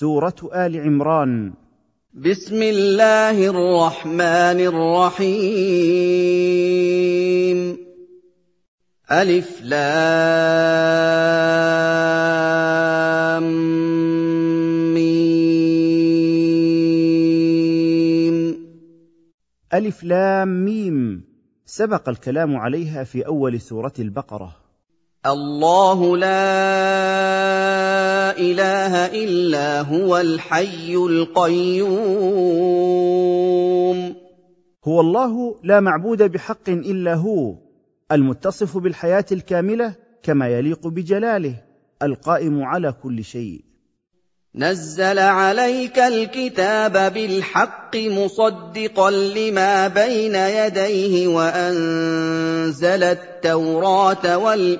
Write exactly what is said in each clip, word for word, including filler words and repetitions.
سورة آل عمران. بسم الله الرحمن الرحيم. ألف لام ميم. ألف لام ميم، سبق الكلام عليها في أول سورة البقرة. الله لا إله إلا هو الحي القيوم. هو الله لا معبود بحق إلا هو، المتصف بالحياة الكاملة كما يليق بجلاله، القائم على كل شيء. نزل عليك الكتاب بالحق مصدقا لما بين يديه وأنزل التوراة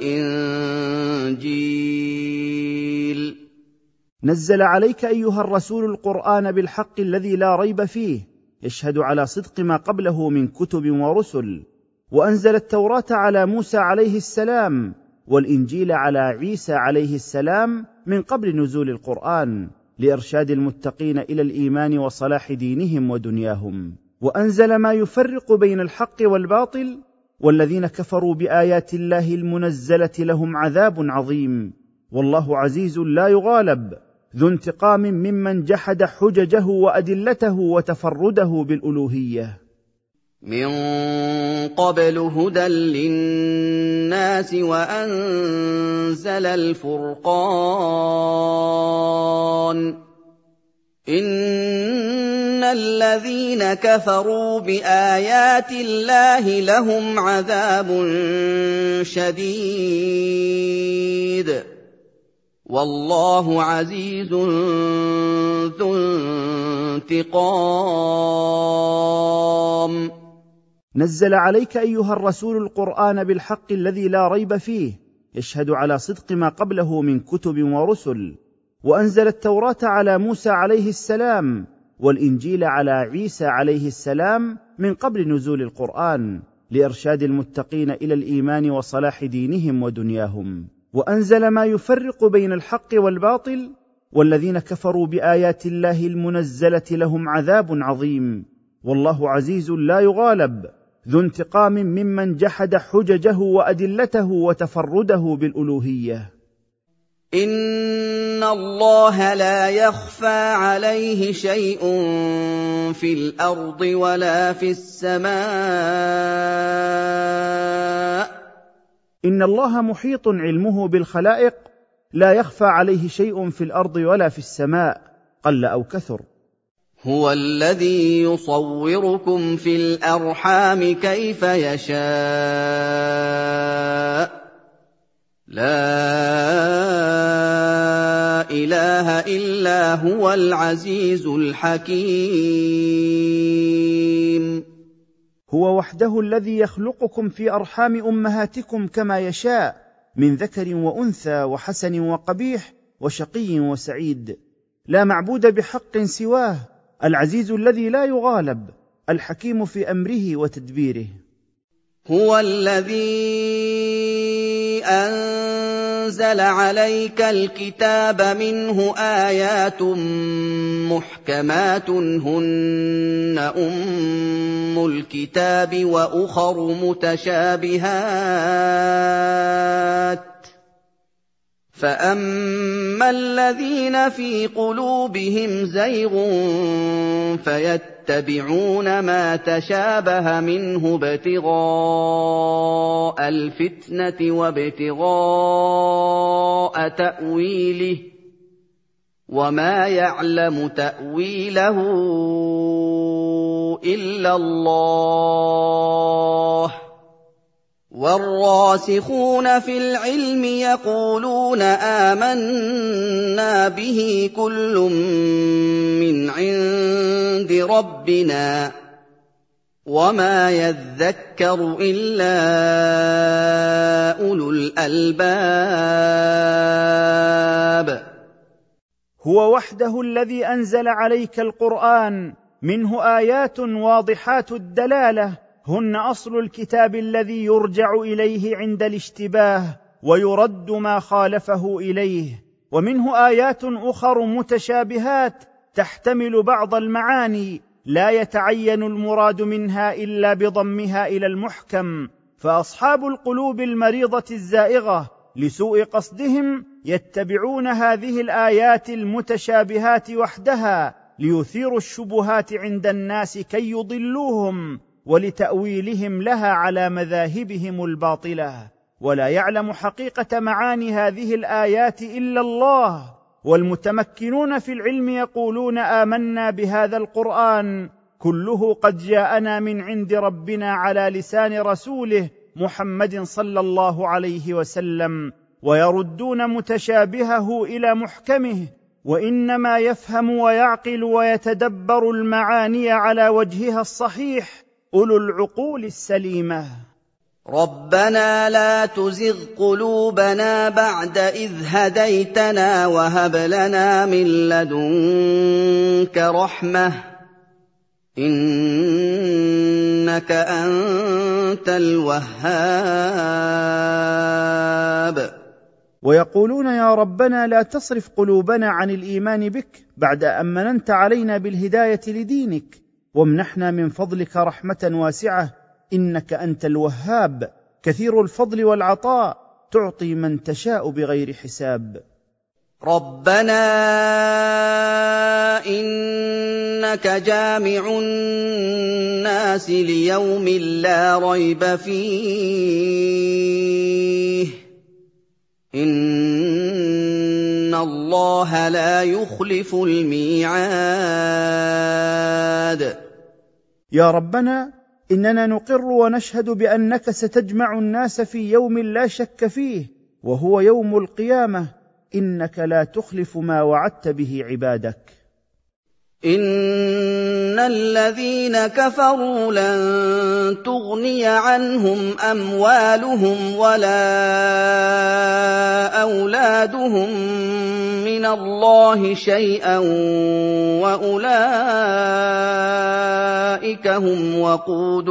والإنجيل. نزل عليك أيها الرسول القرآن بالحق الذي لا ريب فيه، يشهد على صدق ما قبله من كتب ورسل، وأنزل التوراة على موسى عليه السلام، والإنجيل على عيسى عليه السلام من قبل نزول القرآن، لإرشاد المتقين إلى الإيمان وصلاح دينهم ودنياهم. وأنزل ما يفرق بين الحق والباطل، والذين كفروا بآيات الله المنزلة لهم عذاب عظيم، والله عزيز لا يغالب، ذو انتقام ممن جحد حججه وأدلته وتفرده بالألوهية. من قبل هدى للناس وأنزل الفرقان. إن الذين كفروا بآيات الله لهم عذاب شديد، والله عزيز ذو انتقام. نزل عليك أيها الرسول القرآن بالحق الذي لا ريب فيه، يشهد على صدق ما قبله من كتب ورسل، وأنزل التوراة على موسى عليه السلام، والإنجيل على عيسى عليه السلام من قبل نزول القرآن، لإرشاد المتقين إلى الإيمان وصلاح دينهم ودنياهم. وأنزل ما يفرق بين الحق والباطل، والذين كفروا بآيات الله المنزلة لهم عذاب عظيم، والله عزيز لا يغالب، ذو انتقام ممن جحد حججه وأدلته وتفرده بالألوهية. إن الله لا يخفى عليه شيء في الأرض ولا في السماء. إن الله محيط علمه بالخلائق، لا يخفى عليه شيء في الأرض ولا في السماء، قل أو كثر. هو الذي يصوركم في الأرحام كيف يشاء. لا إله إلا هو العزيز الحكيم. هو وحده الذي يخلقكم في أرحام أمهاتكم كما يشاء، من ذكر وأنثى وحسن وقبيح وشقي وسعيد، لا معبود بحق سواه، العزيز الذي لا يغالب، الحكيم في أمره وتدبيره. هو الذي أنزل عليك الكتاب منه آيات محكمات هن أم الكتاب وأخر متشابهات، فأما الذين في قلوبهم زيغ فيتبعون ما تشابه منه ابتغاء الفتنة وابتغاء تأويله، وما يعلم تأويله إلا الله. والراسخون في العلم يقولون آمنا به كل من عند ربنا وما يذكر إلا أولو الألباب. هو وحده الذي أنزل عليك القرآن، منه آيات واضحات الدلالة، هن أصل الكتاب الذي يرجع إليه عند الاشتباه ويرد ما خالفه إليه، ومنه آيات أخر متشابهات تحتمل بعض المعاني لا يتعين المراد منها إلا بضمها إلى المحكم، فأصحاب القلوب المريضة الزائغة لسوء قصدهم يتبعون هذه الآيات المتشابهات وحدها ليثيروا الشبهات عند الناس كي يضلوهم ولتأويلهم لها على مذاهبهم الباطلة، ولا يعلم حقيقة معاني هذه الآيات إلا الله. والمتمكنون في العلم يقولون آمنا بهذا القرآن كله قد جاءنا من عند ربنا على لسان رسوله محمد صلى الله عليه وسلم، ويردون متشابهه إلى محكمه، وإنما يفهم ويعقل ويتدبر المعاني على وجهها الصحيح أولو العقول السليمة. ربنا لا تزغ قلوبنا بعد إذ هديتنا وهب لنا من لدنك رحمة إنك أنت الوهاب. ويقولون يا ربنا لا تصرف قلوبنا عن الإيمان بك بعد أن مننت علينا بالهداية لدينك، وامنحنا من فضلك رحمة واسعة إنك أنت الوهاب كثير الفضل والعطاء تعطي من تشاء بغير حساب. ربنا إنك جامع الناس ليوم لا ريب فيه إن الله لا يخلف الميعاد. يا ربنا إننا نقر ونشهد بأنك ستجمع الناس في يوم لا شك فيه وهو يوم القيامة، إنك لا تخلف ما وعدت به عبادك. إن الذين كفروا لن تغني عنهم أموالهم ولا أولادهم من الله شيئا وأولئك هم وقود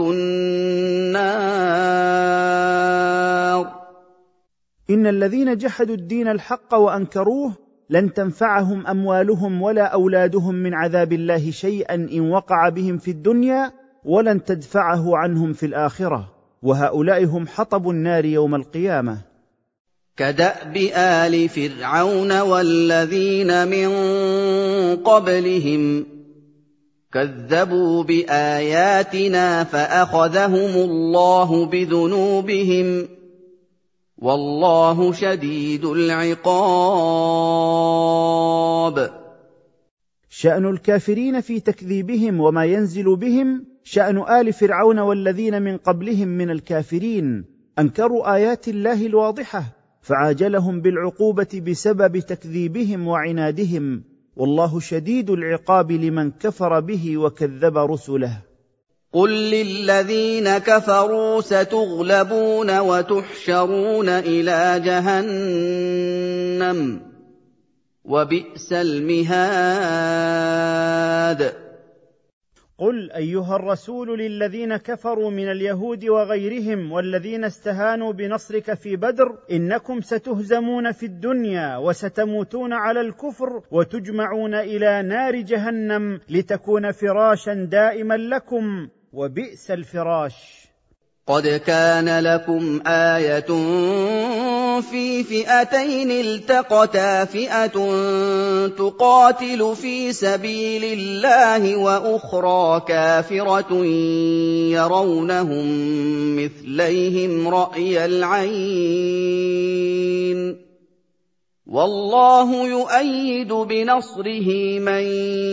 النار. إن الذين جحدوا الدين الحق وأنكروه لن تنفعهم أموالهم ولا أولادهم من عذاب الله شيئا إن وقع بهم في الدنيا، ولن تدفعه عنهم في الآخرة، وهؤلاء هم حطب النار يوم القيامة. كدأب آل فرعون والذين من قبلهم كذبوا بآياتنا فأخذهم الله بذنوبهم والله شديد العقاب. شأن الكافرين في تكذيبهم وما ينزل بهم شأن آل فرعون والذين من قبلهم من الكافرين، أنكروا آيات الله الواضحة فعاجلهم بالعقوبة بسبب تكذيبهم وعنادهم، والله شديد العقاب لمن كفر به وكذب رسله. قل للذين كفروا ستغلبون وتحشرون إلى جهنم وبئس المهاد. قل أيها الرسول للذين كفروا من اليهود وغيرهم والذين استهانوا بنصرك في بدر إنكم ستهزمون في الدنيا وستموتون على الكفر وتجمعون إلى نار جهنم لتكون فراشا دائما لكم وبئس الفراش. قد كان لكم آية في فئتين التقتا فئة تقاتل في سبيل الله وأخرى كافرة يرونهم مثليهم رأي العين والله يؤيد بنصره من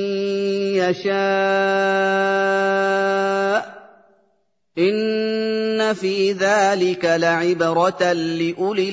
يشاء إن في ذلك لعبرة لأولي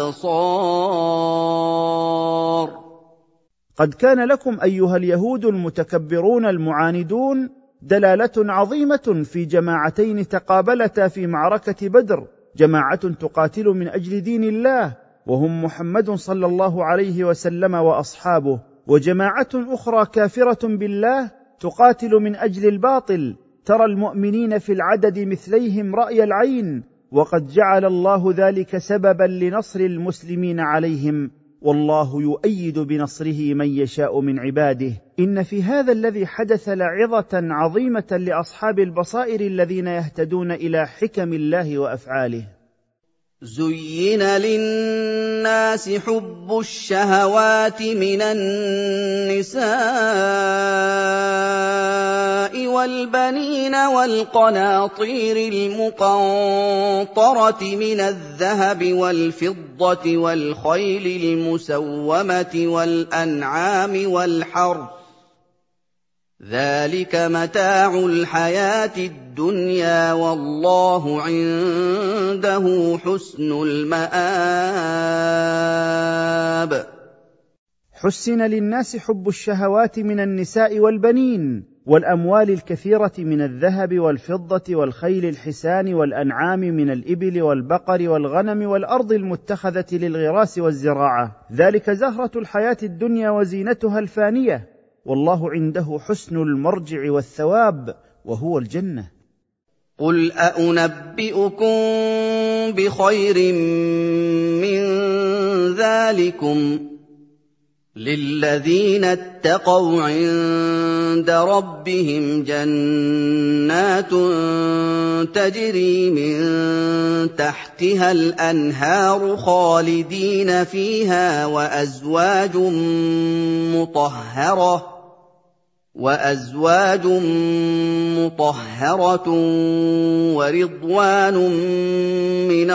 الأبصار. قد كان لكم أيها اليهود المتكبرون المعاندون دلالة عظيمة في جماعتين تقابلتا في معركة بدر، جماعة تقاتل من أجل دين الله وهم محمد صلى الله عليه وسلم وأصحابه، وجماعة أخرى كافرة بالله تقاتل من أجل الباطل، ترى المؤمنين في العدد مثليهم رأي العين، وقد جعل الله ذلك سببا لنصر المسلمين عليهم، والله يؤيد بنصره من يشاء من عباده. إن في هذا الذي حدث لعظة عظيمة لأصحاب البصائر الذين يهتدون إلى حكم الله وأفعاله. زين للناس حب الشهوات من النساء والبنين والقناطير المقنطرة من الذهب والفضة والخيل المسومة والأنعام والحرث، ذلك متاع الحياة الدنيا والله عنده حسن المآب. حسن للناس حب الشهوات من النساء والبنين والأموال الكثيرة من الذهب والفضة والخيل الحسان والأنعام من الإبل والبقر والغنم والأرض المتخذة للغراس والزراعة، ذلك زهرة الحياة الدنيا وزينتها الفانية، والله عنده حسن المرجع والثواب وهو الجنة. قل أأنبئكم بخير من ذلكم للذين اتقوا عند ربهم جنات تجري من تحتها الأنهار خالدين فيها وأزواج مطهرة وأزواج مطهرة ورضوان من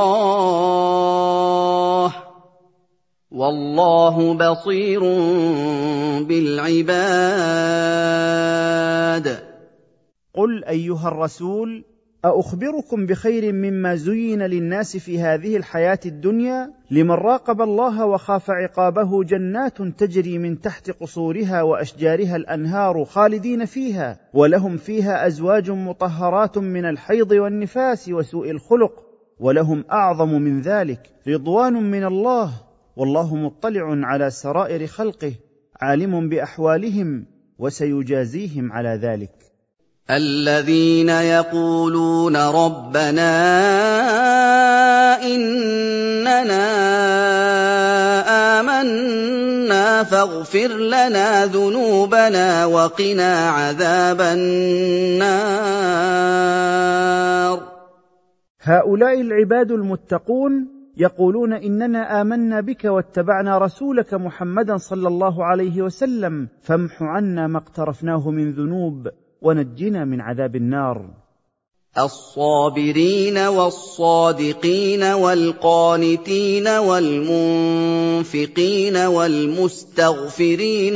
الله والله بصير بالعباد. قل أيها الرسول أخبركم بخير مما زين للناس في هذه الحياة الدنيا لمن راقب الله وخاف عقابه جنات تجري من تحت قصورها وأشجارها الأنهار خالدين فيها ولهم فيها أزواج مطهرات من الحيض والنفاس وسوء الخلق ولهم أعظم من ذلك رضوان من الله والله مطلع على سرائر خلقه عالم بأحوالهم وسيجازيهم على ذلك. الذين يقولون ربنا إننا آمنا فاغفر لنا ذنوبنا وقنا عذاب النار. هؤلاء العباد المتقون يقولون إننا آمنا بك واتبعنا رسولك محمدا صلى الله عليه وسلم فامح عنا ما اقترفناه من ذنوب ونجنا من عذاب النار. الصابرين والصادقين والقانتين والمنفقين والمستغفرين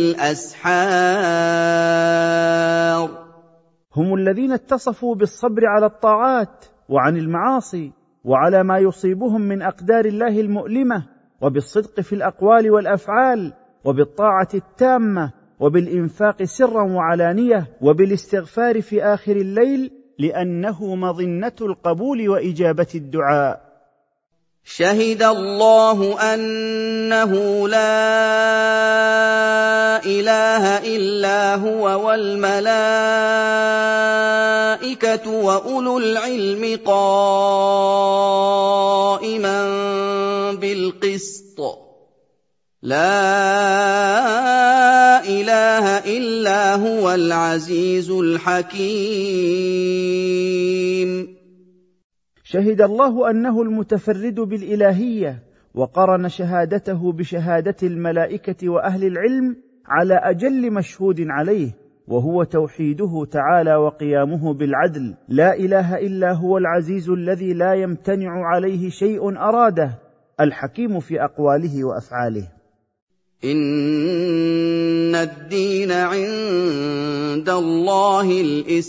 بالأسحار هم الذين اتصفوا بالصبر على الطاعات وعن المعاصي وعلى ما يصيبهم من أقدار الله المؤلمة وبالصدق في الأقوال والأفعال وبالطاعة التامة وبالإنفاق سرا وعلانية وبالاستغفار في آخر الليل لأنه مظنة القبول وإجابة الدعاء. شهد الله أنه لا إله إلا هو والملائكة وأولو العلم قائما بالقسط لا إله إلا هو العزيز الحكيم. شهد الله أنه المتفرد بالإلهية وقرن شهادته بشهادة الملائكة وأهل العلم على أجل مشهود عليه وهو توحيده تعالى وقيامه بالعدل. لا إله إلا هو العزيز الذي لا يمتنع عليه شيء أراده الحكيم في أقواله وأفعاله. إن الدين عند الله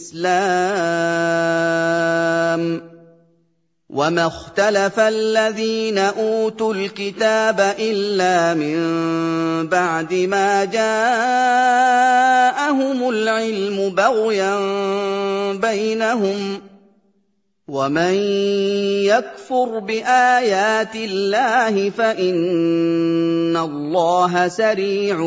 الإسلام وما اختلف الذين أوتوا الكتاب إلا من بعد ما جاءهم العلم بغيا بينهم ومن يكفر بآيات الله فإن الله سريع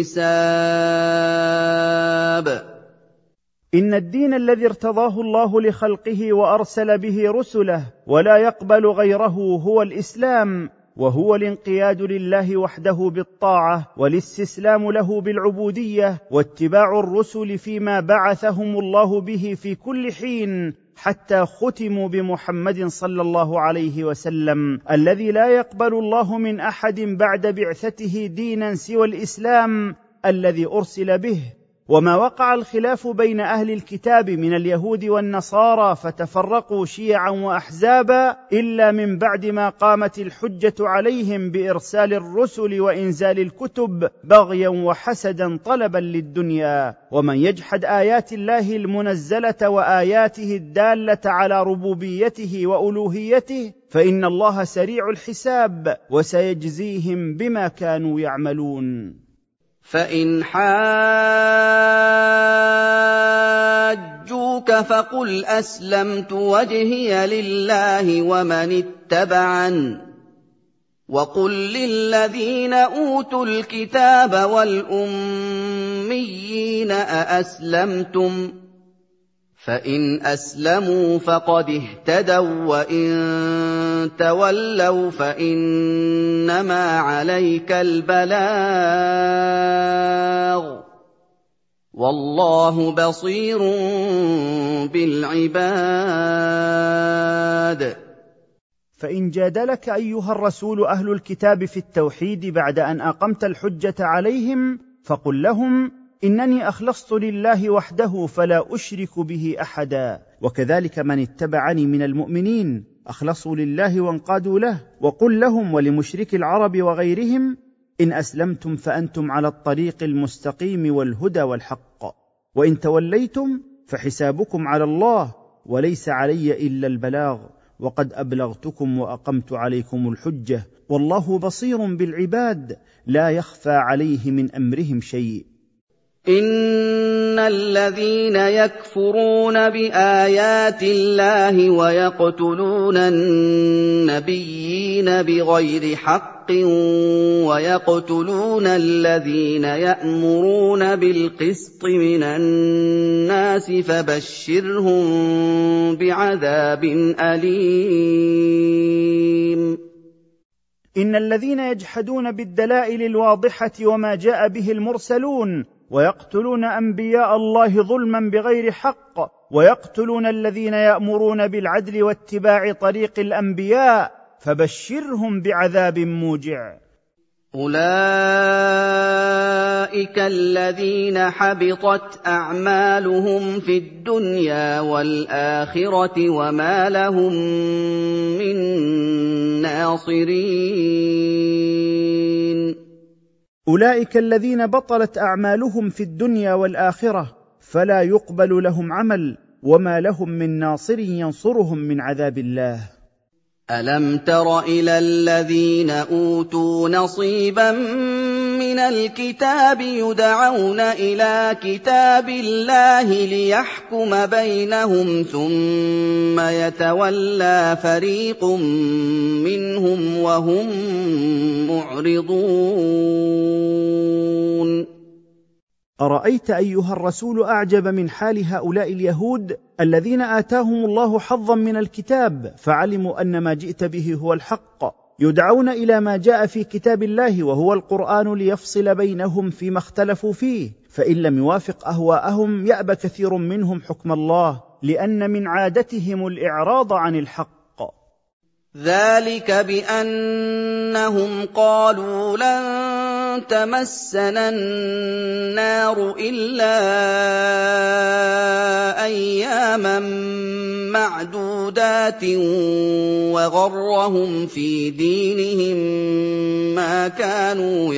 الحساب. إن الدين الذي ارتضاه الله لخلقه وأرسل به رسله ولا يقبل غيره هو الإسلام وهو الانقياد لله وحده بالطاعه والاستسلام له بالعبوديه واتباع الرسل فيما بعثهم الله به في كل حين حتى ختموا بمحمد صلى الله عليه وسلم الذي لا يقبل الله من احد بعد بعثته دينا سوى الاسلام الذي ارسل به. وما وقع الخلاف بين اهل الكتاب من اليهود والنصارى فتفرقوا شيعا واحزابا الا من بعد ما قامت الحجه عليهم بارسال الرسل وانزال الكتب بغيا وحسدا طلبا للدنيا. ومن يجحد ايات الله المنزله واياته الداله على ربوبيته والوهيته فان الله سريع الحساب وسيجزيهم بما كانوا يعملون. فإن حاجوك فقل أسلمت وجهي لله ومن اتبعن وقل للذين أوتوا الكتاب والأميين أأسلمتم فإن أسلموا فقد اهتدوا وإن تولوا فإنما عليك البلاغ والله بصير بالعباد. فإن جادلك أيها الرسول أهل الكتاب في التوحيد بعد أن أقمت الحجة عليهم فقل لهم إنني أخلصت لله وحده فلا أشرك به أحدا، وكذلك من اتبعني من المؤمنين أخلصوا لله وانقادوا له. وقل لهم ولمشرك العرب وغيرهم إن أسلمتم فأنتم على الطريق المستقيم والهدى والحق، وإن توليتم فحسابكم على الله وليس علي إلا البلاغ وقد أبلغتكم وأقمت عليكم الحجة والله بصير بالعباد لا يخفى عليه من أمرهم شيء. إن الذين يكفرون بآيات الله ويقتلون النبيين بغير حق ويقتلون الذين يأمرون بالقسط من الناس فبشرهم بعذاب أليم. إن الذين يجحدون بالدلائل الواضحة وما جاء به المرسلون ويقتلون أنبياء الله ظلما بغير حق ويقتلون الذين يأمرون بالعدل واتباع طريق الأنبياء فبشرهم بعذاب موجع. أولئك الذين حبطت أعمالهم في الدنيا والآخرة وما لهم من ناصرين. أولئك الذين بطلت أعمالهم في الدنيا والآخرة فلا يقبل لهم عمل وما لهم من ناصر ينصرهم من عذاب الله. ألم تر إلى الذين أوتوا نصيبا من الكتاب يدعون إلى كتاب الله ليحكم بينهم ثم يتولى فريق منهم وهم معرضون. أرأيت أيها الرسول أعجب من حال هؤلاء اليهود الذين آتاهم الله حظا من الكتاب فعلموا أن ما جئت به هو الحق، يدعون إلى ما جاء في كتاب الله وهو القرآن ليفصل بينهم فيما اختلفوا فيه، فإن لم يوافق أهواءهم يأبى كثير منهم حكم الله لأن من عادتهم الإعراض عن الحق. ذلك بأنهم قالوا لن تمسنا النار إلا أياما معدودات وغرهم في دينهم ما كانوا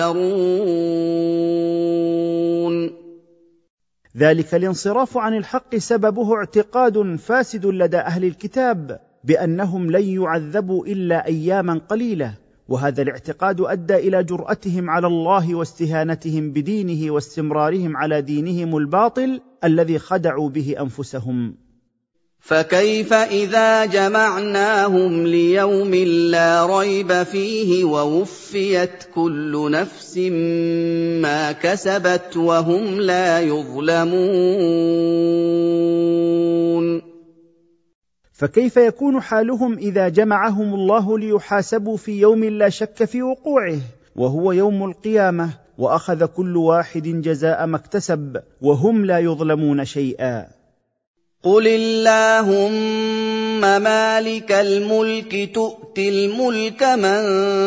يفترون. ذلك الانصراف عن الحق سببه اعتقاد فاسد لدى أهل الكتاب بأنهم لن يعذبوا إلا أياما قليلة، وهذا الاعتقاد أدى إلى جرأتهم على الله واستهانتهم بدينه واستمرارهم على دينهم الباطل الذي خدعوا به أنفسهم. فكيف إذا جمعناهم ليوم لا ريب فيه ووفيت كل نفس ما كسبت وهم لا يظلمون. فكيف يكون حالهم اذا جمعهم الله ليحاسبوا في يوم لا شك في وقوعه، وهو يوم القيامه، واخذ كل واحد جزاء ما اكتسب وهم لا يظلمون شيئا؟ قل اللهم مالك الملك تؤتي الملك من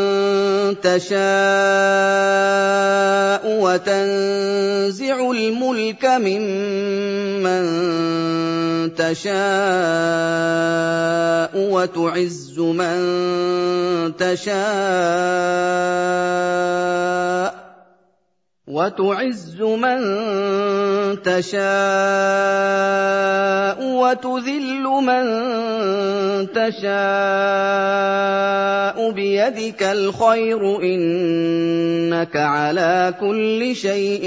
تشاء وتنزع الملك ممن تشاء وتعز من تشاء وتعز من تشاء وتذل من تشاء بيدك الخير إنك على كل شيء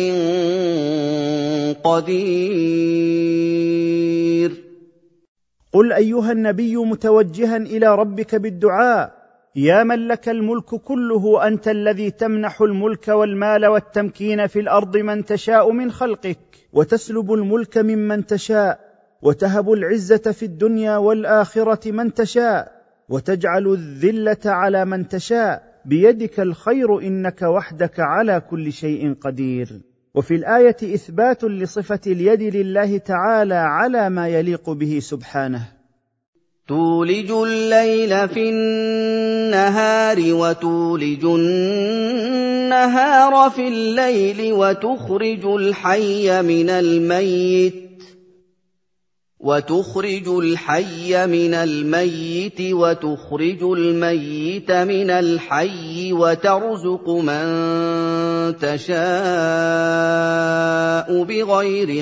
قدير. قل أيها النبي متوجها إلى ربك بالدعاء: يا من لك الملك كله، أنت الذي تمنح الملك والمال والتمكين في الأرض من تشاء من خلقك، وتسلب الملك ممن تشاء، وتهب العزة في الدنيا والآخرة من تشاء، وتجعل الذلة على من تشاء، بيدك الخير إنك وحدك على كل شيء قدير. وفي الآية إثبات لصفة اليد لله تعالى على ما يليق به سبحانه: تولج الليل في النهار وتولج النهار في الليل وتخرج الحي من الميت وتخرج الحي من الميت وتخرج الميت من الحي وترزق من تشاء بغير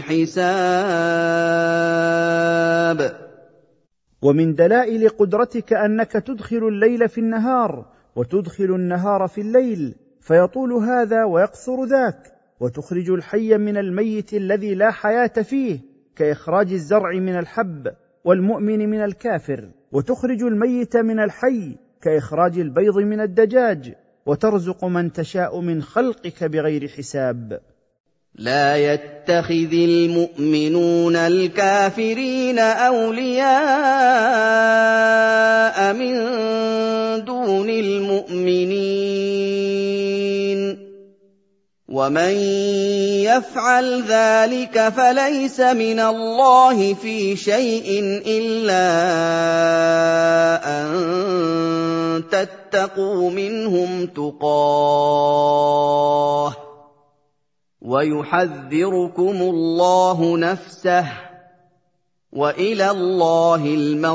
حساب. ومن دلائل قدرتك أنك تدخل الليل في النهار وتدخل النهار في الليل، فيطول هذا ويقصر ذاك، وتخرج الحي من الميت الذي لا حياة فيه، كإخراج الزرع من الحب والمؤمن من الكافر، وتخرج الميت من الحي كإخراج البيض من الدجاج، وترزق من تشاء من خلقك بغير حساب. لا يتخذ المؤمنون الكافرين أولياء من دون المؤمنين، ومن يفعل ذلك فليس من الله في شيء إلا أن تتقوا منهم تقاه، ويحذركم الله نفسه، وإلى الله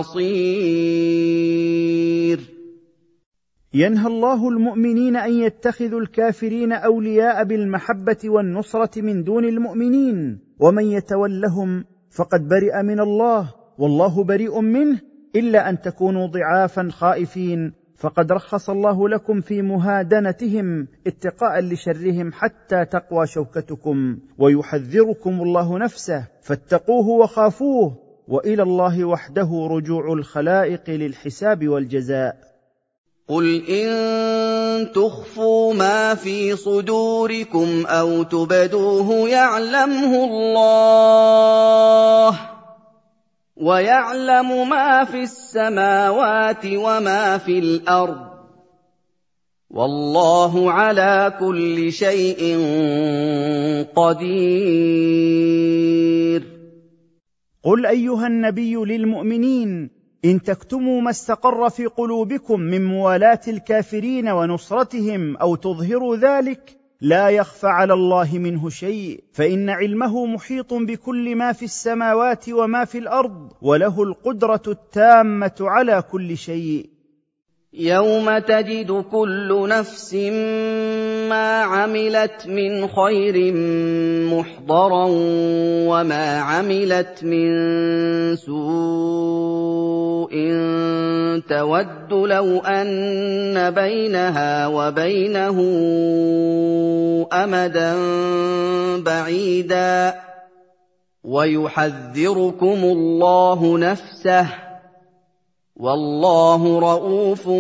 المصير. ينهى الله المؤمنين أن يتخذوا الكافرين أولياء بالمحبة والنصرة من دون المؤمنين، ومن يتولهم فقد برئ من الله، والله بريء منه، إلا أن تكونوا ضعافا خائفين، فقد رخص الله لكم في مهادنتهم اتقاء لشرهم حتى تقوى شوكتكم، ويحذركم الله نفسه، فاتقوه وخافوه، وإلى الله وحده رجوع الخلائق للحساب والجزاء. قل إن تخفوا ما في صدوركم أو تبدوه يعلمه الله، ويعلم ما في السماوات وما في الأرض، والله على كل شيء قدير. قل أيها النبي للمؤمنين: إن تكتموا ما استقر في قلوبكم من موالاة الكافرين ونصرتهم أو تظهروا ذلك، لا يخفى على الله منه شيء، فإن علمه محيط بكل ما في السماوات وما في الأرض، وله القدرة التامة على كل شيء. يوم تجد كل نفس ما عملت من خير محضرا وما عملت من سوء تود لو أن بينها وبينه أمدا بعيدا، ويحذركم الله نفسه، والله رءوف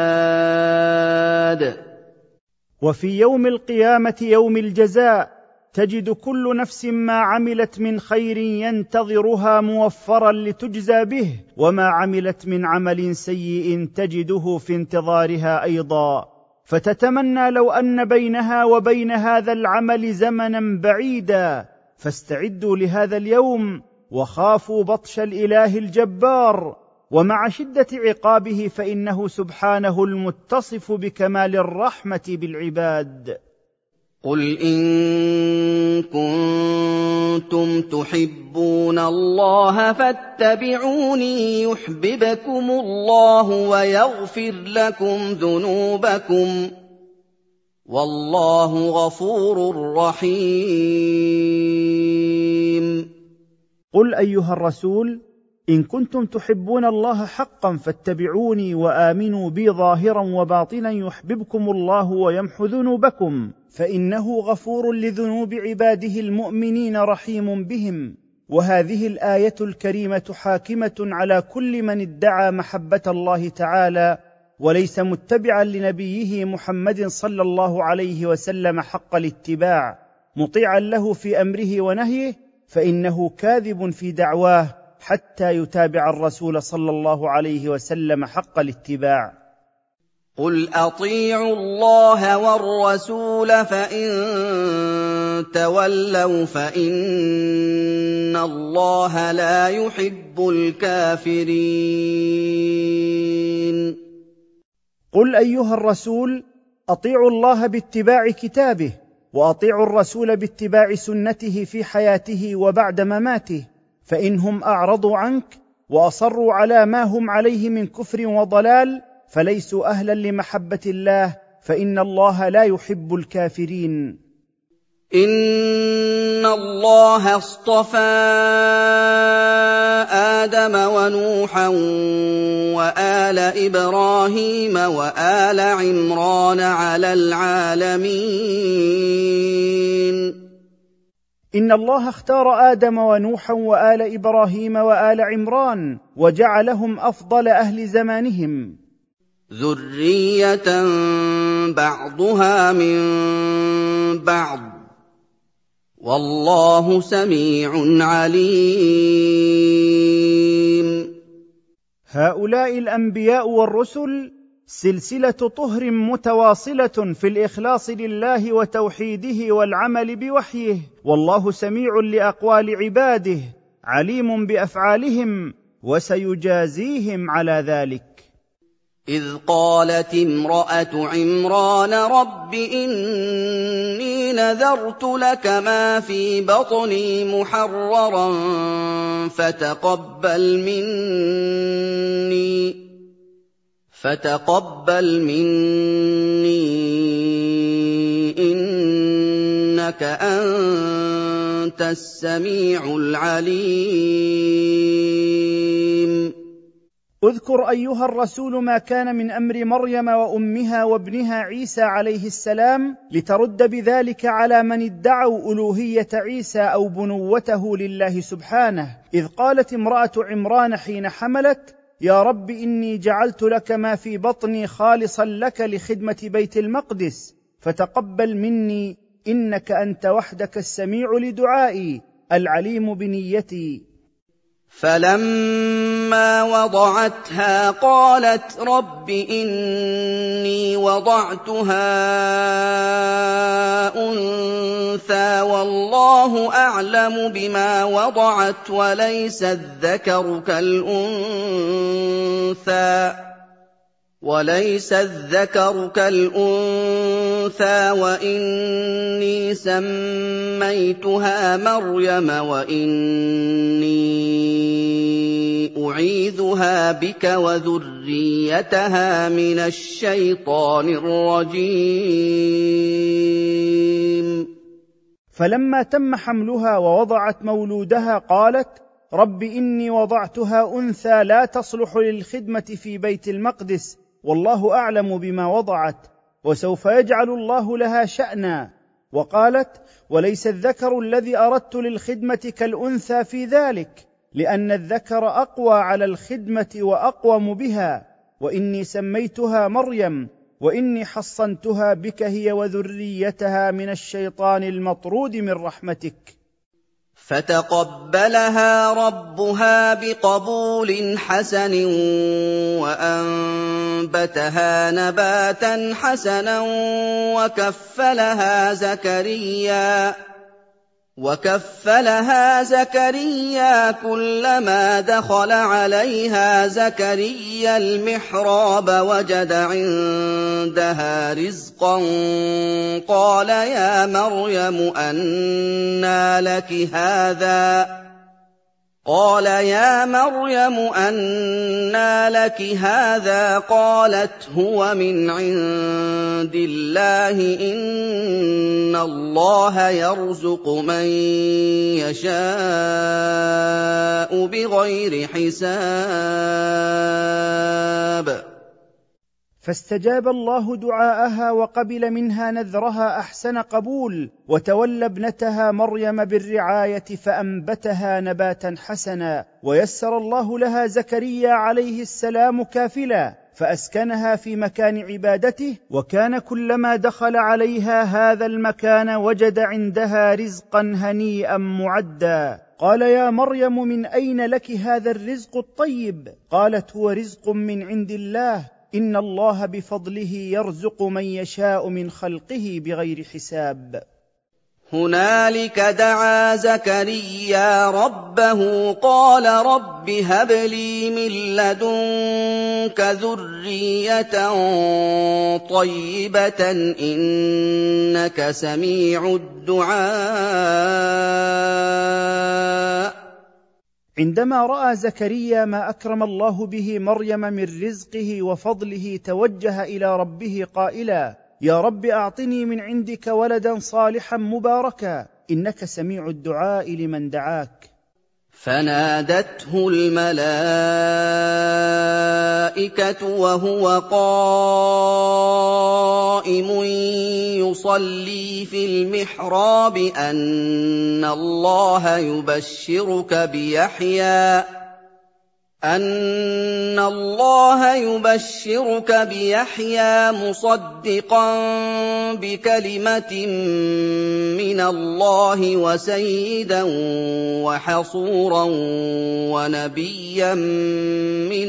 بالعباد. وفي يوم القيامة يوم الجزاء تجد كل نفس ما عملت من خير ينتظرها موفرا لتجزى به، وما عملت من عمل سيء تجده في انتظارها ايضا، فتتمنى لو ان بينها وبين هذا العمل زمنا بعيدا. فاستعدوا لهذا اليوم وخافوا بطش الاله الجبار، ومع شده عقابه فانه سبحانه المتصف بكمال الرحمه بالعباد. قل إن كنتم تحبون الله فاتبعوني يحببكم الله ويغفر لكم ذنوبكم والله غفور رحيم. قل أيها الرسول إن كنتم تحبون الله حقا فاتبعوني وآمنوا بي ظاهرا وباطنا يحببكم الله ويمحو ذنوبكم، فإنه غفور لذنوب عباده المؤمنين رحيم بهم. وهذه الآية الكريمة حاكمة على كل من ادعى محبة الله تعالى وليس متبعا لنبيه محمد صلى الله عليه وسلم حق الاتباع، مطيعا له في أمره ونهيه، فإنه كاذب في دعواه حتى يتابع الرسول صلى الله عليه وسلم حق الاتباع. قل أطيعوا الله والرسول فإن تولوا فإن الله لا يحب الكافرين. قل أيها الرسول أطيعوا الله باتباع كتابه، وأطيعوا الرسول باتباع سنته في حياته وبعد مماته، فإنهم أعرضوا عنك وأصروا على ما هم عليه من كفر وضلال فليسوا أهلا لمحبة الله، فإن الله لا يحب الكافرين. إن الله اصطفى آدم ونوحا وآل إبراهيم وآل عمران على العالمين. إن الله اختار آدم ونوحا وآل إبراهيم وآل عمران وجعلهم أفضل أهل زمانهم، ذرية بعضها من بعض والله سميع عليم. هؤلاء الأنبياء والرسل سلسلة طهر متواصلة في الإخلاص لله وتوحيده والعمل بوحيه، والله سميع لأقوال عباده عليم بأفعالهم وسيجازيهم على ذلك. إذ قالت امرأة عمران رب إني نذرت لك ما في بطني محررا فتقبل مني فتقبل مني إنك أنت السميع العليم. اذكر أيها الرسول ما كان من أمر مريم وأمها وابنها عيسى عليه السلام لترد بذلك على من ادعوا ألوهية عيسى أو بنوته لله سبحانه. إذ قالت امرأة عمران حين حملت يا رب إني جعلت لك ما في بطني خالصا لك لخدمة بيت المقدس فتقبل مني إنك أنت وحدك السميع لدعائي العليم بنيتي. فلما وضعتها قالت رب إني وضعتها أنثى والله أعلم بما وضعت وليس الذكر كالأنثى وليس الذكر كالأنثى وإني سميتها مريم وإني أعيذها بك وذريتها من الشيطان الرجيم. فلما تم حملها ووضعت مولودها قالت رب إني وضعتها أنثى لا تصلح للخدمة في بيت المقدس والله أعلم بما وضعت وسوف يجعل الله لها شأنا. وقالت وليس الذكر الذي أردت للخدمة كالأنثى في ذلك لأن الذكر أقوى على الخدمة وأقوم بها وإني سميتها مريم واني حصنتها بك هي وذريتها من الشيطان المطرود من رحمتك. فتقبلها ربها بقبول حسن وأنبتها نباتا حسنا وكفلها زكريا وكفلها زكريا كلما دخل عليها زكريا المحراب وجد عندها رزقا قال يا مريم أنى لك هذا قال يا مريم أنى لك هذا قالت هو من عند الله إن الله يرزق من يشاء بغير حساب. فاستجاب الله دعاءها وقبل منها نذرها احسن قبول، وتولى ابنتها مريم بالرعايه فانبتها نباتا حسنا، ويسر الله لها زكريا عليه السلام كافلا فاسكنها في مكان عبادته، وكان كلما دخل عليها هذا المكان وجد عندها رزقا هنيئا معدا. قال يا مريم من اين لك هذا الرزق الطيب؟ قالت هو رزق من عند الله إن الله بفضله يرزق من يشاء من خلقه بغير حساب. هنالك دعا زكريا ربه قال رب هب لي من لدنك ذرية طيبة إنك سميع الدعاء. عندما رأى زكريا ما أكرم الله به مريم من رزقه وفضله توجه إلى ربه قائلا يا رب أعطني من عندك ولدا صالحا مباركا إنك سميع الدعاء لمن دعاك. فنادته الملائكة وهو قائم يصلي في المحراب أن الله يبشرك بيحيى أن الله يبشرك بيحيى مصدقا بكلمة من الله وسيدا وحصورا ونبيا من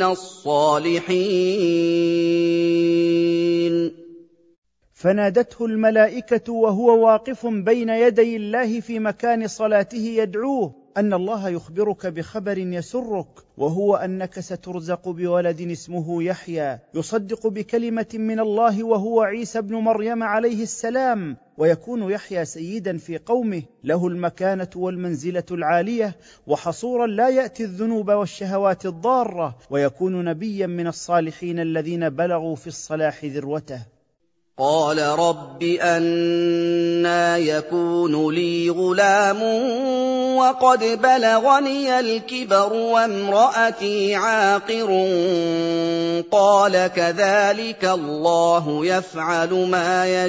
الصالحين. فنادته الملائكة وهو واقف بين يدي الله في مكان صلاته يدعوه أن الله يخبرك بخبر يسرك، وهو أنك سترزق بولد اسمه يحيى يصدق بكلمة من الله وهو عيسى ابن مريم عليه السلام، ويكون يحيى سيدا في قومه له المكانة والمنزلة العالية، وحصورا لا يأتي الذنوب والشهوات الضارة، ويكون نبيا من الصالحين الذين بلغوا في الصلاح ذروته. قال رب أنى يكون لي غلام وقد بلغني الكبر وامرأتي عاقر قال كذلك الله يفعل ما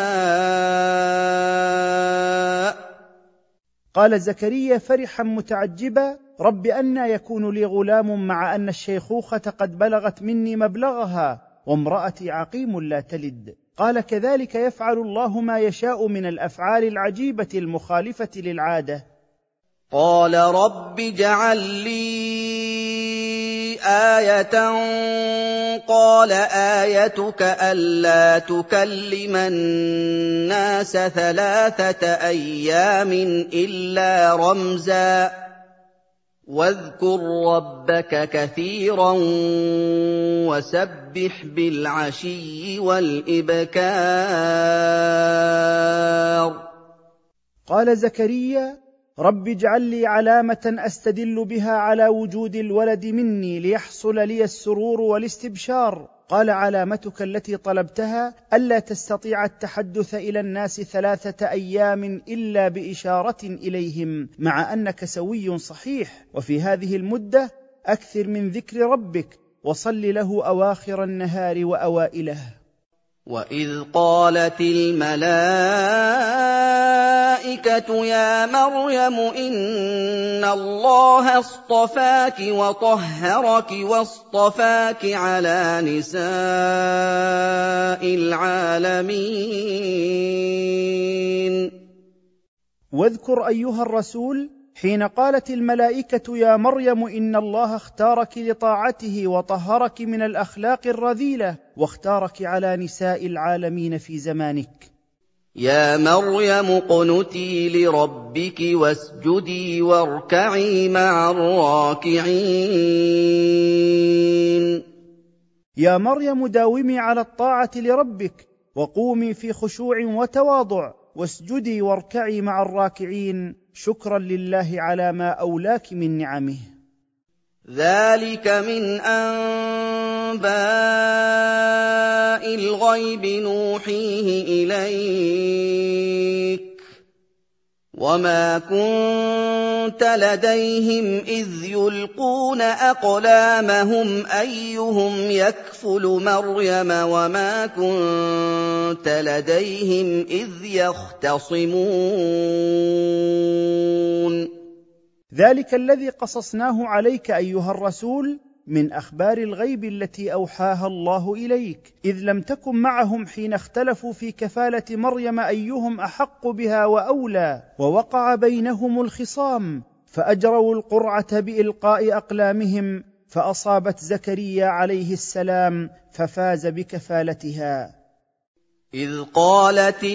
يشاء. قال زكريا فرحا متعجبا رب أنى يكون لي غلام مع أن الشيخوخة قد بلغت مني مبلغها وامرأتي عقيم لا تلد. قال كذلك يفعل الله ما يشاء من الأفعال العجيبة المخالفة للعادة. قال رب اجعل لي آية قال آيتك ألا تكلم الناس ثلاثة أيام إلا رمزا واذكر ربك كثيرا وسبح بالعشي والإبكار. قال زكريا رب اجعل لي علامة أستدل بها على وجود الولد مني ليحصل لي السرور والاستبشار. قال علامتك التي طلبتها ألا تستطيع التحدث إلى الناس ثلاثة أيام إلا بإشارة إليهم، مع أنك سوي صحيح، وفي هذه المدة أكثر من ذكر ربك وصل له أواخر النهار وأوائله. وَإِذْ قَالَتِ الْمَلَائِكَةُ يَا مَرْيَمُ إِنَّ اللَّهَ اصْطَفَاكِ وَطَهَّرَكِ وَاصْطَفَاكِ عَلَىٰ نِسَاءِ الْعَالَمِينَ. واذكر أيها الرسول حين قالت الملائكة يا مريم إن الله اختارك لطاعته وطهرك من الأخلاق الرذيلة واختارك على نساء العالمين في زمانك. يا مريم اقنتي لربك واسجدي واركعي مع الراكعين. يا مريم داومي على الطاعة لربك وقومي في خشوع وتواضع واسجدي واركعي مع الراكعين شكرا لله على ما أولاك من نعمه. ذلك من أنباء الغيب نوحيه إليك وما كنت لديهم إذ يلقون أقلامهم أيهم يكفل مريم وما كنت لديهم إذ يختصمون. ذلك الذي قصصناه عليك أيها الرسول من أخبار الغيب التي أوحاها الله إليك، إذ لم تكن معهم حين اختلفوا في كفالة مريم أيهم أحق بها وأولى، ووقع بينهم الخصام فأجروا القرعة بإلقاء أقلامهم فأصابت زكريا عليه السلام ففاز بكفالتها. إذ قالت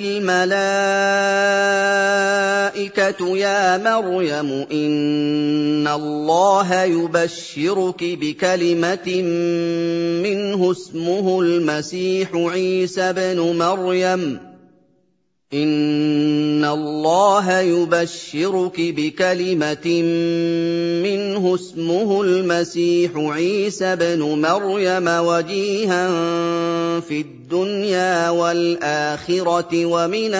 الملائكة يا مريم إن الله يبشرك بكلمة منه اسمه المسيح عيسى بن مريم إن الله يبشرك بكلمة منه اسمه المسيح عيسى بن مريم وجيها في الدنيا والآخرة ومن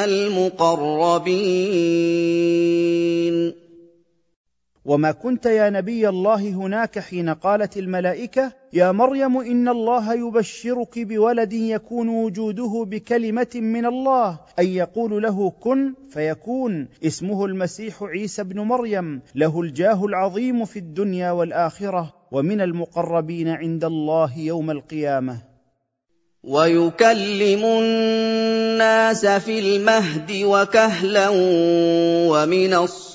المقربين. وما كنت يا نبي الله هناك حين قالت الملائكة يا مريم إن الله يبشرك بولد يكون وجوده بكلمة من الله أن يقول له كن فيكون، اسمه المسيح عيسى بن مريم، له الجاه العظيم في الدنيا والآخرة ومن المقربين عند الله يوم القيامة. ويكلم الناس في المهد وكهلا ومن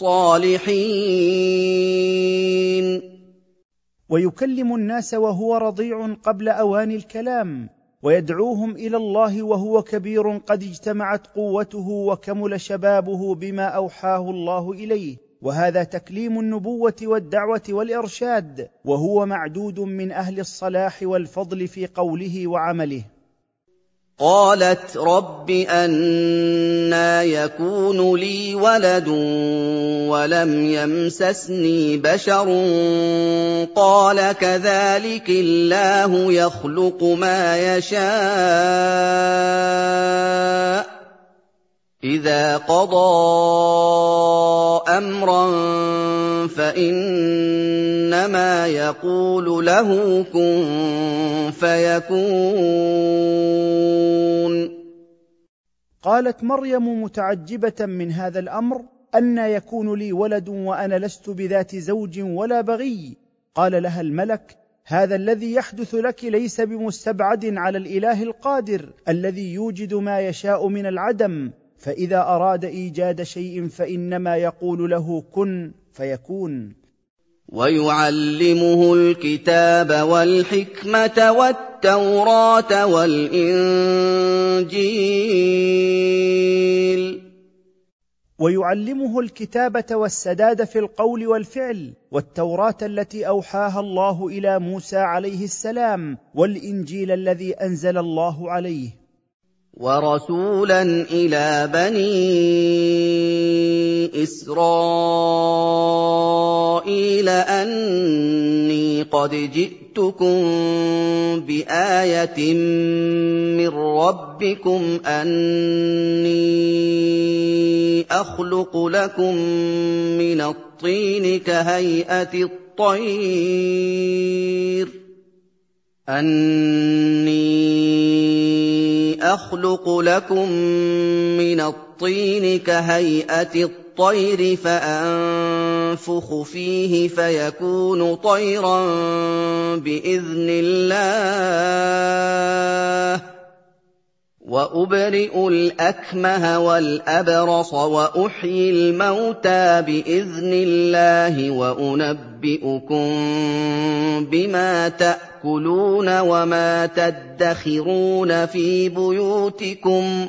الصالحين. ويكلم الناس وهو رضيع قبل أوان الكلام، ويدعوهم إلى الله وهو كبير قد اجتمعت قوته وكمل شبابه بما أوحاه الله إليه، وهذا تكليم النبوة والدعوة والإرشاد، وهو معدود من أهل الصلاح والفضل في قوله وعمله. قالت رب أنى يكون لي ولد ولم يمسسني بشر قال كذلك الله يخلق ما يشاء إذا قضى أمرا فإنما يقول له كن فيكون. قالت مريم متعجبة من هذا الأمر أنى يكون لي ولد وأنا لست بذات زوج ولا بغي. قال لها الملك هذا الذي يحدث لك ليس بمستبعد على الإله القادر الذي يوجد ما يشاء من العدم، فإذا أراد إيجاد شيء فإنما يقول له كن فيكون. ويعلمه الكتاب والحكمة والتوراة والإنجيل. ويعلمه الكتابة والسداد في القول والفعل، والتوراة التي أوحاها الله إلى موسى عليه السلام، والإنجيل الذي أنزل الله عليه. ورسولا إلى بني إسرائيل أني قد جئتكم بآية من ربكم أني أخلق لكم من الطين كهيئة الطير أني أخلق لكم من الطين كهيئة الطير فأنفخ فيه فيكون طيرا بإذن الله وأبرئ الأكمه والأبرص وأحيي الموتى بإذن الله وأنبئكم بما تأكلون وما تدخرون في بيوتكم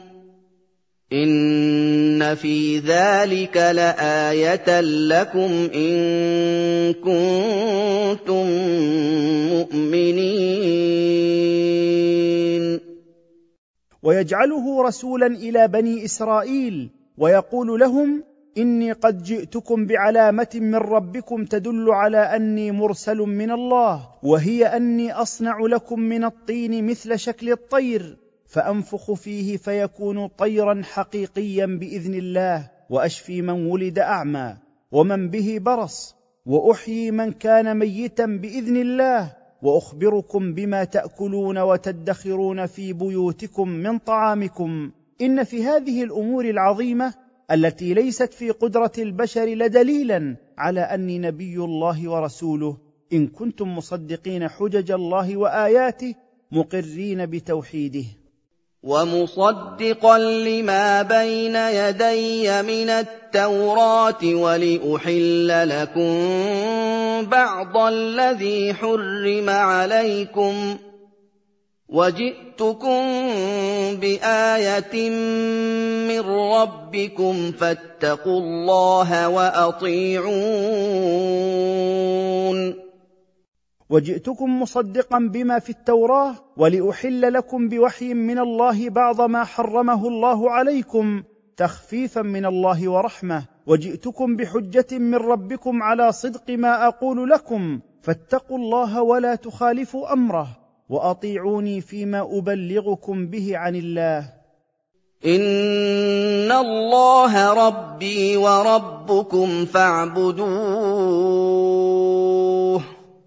إن في ذلك لآية لكم إن كنتم مؤمنين. ويجعله رسولا إلى بني إسرائيل ويقول لهم: إني قد جئتكم بعلامة من ربكم تدل على أني مرسل من الله، وهي أني أصنع لكم من الطين مثل شكل الطير فأنفخ فيه فيكون طيرا حقيقيا بإذن الله، وأشفي من ولد أعمى ومن به برص، وأحيي من كان ميتا بإذن الله، وأخبركم بما تأكلون وتدخرون في بيوتكم من طعامكم. إن في هذه الأمور العظيمة التي ليست في قدرة البشر لدليلا على أني نبي الله ورسوله، إن كنتم مصدقين حجج الله وآياته مقرين بتوحيده. ومصدقا لما بين يدي من التوراة ولأحل لكم بعض الذي حرم عليكم وجئتكم بآية من ربكم فاتقوا الله وأطيعون. وجئتكم مصدقا بما في التوراة ولأحل لكم بوحي من الله بعض ما حرمه الله عليكم تخفيفا من الله ورحمة، وجئتكم بحجة من ربكم على صدق ما أقول لكم فاتقوا الله ولا تخالفوا أمره وأطيعوني فيما أبلغكم به عن الله. إن الله ربي وربكم فاعبدوه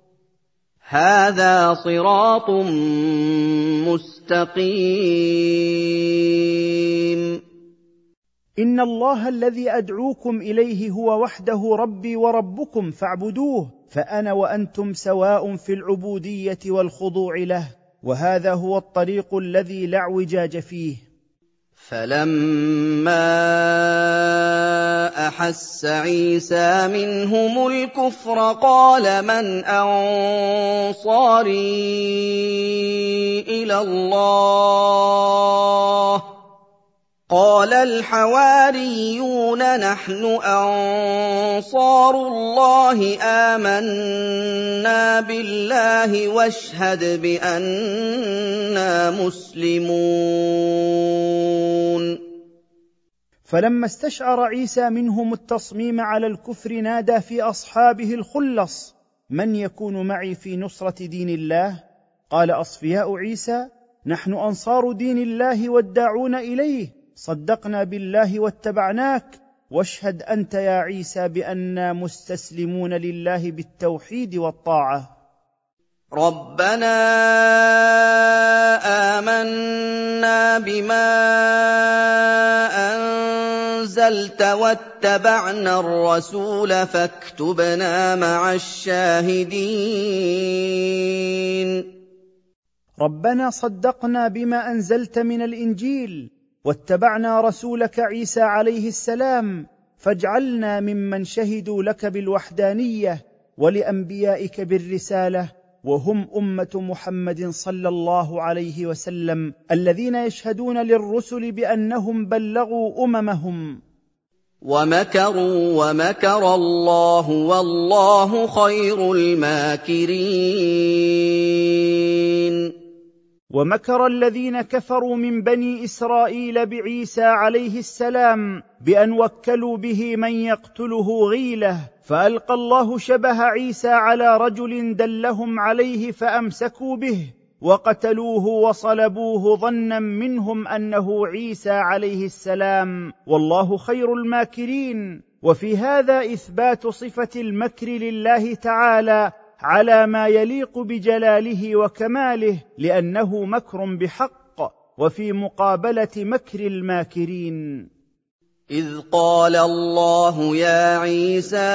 هذا صراط مستقيم. إن الله الذي أدعوكم إليه هو وحده ربي وربكم فاعبدوه، فأنا وأنتم سواء في العبودية والخضوع له، وهذا هو الطريق الذي لا اعوجاج فيه. فلما أحس عيسى منهم الكفر قال من أنصاري إلى الله قال الحواريون نحن أنصار الله آمنا بالله واشهد بأننا مسلمون. فلما استشعر عيسى منهم التصميم على الكفر نادى في أصحابه الخلص: من يكون معي في نصرة دين الله؟ قال أصفياء عيسى: نحن أنصار دين الله والداعون إليه، صدقنا بالله واتبعناك، واشهد أنت يا عيسى بأننا مستسلمون لله بالتوحيد والطاعة. ربنا آمنا بما أنزلت واتبعنا الرسول فاكتبنا مع الشاهدين. ربنا صدقنا بما أنزلت من الإنجيل واتبعنا رسولك عيسى عليه السلام، فاجعلنا ممن شهدوا لك بالوحدانية ولأنبيائك بالرسالة، وهم أمة محمد صلى الله عليه وسلم الذين يشهدون للرسل بأنهم بلغوا أممهم. ومكروا ومكر الله والله خير الماكرين. ومكر الذين كفروا من بني إسرائيل بعيسى عليه السلام بأن وكلوا به من يقتله غيلة، فألقى الله شبه عيسى على رجل دلهم عليه فأمسكوا به وقتلوه وصلبوه ظنا منهم أنه عيسى عليه السلام، والله خير الماكرين. وفي هذا إثبات صفة المكر لله تعالى على ما يليق بجلاله وكماله، لأنه مكر بحق، وفي مقابلة مكر الماكرين. إذ قال الله يا عيسى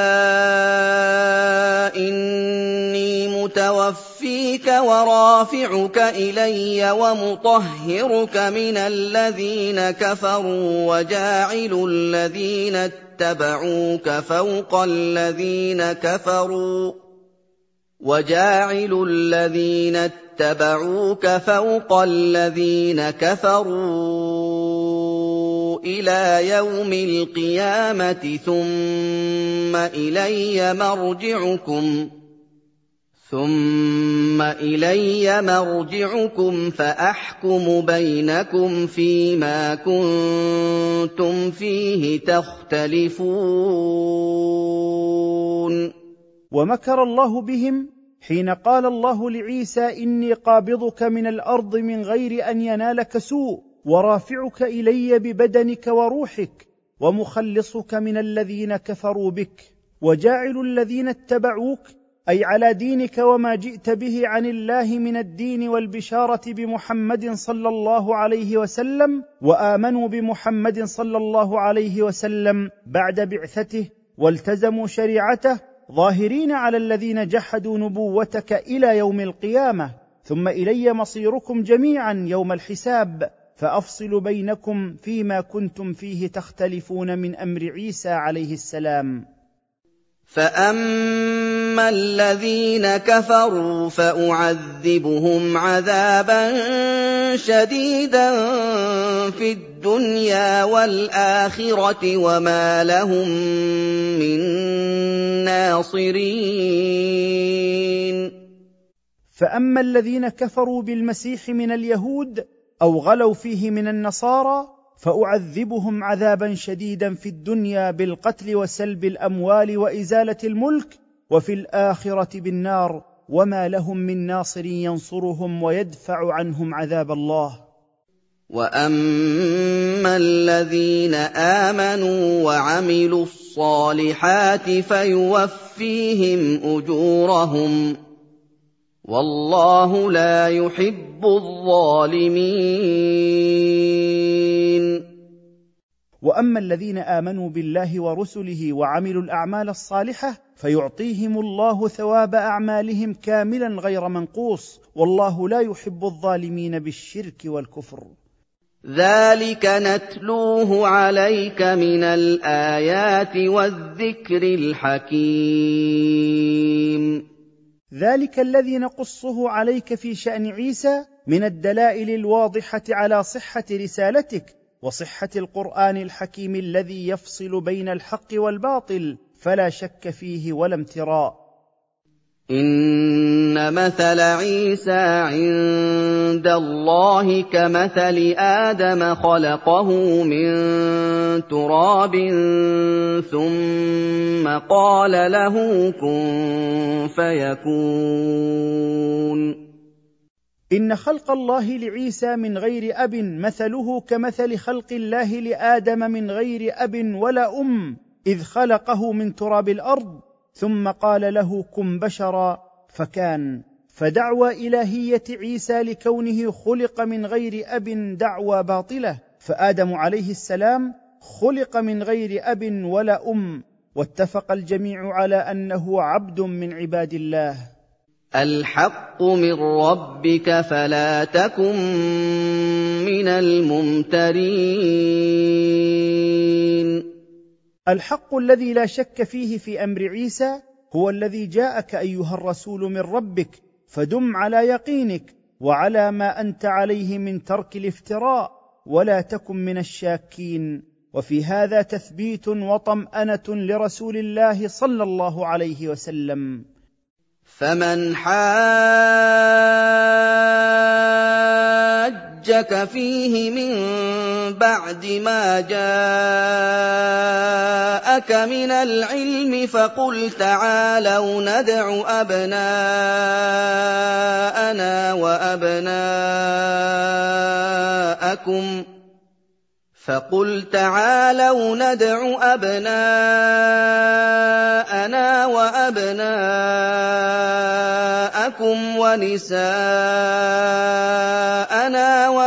إني متوفيك ورافعك إلي ومطهرك من الذين كفروا وجاعل الذين اتبعوك فوق الذين كفروا وجاعل الذين اتبعوك فوق الذين كفروا إلى يوم القيامة ثم إلي مرجعكم ثم إلي مرجعكم فأحكم بينكم فيما كنتم فيه تختلفون. ومكر الله بهم حين قال الله لعيسى إني قابضك من الأرض من غير أن ينالك سوء ورافعك إلي ببدنك وروحك ومخلصك من الذين كفروا بك وجاعل الذين اتبعوك أي على دينك وما جئت به عن الله من الدين والبشارة بمحمد صلى الله عليه وسلم وآمنوا بمحمد صلى الله عليه وسلم بعد بعثته والتزموا شريعته ظاهرين على الذين جحدوا نبوتك إلى يوم القيامة. ثم إلي مصيركم جميعا يوم الحساب فأفصل بينكم فيما كنتم فيه تختلفون من أمر عيسى عليه السلام. فأما الذين كفروا فأعذبهم عذابا شديدا في الدنيا والآخرة وما لهم من ناصرين. فأما الذين كفروا بالمسيح من اليهود أو غلوا فيه من النصارى فأعذبهم عذابا شديدا في الدنيا بالقتل وسلب الأموال وإزالة الملك وفي الآخرة بالنار وما لهم من ناصر ينصرهم ويدفع عنهم عذاب الله. وأما الذين آمنوا وعملوا الصالحات فيوفيهم أجورهم والله لا يحب الظالمين. وأما الذين آمنوا بالله ورسله وعملوا الأعمال الصالحة فيعطيهم الله ثواب أعمالهم كاملا غير منقوص والله لا يحب الظالمين بالشرك والكفر. ذلك نتلوه عليك من الآيات والذكر الحكيم. ذلك الذي نقصه عليك في شأن عيسى من الدلائل الواضحة على صحة رسالتك وصحة القرآن الحكيم الذي يفصل بين الحق والباطل فلا شك فيه ولا امتراء. إن مثل عيسى عند الله كمثل آدم خلقه من تراب ثم قال له كن فيكون. إن خلق الله لعيسى من غير أب مثله كمثل خلق الله لآدم من غير أب ولا أم إذ خلقه من تراب الأرض ثم قال له كن بشرا فكان. فدعوى إلهية عيسى لكونه خلق من غير أب دعوى باطلة، فآدم عليه السلام خلق من غير أب ولا أم، واتفق الجميع على أنه عبد من عباد الله. الحق من ربك فلا تكن من الممترين. الحق الذي لا شك فيه في أمر عيسى هو الذي جاءك أيها الرسول من ربك، فدم على يقينك وعلى ما أنت عليه من ترك الافتراء ولا تكن من الشاكين. وفي هذا تثبيت وطمأنة لرسول الله صلى الله عليه وسلم. فمن حاجك فيه من بعد ما جاءك من العلم فقل تعالوا ندع أبناءنا وأبناءكم فَقُلْ تَعَالَوْا نَدْعُ أَبْنَاءَنَا وَأَبْنَاءَكُمْ وَنِسَاءَنَا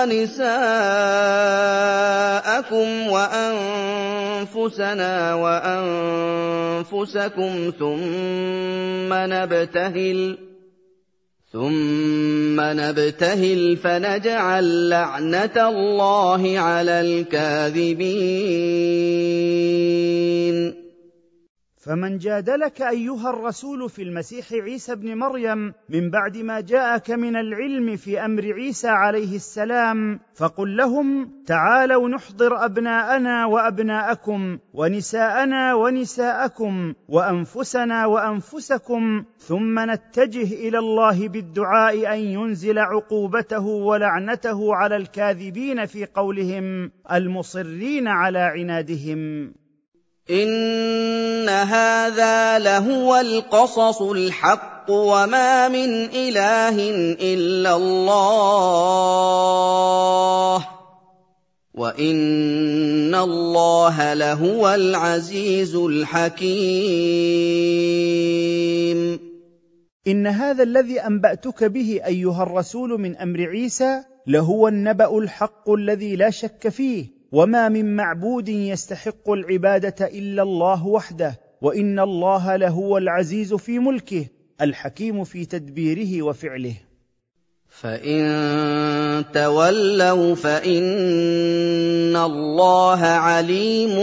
وَنِسَاءَكُمْ وَأَنفُسَنَا وَأَنفُسَكُمْ ثُمَّ نَبْتَهِلْ ثُمَّ نَبْتَهِلْ فَنَجْعَل لَّعْنَتَ اللَّهِ عَلَى الْكَاذِبِينَ. فمن جادلك أيها الرسول في المسيح عيسى بن مريم من بعد ما جاءك من العلم في أمر عيسى عليه السلام فقل لهم: تعالوا نحضر أبناءنا وأبناءكم ونساءنا ونساءكم وأنفسنا وأنفسكم ثم نتجه إلى الله بالدعاء أن ينزل عقوبته ولعنته على الكاذبين في قولهم المصرين على عنادهم. إِنَّ هَٰذَا لَهُوَ الْقَصَصُ الْحَقُّ وَمَا مِنْ إِلَٰهٍ إِلَّا اللَّهُ وَإِنَّ اللَّهَ لَهُوَ الْعَزِيزُ الْحَكِيمُ. إن هذا الذي أنبأتك به أيها الرسول من أمر عيسى لهو النبأ الحق الذي لا شك فيه، وما من معبود يستحق العبادة إلا الله وحده، وإن الله لهو العزيز في ملكه الحكيم في تدبيره وفعله. فإن تولوا فإن الله عليم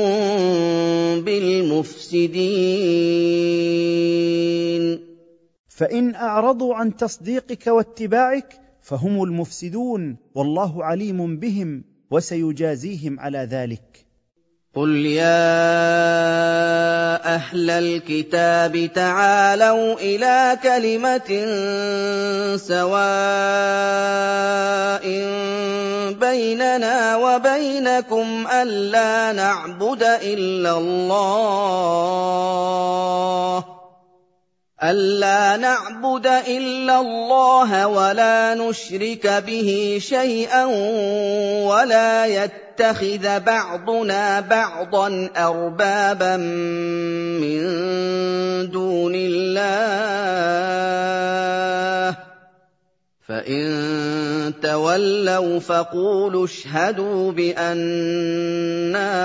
بالمفسدين. فإن أعرضوا عن تصديقك واتباعك فهم المفسدون، والله عليم بهم وسيجازيهم على ذلك. قُلْ يَا أَهْلَ الْكِتَابِ تَعَالَوْا إِلَىٰ كَلِمَةٍ سَوَاءٍ بَيْنَنَا وَبَيْنَكُمْ أَلَّا نَعْبُدَ إِلَّا اللَّهَ أَلَّا نَعْبُدَ إِلَّا اللَّهَ وَلَا نُشْرِكَ بِهِ شَيْئًا وَلَا يَتَّخِذَ بَعْضُنَا بَعْضًا أَرْبَابًا مِّن دُونِ اللَّهِ ۚ فَإِن تَوَلَّوْا فَقُولُوا اشْهَدُوا بِأَنَّا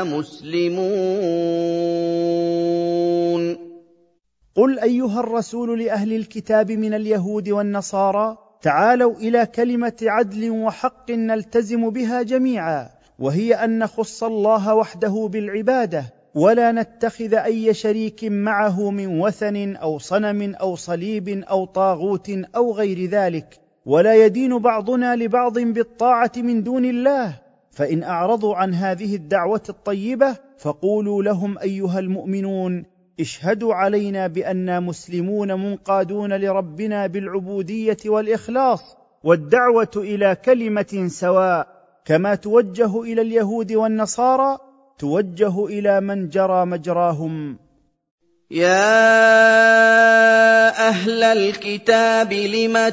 مُسْلِمُونَ. قل أيها الرسول لأهل الكتاب من اليهود والنصارى: تعالوا إلى كلمة عدل وحق نلتزم بها جميعا، وهي أن نخص الله وحده بالعبادة، ولا نتخذ أي شريك معه من وثن أو صنم أو صليب أو طاغوت أو غير ذلك، ولا يدين بعضنا لبعض بالطاعة من دون الله. فإن أعرضوا عن هذه الدعوة الطيبة فقولوا لهم أيها المؤمنون: اشهدوا علينا بأننا مسلمون منقادون لربنا بالعبودية والإخلاص والدعوة إلى كلمة سواء، كما توجه إلى اليهود والنصارى توجه إلى من جرى مجراهم. يا أهل الكتاب لم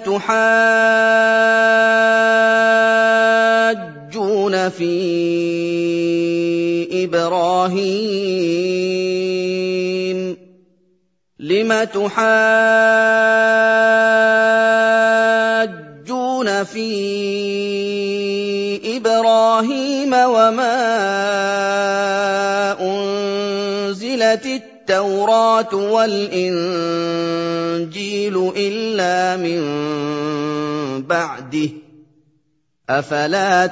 تحاجون في إبراهيم لم تحاجون في إبراهيم وما أنزلت التوراة والإنجيل إلا من بعده أفلا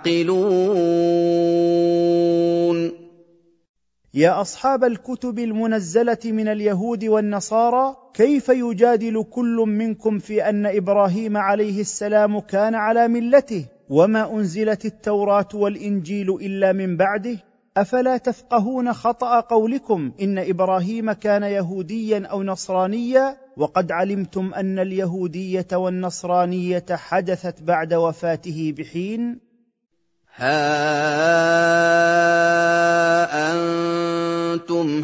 تعقلون. يا أصحاب الكتب المنزلة من اليهود والنصارى، كيف يجادل كل منكم في أن إبراهيم عليه السلام كان على ملته وما أنزلت التوراة والإنجيل إلا من بعده؟ أفلا تفقهون خطأ قولكم إن إبراهيم كان يهوديا أو نصرانيا، وقد علمتم أن اليهودية والنصرانية حدثت بعد وفاته بحين؟ ها أنتم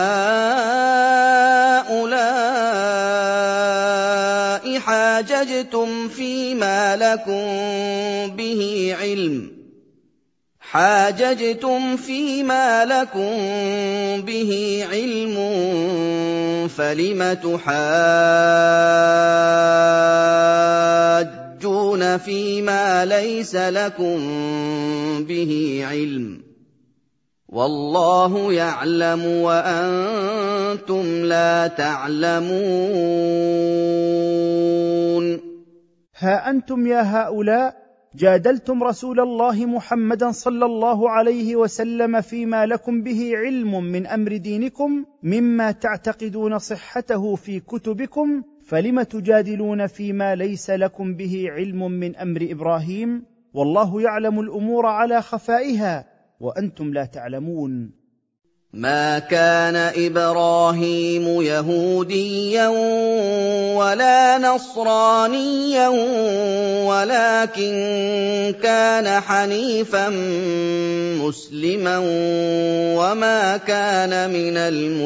هؤلاء حاججتم فيما لكم به علم حاججتم فيما لكم به علم فلم تحاجون فيما ليس لكم به علم والله يعلم وأنتم لا تعلمون. ها أنتم يا هؤلاء جادلتم رسول الله محمدا صلى الله عليه وسلم فيما لكم به علم من أمر دينكم مما تعتقدون صحته في كتبكم، فلم تجادلون فيما ليس لكم به علم من أمر إبراهيم والله يعلم الأمور على خفائها وأنتم لا تعلمون. ما كان إبراهيم يهوديا ولا نصرانيا ولكن كان حنيفا مسلما وما كان من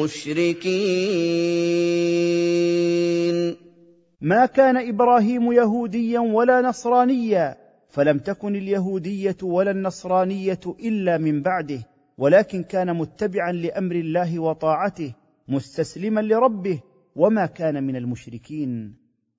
المشركين. ما كان إبراهيم يهوديا ولا نصرانيا، فلم تكن اليهودية ولا النصرانية إلا من بعده، ولكن كان متبعا لأمر الله وطاعته مستسلما لربه وما كان من المشركين.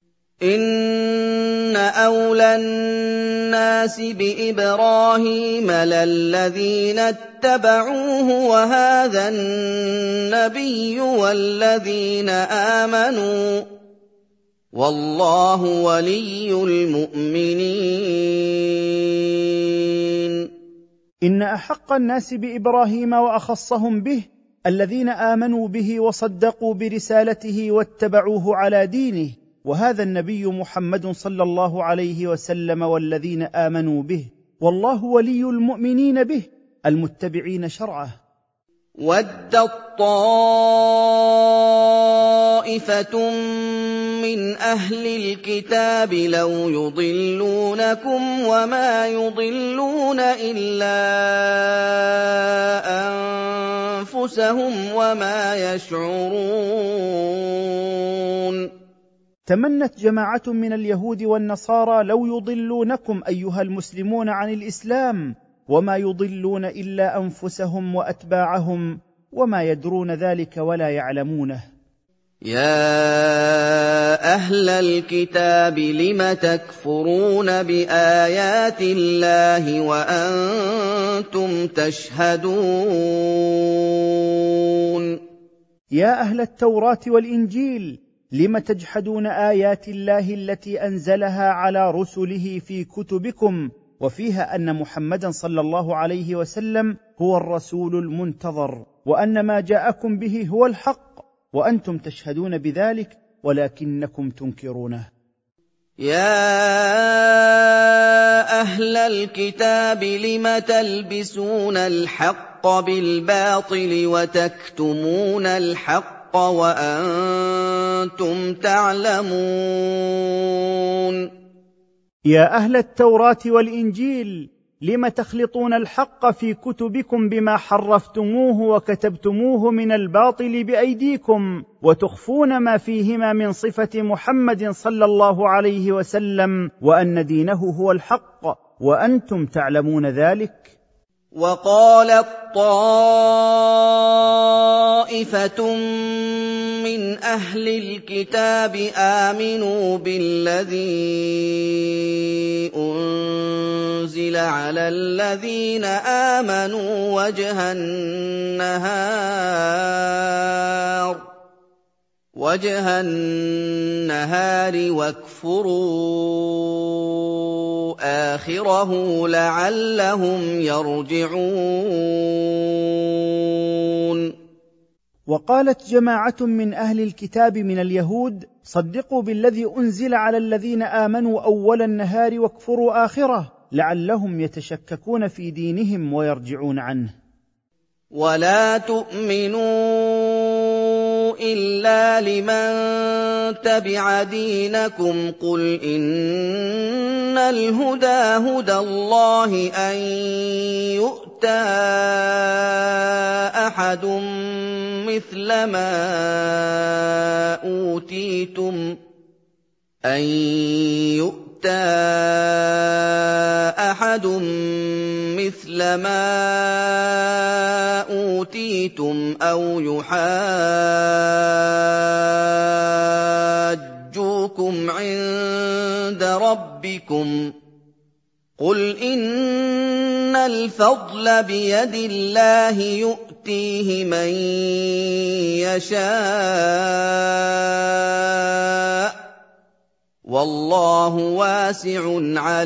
إن أولى الناس بإبراهيم للذين اتبعوه وهذا النبي والذين آمنوا والله ولي المؤمنين. إن أحق الناس بإبراهيم وأخصهم به الذين آمنوا به وصدقوا برسالته واتبعوه على دينه، وهذا النبي محمد صلى الله عليه وسلم والذين آمنوا به، والله ولي المؤمنين به المتبعين شرعه. ودت طائفة من أهل الكتاب لو يضلونكم وما يضلون إلا أنفسهم وما يشعرون. تمنت جماعة من اليهود والنصارى لو يضلونكم أيها المسلمون عن الإسلام، وما يضلون إلا أنفسهم وأتباعهم وما يدرون ذلك ولا يعلمونه. يا أهل الكتاب لم تكفرون بآيات الله وأنتم تشهدون. يا أهل التوراة والإنجيل لم تجحدون آيات الله التي أنزلها على رسله في كتبكم، وفيها أن محمدا صلى الله عليه وسلم هو الرسول المنتظر وأن ما جاءكم به هو الحق، وأنتم تشهدون بذلك ولكنكم تنكرونه. يا أهل الكتاب لم تلبسون الحق بالباطل وتكتمون الحق وأنتم تعلمون. يا أهل التوراة والإنجيل لم تخلطون الحق في كتبكم بما حرفتموه وكتبتموه من الباطل بأيديكم، وتخفون ما فيهما من صفة محمد صلى الله عليه وسلم وأن دينه هو الحق وأنتم تعلمون ذلك. وقالت طائفة من أهل الكتاب آمنوا بالذي أنزل على الذين آمنوا وجه النهار وجه النهار واكفروا آخره لعلهم يرجعون. وقالت جماعة من أهل الكتاب من اليهود صدقوا بالذي أنزل على الذين آمنوا أول النهار واكفروا آخره لعلهم يتشككون في دينهم ويرجعون عنه. ولا تؤمنوا إلا لمن تبع دينكم قل إن الهدى هدى الله أن يؤتى أحد مثل ما أوتيتم أن يؤتى يُؤْتَىٰ أَحَدٌ مِّثْلَ مَا أُوتِيتُمْ أَوْ يُحَاجُّوكُمْ عِندَ رَبِّكُمْ ۗ قُلْ إِنَّ الْفَضْلَ بِيَدِ اللَّهِ يُؤْتِيهِ مَن يَشَاءُ ۗ وَاللَّهُ وَاسِعٌ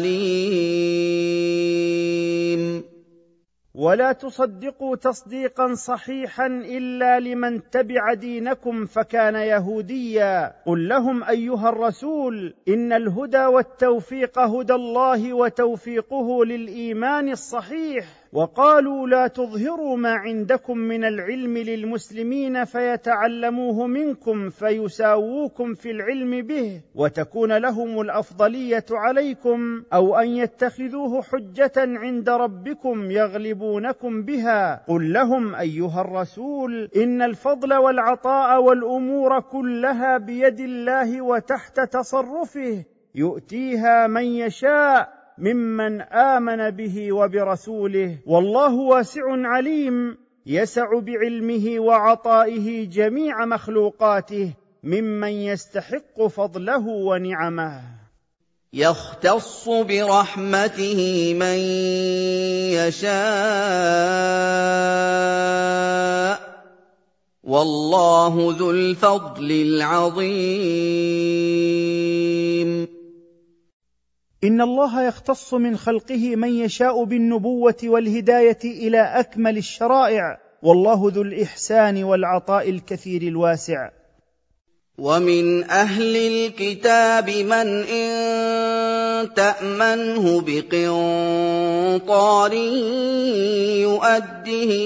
عَلِيمٌ. ولا تصدقوا تصديقا صحيحا إلا لمن تبع دينكم فكان يهوديا. قل لهم أيها الرسول إن الهدى والتوفيق هدى الله وتوفيقه للإيمان الصحيح. وقالوا لا تظهروا ما عندكم من العلم للمسلمين فيتعلموه منكم فيساووكم في العلم به وتكون لهم الأفضلية عليكم، أو أن يتخذوه حجة عند ربكم يغلبونكم بها. قل لهم أيها الرسول إن الفضل والعطاء والأمور كلها بيد الله وتحت تصرفه، يؤتيها من يشاء ممن آمن به وبرسوله، والله واسع عليم، يسع بعلمه وعطائه جميع مخلوقاته ممن يستحق فضله ونعمه. يختص برحمته من يشاء، والله ذو الفضل العظيم. إن الله يختص من خلقه من يشاء بالنبوة والهداية إلى أكمل الشرائع، والله ذو الإحسان والعطاء الكثير الواسع. ومن أهل الكتاب من إن تأمنه بقنطار يؤده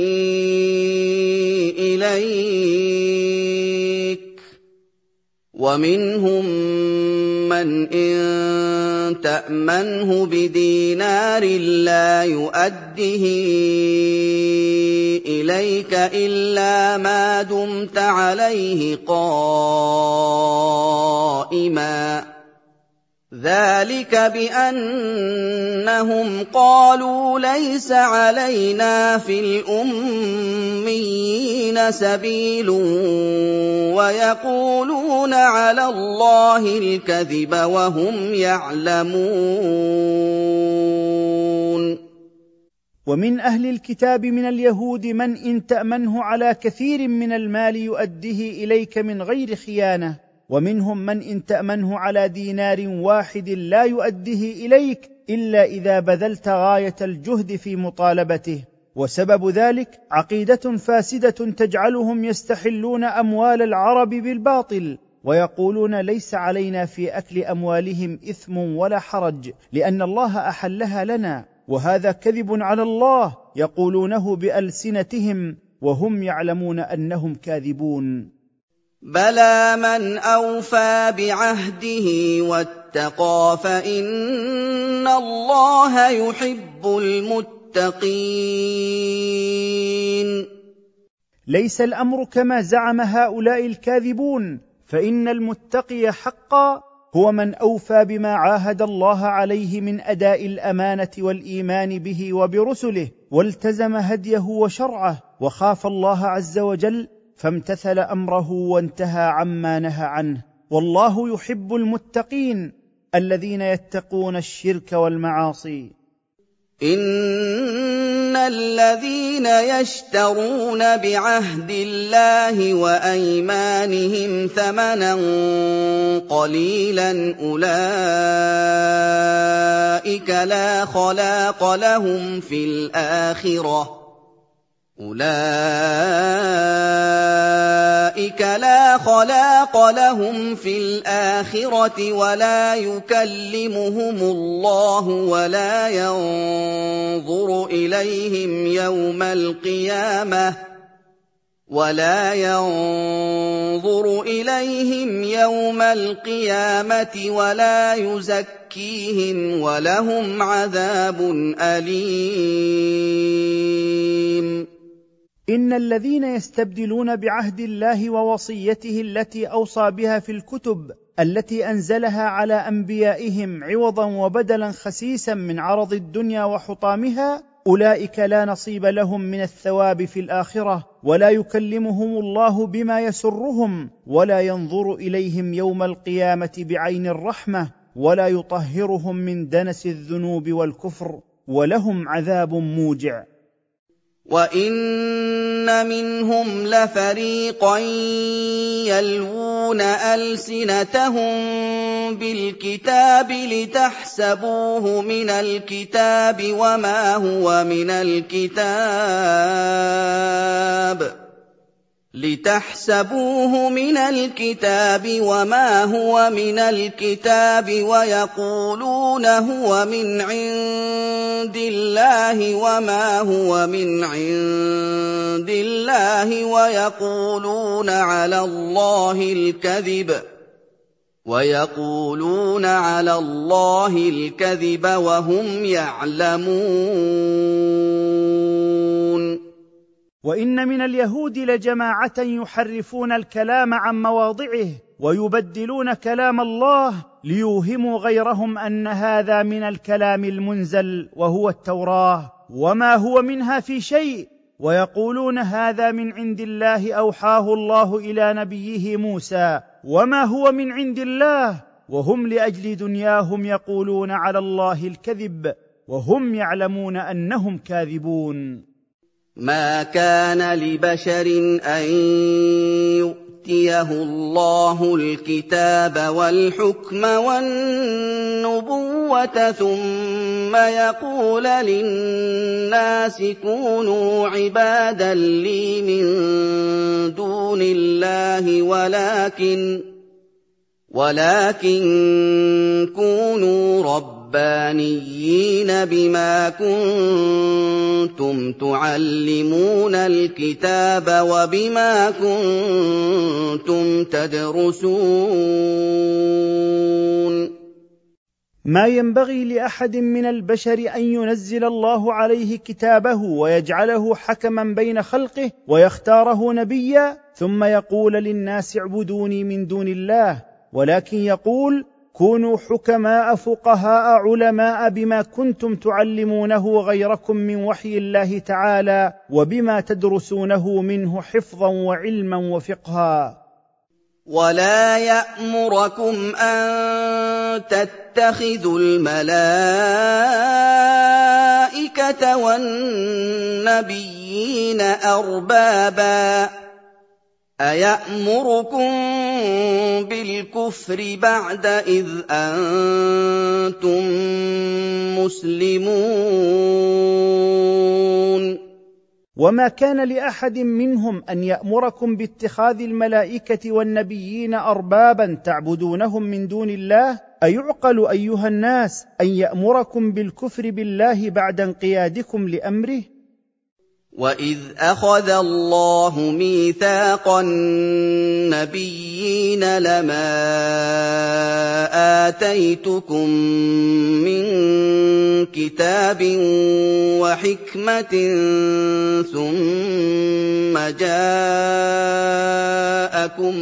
إليك، ومنهم من إن تأمنه بدينار لا يؤده إليك إلا ما دمت عليه قائما، ذلك بأنهم قالوا ليس علينا في الأميين سبيل ويقولون على الله الكذب وهم يعلمون. ومن أهل الكتاب من اليهود من إن تأمنه على كثير من المال يؤديه إليك من غير خيانة، ومنهم من إن تأمنه على دينار واحد لا يؤديه إليك إلا إذا بذلت غاية الجهد في مطالبته. وسبب ذلك عقيدة فاسدة تجعلهم يستحلون أموال العرب بالباطل، ويقولون ليس علينا في أكل أموالهم إثم ولا حرج لأن الله أحلها لنا، وهذا كذب على الله يقولونه بألسنتهم وهم يعلمون أنهم كاذبون. بلى من أوفى بعهده واتقى فإن الله يحب المتقين. ليس الأمر كما زعم هؤلاء الكاذبون، فإن المتقي حقا هو من أوفى بما عاهد الله عليه من أداء الأمانة والإيمان به وبرسله، والتزم هديه وشرعه، وخاف الله عز وجل فامتثل أمره وانتهى عما نهى عنه. والله يحب المتقين الذين يتقون الشرك والمعاصي. إن الذين يشترون بعهد الله وأيمانهم ثمنا قليلا أولئك لا خلاق لهم في الآخرة أولئك لا خلاق لهم في الآخرة ولا يكلمهم الله ولا ينظر إليهم يوم القيامة ولا ينظر إليهم يوم القيامة ولا يزكيهم ولهم عذاب أليم. إن الذين يستبدلون بعهد الله ووصيته التي أوصى بها في الكتب التي انزلها على انبيائهم عوضا وبدلا خسيسا من عرض الدنيا وحطامها، اولئك لا نصيب لهم من الثواب في الاخره، ولا يكلمهم الله بما يسرهم، ولا ينظر اليهم يوم القيامه بعين الرحمه، ولا يطهرهم من دنس الذنوب والكفر، ولهم عذاب موجع. وَإِنَّ مِنْهُمْ لَفَرِيقًا يَلْوُونَ أَلْسِنَتَهُم بِالْكِتَابِ لِتَحْسَبُوهُ مِنَ الْكِتَابِ وَمَا هُوَ مِنَ الْكِتَابِ لِتَحْسَبُوهُ مِنَ الْكِتَابِ وَمَا هُوَ مِنَ الْكِتَابِ وَيَقُولُونَ هُوَ مِنْ عِندِ اللَّهِ وَمَا هُوَ مِنْ عِندِ اللَّهِ وَيَقُولُونَ عَلَى اللَّهِ الْكَذِبَ وَيَقُولُونَ عَلَى اللَّهِ الْكَذِبَ وَهُمْ يَعْلَمُونَ. وإن من اليهود لجماعة يحرفون الكلام عن مواضعه ويبدلون كلام الله ليوهموا غيرهم أن هذا من الكلام المنزل وهو التوراة، وما هو منها في شيء، ويقولون هذا من عند الله أوحاه الله إلى نبيه موسى، وما هو من عند الله، وهم لأجل دنياهم يقولون على الله الكذب وهم يعلمون أنهم كاذبون. مَا كَانَ لِبَشَرٍ أَن يُؤْتِيَهُ اللَّهُ الْكِتَابَ وَالْحُكْمَ وَالنُّبُوَّةَ ثُمَّ يَقُولَ لِلنَّاسِ كُونُوا عِبَادًا لِّي مِن دُونِ اللَّهِ وَلَٰكِن وَلَٰكِن كُونُوا رَبَّانِيِّينَ بِمَا كُنتُمْ تُعَلِّمُونَ الْكِتَابَ وَبِمَا كُنتُمْ تَدْرُسُونَ. ما ينبغي لأحد من البشر أن ينزل الله عليه كتابه ويجعله حكما بين خلقه ويختاره نبيا ثم يقول للناس اعبدوني من دون الله، ولكن يقول كونوا حكماء فقهاء علماء بما كنتم تعلمونه غيركم من وحي الله تعالى وبما تدرسونه منه حفظا وعلما وفقها. ولا يأمركم أن تتخذوا الملائكة والنبيين أربابا أَيَأْمُرُكُم بِالْكُفْرِ بَعْدَ إِذْ أَنتُم مُّسْلِمُونَ. وما كان لأحد منهم أن يأمركم باتخاذ الملائكة والنبيين أربابا تعبدونهم من دون الله. أيعقل أيها الناس أن يأمركم بالكفر بالله بعد انقيادكم لأمره؟ وَإِذْ أَخَذَ اللَّهُ مِيثَاقَ النَّبِيِّينَ لَمَا آتَيْتُكُم مِّن كِتَابٍ وَحِكْمَةٍ ثُمَّ جَاءَكُمْ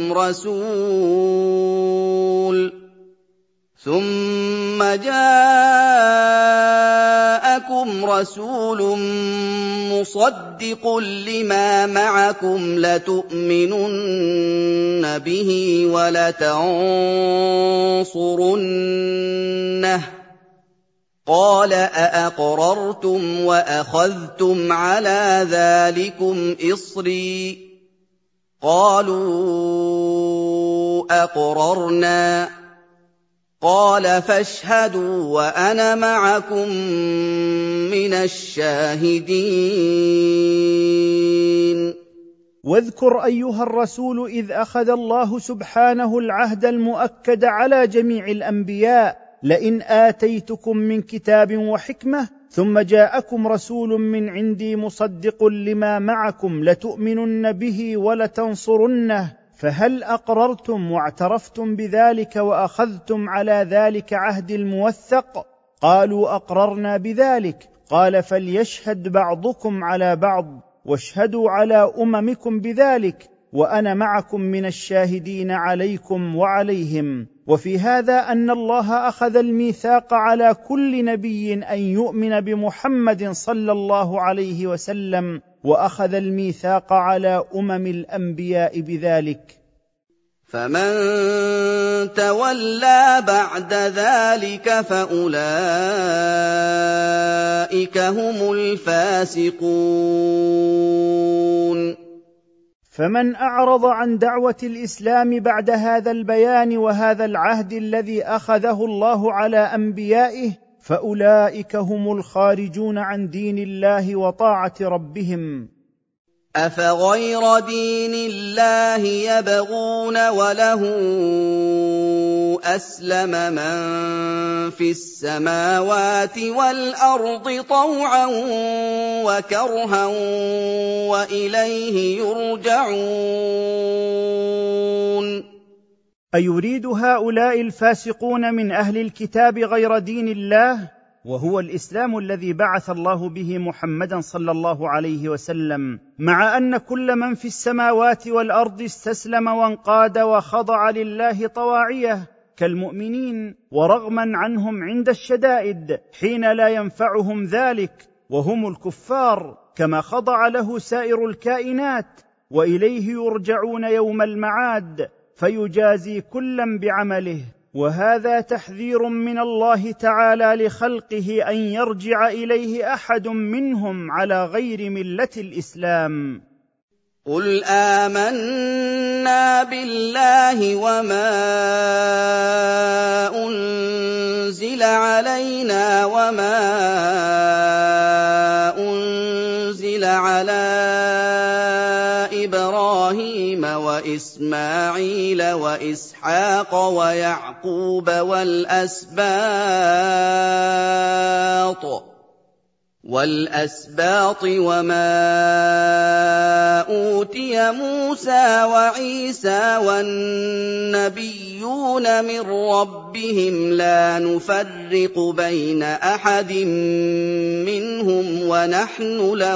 رَسُولٌ ثُمَّ جَاءَكُمْ رَسُولٌ مُّصَدِّقٌ لِّمَا مَعَكُمْ لَتُؤْمِنُنَّ بِهِ وَلَتَنصُرُنَّهُ ۚ قَالَ أَأَقْرَرْتُمْ وَأَخَذْتُمْ عَلَىٰ ذَٰلِكُمْ إِصْرِي ۖ قَالُوا أَقْرَرْنَا ۚ قَالَ فَاشْهَدُوا وَأَنَا مَعَكُم مِّنَ الشَّاهِدِينَ. واذكر أيها الرسول إذ أخذ الله سبحانه العهد المؤكد على جميع الأنبياء لئن آتيتكم من كتاب وحكمة ثم جاءكم رسول من عندي مصدق لما معكم لتؤمنن به ولتنصرنه، فهل أقررتم واعترفتم بذلك وأخذتم على ذلك عهد الموثق؟ قالوا أقررنا بذلك. قال فليشهد بعضكم على بعض واشهدوا على أممكم بذلك وأنا معكم من الشاهدين عليكم وعليهم. وفي هذا أن الله أخذ الميثاق على كل نبي أن يؤمن بمحمد صلى الله عليه وسلم، وأخذ الميثاق على أمم الأنبياء بذلك. فمن تولى بعد ذلك فأولئك هم الفاسقون. فمن أعرض عن دعوة الإسلام بعد هذا البيان وهذا العهد الذي أخذه الله على أنبيائه فأولئك هم الخارجون عن دين الله وطاعة ربهم. أفغير دين الله يبغون وله أسلم من في السماوات والأرض طوعا وكرها وإليه يرجعون. أيريد هؤلاء الفاسقون من أهل الكتاب غير دين الله، وهو الإسلام الذي بعث الله به محمدا صلى الله عليه وسلم، مع أن كل من في السماوات والأرض استسلم وانقاد وخضع لله طواعية كالمؤمنين، ورغما عنهم عند الشدائد حين لا ينفعهم ذلك، وهم الكفار، كما خضع له سائر الكائنات، وإليه يرجعون يوم المعاد فيجازي كلا بعمله. وهذا تحذير من الله تعالى لخلقه أن يرجع إليه أحد منهم على غير ملة الإسلام. قل آمنا بالله وما أنزل علينا وما أنزل على إبراهيم وإسماعيل وإسحاق ويعقوب والأسباط والأسباط وما أوتي موسى وعيسى والنبيون من ربهم لا نفرق بين أحد منهم ونحن له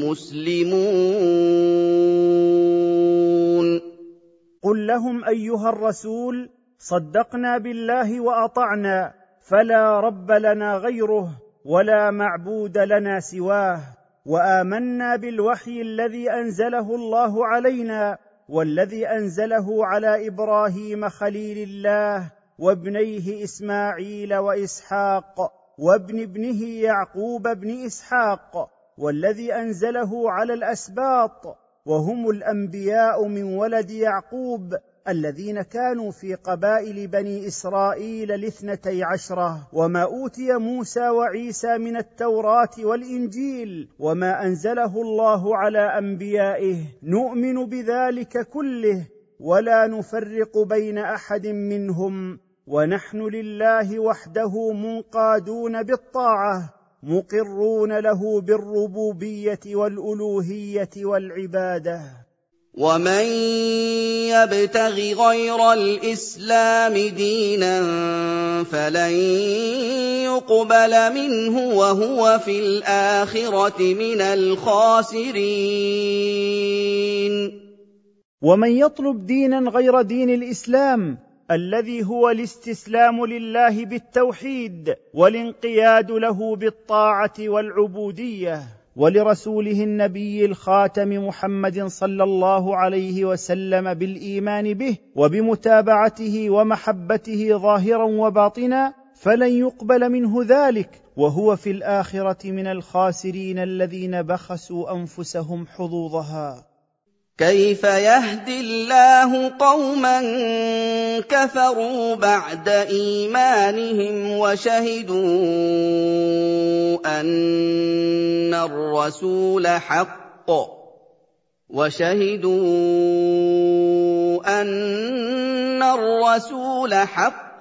مسلمون. قل لهم أيها الرسول: صدقنا بالله وأطعنا، فلا رب لنا غيره ولا معبود لنا سواه، وآمنا بالوحي الذي أنزله الله علينا والذي أنزله على إبراهيم خليل الله وابنيه إسماعيل وإسحاق وابن ابنه يعقوب بن إسحاق، والذي أنزله على الأسباط وهم الأنبياء من ولد يعقوب الذين كانوا في قبائل بني إسرائيل الاثنتي عشرة، وما أوتي موسى وعيسى من التوراة والإنجيل وما أنزله الله على أنبيائه، نؤمن بذلك كله ولا نفرق بين أحد منهم، ونحن لله وحده منقادون بالطاعة، مقرون له بالربوبية والألوهية والعبادة. ومن يبتغ غير الإسلام دينا فلن يقبل منه وهو في الآخرة من الخاسرين. ومن يطلب دينا غير دين الإسلام الذي هو الاستسلام لله بالتوحيد والانقياد له بالطاعة والعبودية، ولرسوله النبي الخاتم محمد صلى الله عليه وسلم بالإيمان به وبمتابعته ومحبته ظاهرا وباطنا، فلن يقبل منه ذلك وهو في الآخرة من الخاسرين الذين بخسوا أنفسهم حظوظها. كيف يهدي الله قوما كفروا بعد إيمانهم وشهدوا أن الرسول حق وشهدوا أن الرسول حق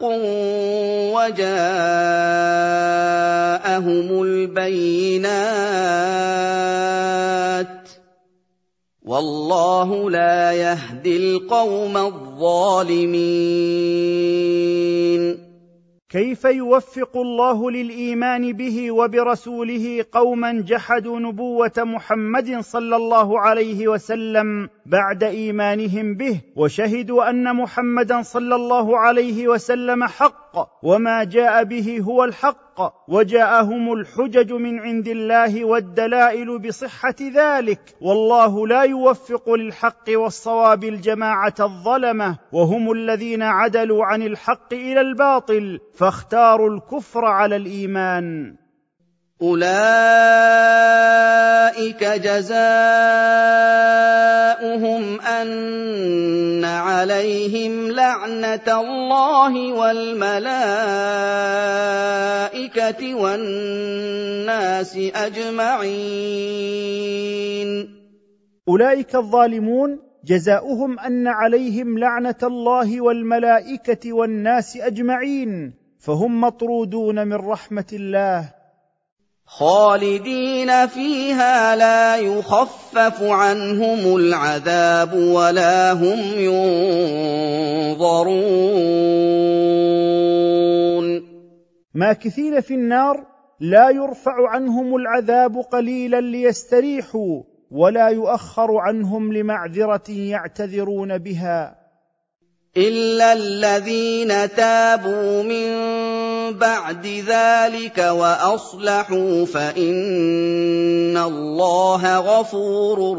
وجاءهم البينات والله لا يهدي القوم الظالمين. كيف يوفق الله للايمان به وبرسوله قوما جحدوا نبوه محمد صلى الله عليه وسلم بعد ايمانهم به، وشهدوا ان محمدا صلى الله عليه وسلم حق وما جاء به هو الحق، وجاءهم الحجج من عند الله والدلائل بصحه ذلك، والله لا يوفق للحق والصواب الجماعه الظلمه، وهم الذين عدلوا عن الحق الى الباطل فاختاروا الكفر على الايمان. أولئك جزاؤهم أن عليهم لعنة الله والملائكة والناس أجمعين. أولئك الظالمون جزاؤهم أن عليهم لعنة الله والملائكة والناس أجمعين، فهم مطرودون من رحمة الله، خالدين فيها لا يخفف عنهم العذاب ولا هم ينظرون. ماكثين في النار لا يرفع عنهم العذاب قليلا ليستريحوا، ولا يؤخر عنهم لمعذرة يعتذرون بها، إلا الذين تابوا من بعد ذلك وأصلحوا فإن الله غفور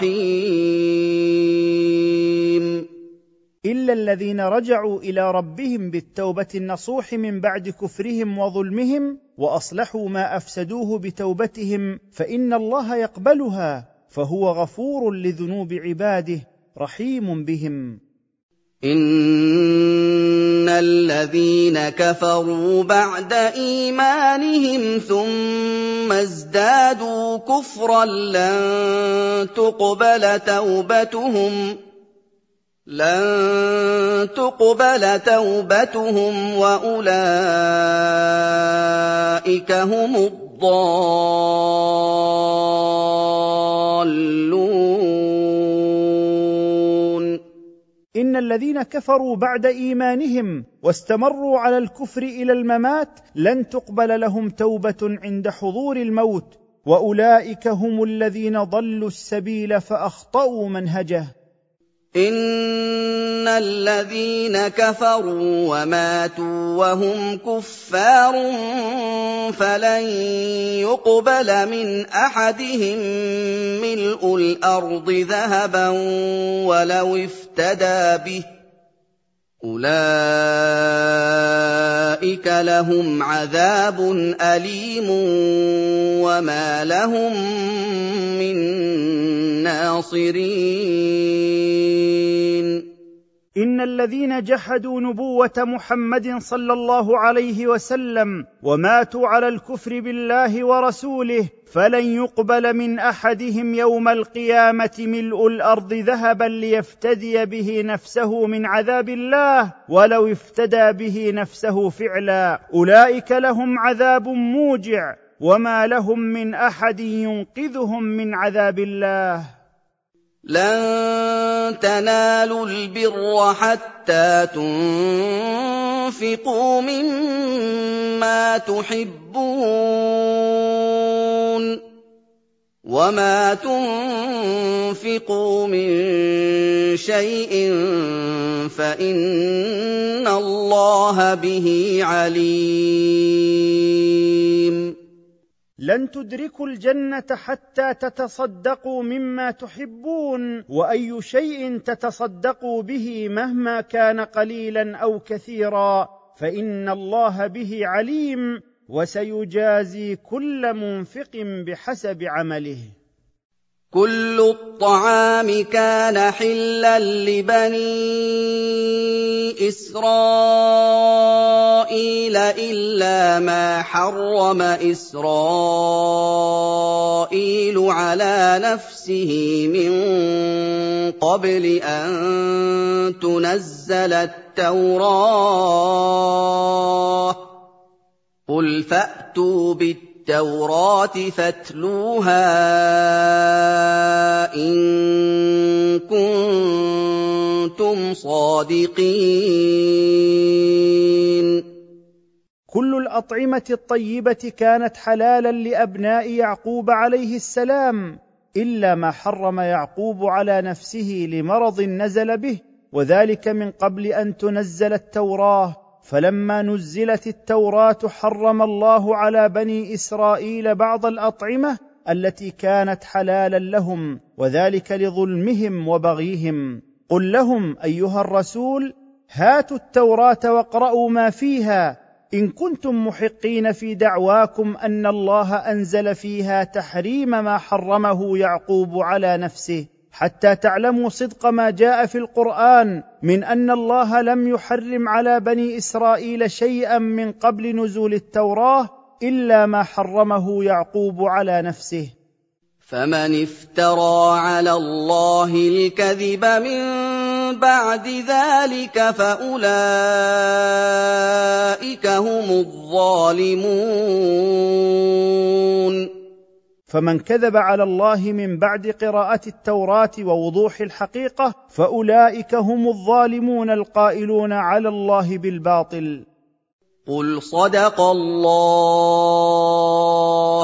رحيم. إلا الذين رجعوا إلى ربهم بالتوبة النصوح من بعد كفرهم وظلمهم وأصلحوا ما أفسدوه بتوبتهم فإن الله يقبلها، فهو غفور لذنوب عباده رحيم بهم. إن الذين كفروا بعد إيمانهم ثم ازدادوا كفرا لن تقبل توبتهم لن تقبل توبتهم وأولئك هم الضالون. إن الذين كفروا بعد إيمانهم واستمروا على الكفر إلى الممات لن تقبل لهم توبة عند حضور الموت، وأولئك هم الذين ضلوا السبيل فأخطأوا منهجه. إن الذين كفروا وماتوا وهم كفار فلن يقبل من أحدهم ملء الأرض ذهبا ولو افتدى به، أولئك لهم عذاب أليم وما لهم من ناصرين. إن الذين جحدوا نبوة محمد صلى الله عليه وسلم وماتوا على الكفر بالله ورسوله فلن يقبل من أحدهم يوم القيامة ملء الأرض ذهبا ليفتدي به نفسه من عذاب الله ولو افتدى به نفسه فعلا، أولئك لهم عذاب موجع وما لهم من أحد ينقذهم من عذاب الله. لن تنالوا البر حتى تنفقوا مما تحبون وما تنفقوا من شيء فإن الله به عليم. لن تدركوا الجنة حتى تتصدقوا مما تحبون، وأي شيء تتصدقوا به مهما كان قليلا أو كثيرا فإن الله به عليم، وسيجازي كل منفق بحسب عمله. كل الطعام كان حلا لبني إسرائيل إلا ما حرم إسرائيل على نفسه من قبل أن تنزل التوراة، قل فأتوا بالتوراة التوراة فاتلوها إن كنتم صادقين. الاطعمه الطيبه كانت حلالا لابناء يعقوب عليه السلام، الا ما حرم يعقوب على نفسه لمرض نزل به، وذلك من قبل ان تنزل التوراه. فلما نزلت التوراه حرم الله على بني اسرائيل بعض الاطعمه التي كانت حلالا لهم، وذلك لظلمهم وبغيهم. قل لهم ايها الرسول: هاتوا التوراه واقرأوا ما فيها ان كنتم محقين في دعواكم ان الله انزل فيها تحريم ما حرمه يعقوب على نفسه، حتى تعلموا صدق ما جاء في القرآن من ان الله لم يحرم على بني اسرائيل شيئا من قبل نزول التوراه الا ما حرمه يعقوب على نفسه. فمن افترى على الله الكذب من بعد ذلك فأولئك هم الظالمون. فمن كذب على الله من بعد قراءة التوراة ووضوح الحقيقة فأولئك هم الظالمون القائلون على الله بالباطل. قل صدق الله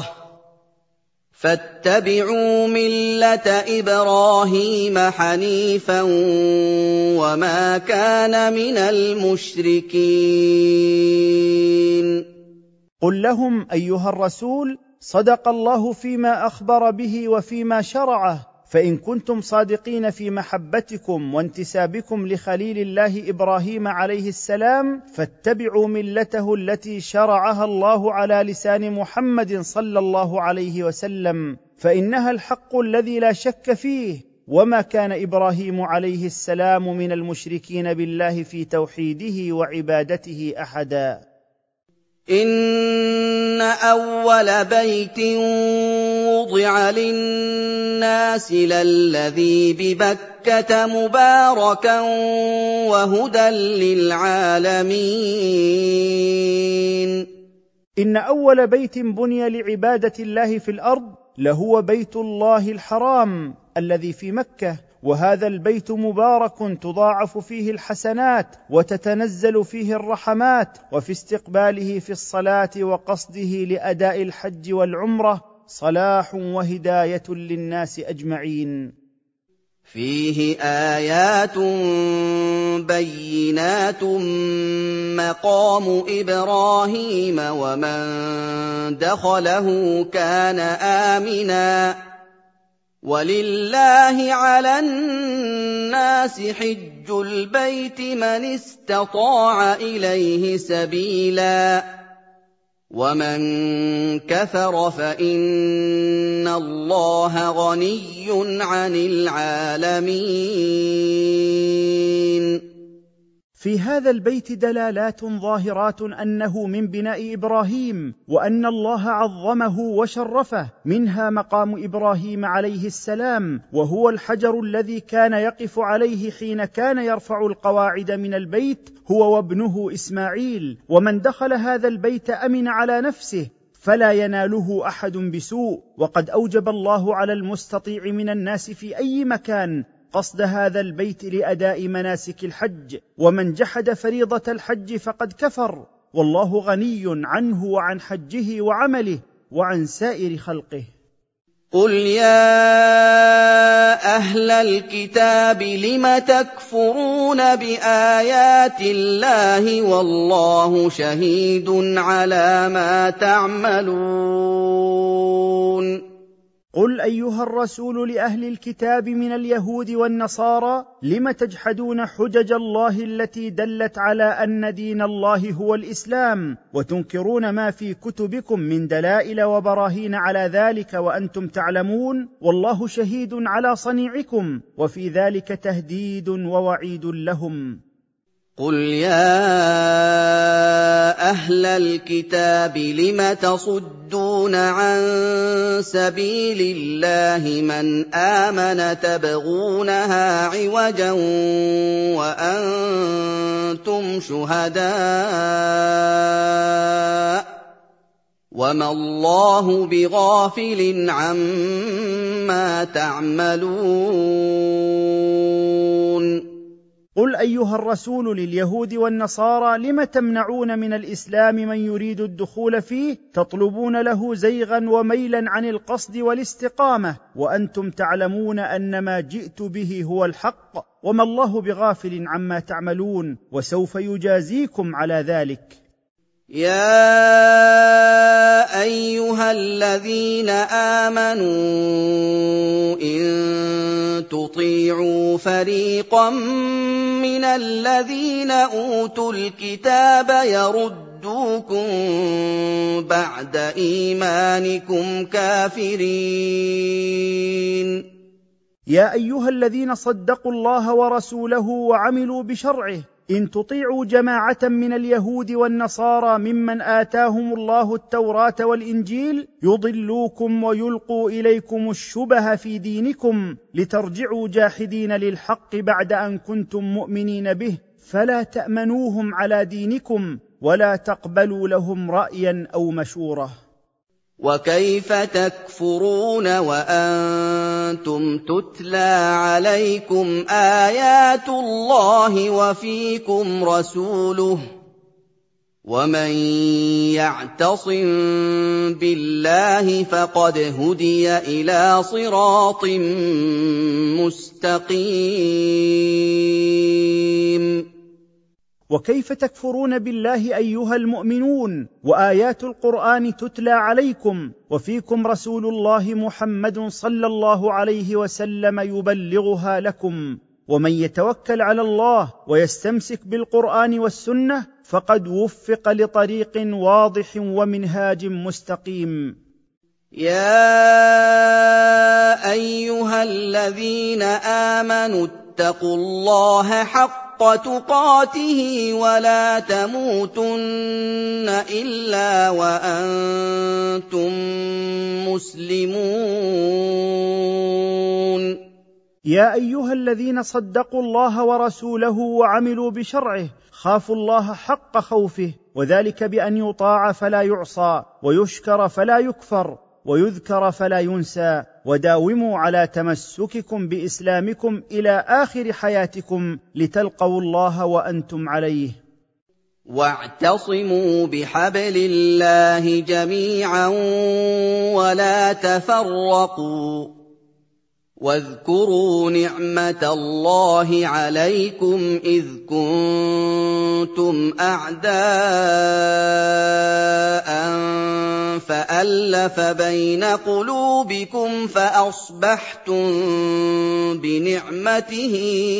فاتبعوا ملة إبراهيم حنيفا وما كان من المشركين. قل لهم أيها الرسول: صدق الله فيما أخبر به وفيما شرعه، فإن كنتم صادقين في محبتكم وانتسابكم لخليل الله إبراهيم عليه السلام فاتبعوا ملته التي شرعها الله على لسان محمد صلى الله عليه وسلم، فإنها الحق الذي لا شك فيه، وما كان إبراهيم عليه السلام من المشركين بالله في توحيده وعبادته أحدا. إن أول بيت وضع للناس للذي ببكة مباركا وهدى للعالمين. إن أول بيت بني لعبادة الله في الأرض لهو بيت الله الحرام الذي في مكة، وهذا البيت مبارك تضاعف فيه الحسنات وتتنزل فيه الرحمات، وفي استقباله في الصلاة وقصده لأداء الحج والعمرة صلاح وهداية للناس أجمعين. فيه آيات بينات مقام إبراهيم ومن دخله كان آمنا ولله على الناس حج البيت من استطاع إليه سبيلا ومن كفر فإن الله غني عن العالمين. في هذا البيت دلالات ظاهرات أنه من بناء إبراهيم، وأن الله عظمه وشرفه، منها مقام إبراهيم عليه السلام، وهو الحجر الذي كان يقف عليه حين كان يرفع القواعد من البيت هو وابنه إسماعيل، ومن دخل هذا البيت أمن على نفسه فلا يناله أحد بسوء. وقد أوجب الله على المستطيع من الناس في أي مكان قصد هذا البيت لأداء مناسك الحج، ومن جحد فريضة الحج فقد كفر، والله غني عنه وعن حجه وعمله وعن سائر خلقه. قل يا أهل الكتاب لم تكفرون بآيات الله والله شهيد على ما تعملون. قل أيها الرسول لأهل الكتاب من اليهود والنصارى: لم تجحدون حجج الله التي دلت على أن دين الله هو الإسلام، وتنكرون ما في كتبكم من دلائل وبراهين على ذلك وأنتم تعلمون، والله شهيد على صنيعكم، وفي ذلك تهديد ووعيد لهم. قل يا أهل الكتاب لم تصدون عن سبيل الله من آمن تبغونها عوجا وأنتم شهداء وما الله بغافل عما تعملون. قل ايها الرسول لليهود والنصارى: لم تمنعون من الاسلام من يريد الدخول فيه، تطلبون له زيغا وميلا عن القصد والاستقامه، وانتم تعلمون ان ما جئت به هو الحق، وما الله بغافل عما تعملون، وسوف يجازيكم على ذلك. يا ايها الذين امنوا ان تطيعوا فريقا من الذين اوتوا الكتاب يردوكم بعد ايمانكم كافرين. يا ايها الذين صدقوا الله ورسوله وعملوا بشرعه، إن تطيعوا جماعة من اليهود والنصارى ممن آتاهم الله التوراة والإنجيل يضلوكم ويلقوا إليكم الشبه في دينكم لترجعوا جاحدين للحق بعد أن كنتم مؤمنين به، فلا تأمنوهم على دينكم ولا تقبلوا لهم رأيا أو مشورة. وكيف تكفرون وأنتم تتلى عليكم آيات الله وفيكم رسوله، ومن يعتصم بالله فقد هدي إلى صراط مستقيم. وكيف تكفرون بالله ايها المؤمنون وايات القران تتلى عليكم وفيكم رسول الله محمد صلى الله عليه وسلم يبلغها لكم، ومن يتوكل على الله ويستمسك بالقران والسنه فقد وفق لطريق واضح ومنهاج مستقيم. يا ايها الذين امنوا اتقوا الله حق تقاته ولا تموتن إلا وأنتم مسلمون. يا أيها الذين صدقوا الله ورسوله وعملوا بشرعه خافوا الله حق خوفه، وذلك بأن يطاع فلا يعصى، ويشكر فلا يكفر، ويذكر فلا ينسى، وداوموا على تمسككم بإسلامكم إلى آخر حياتكم لتلقوا الله وأنتم عليه. واعتصموا بحبل الله جميعا ولا تفرقوا، واذكروا نعمة الله عليكم إذ كنتم أعداء فألف بين قلوبكم فأصبحتم بنعمته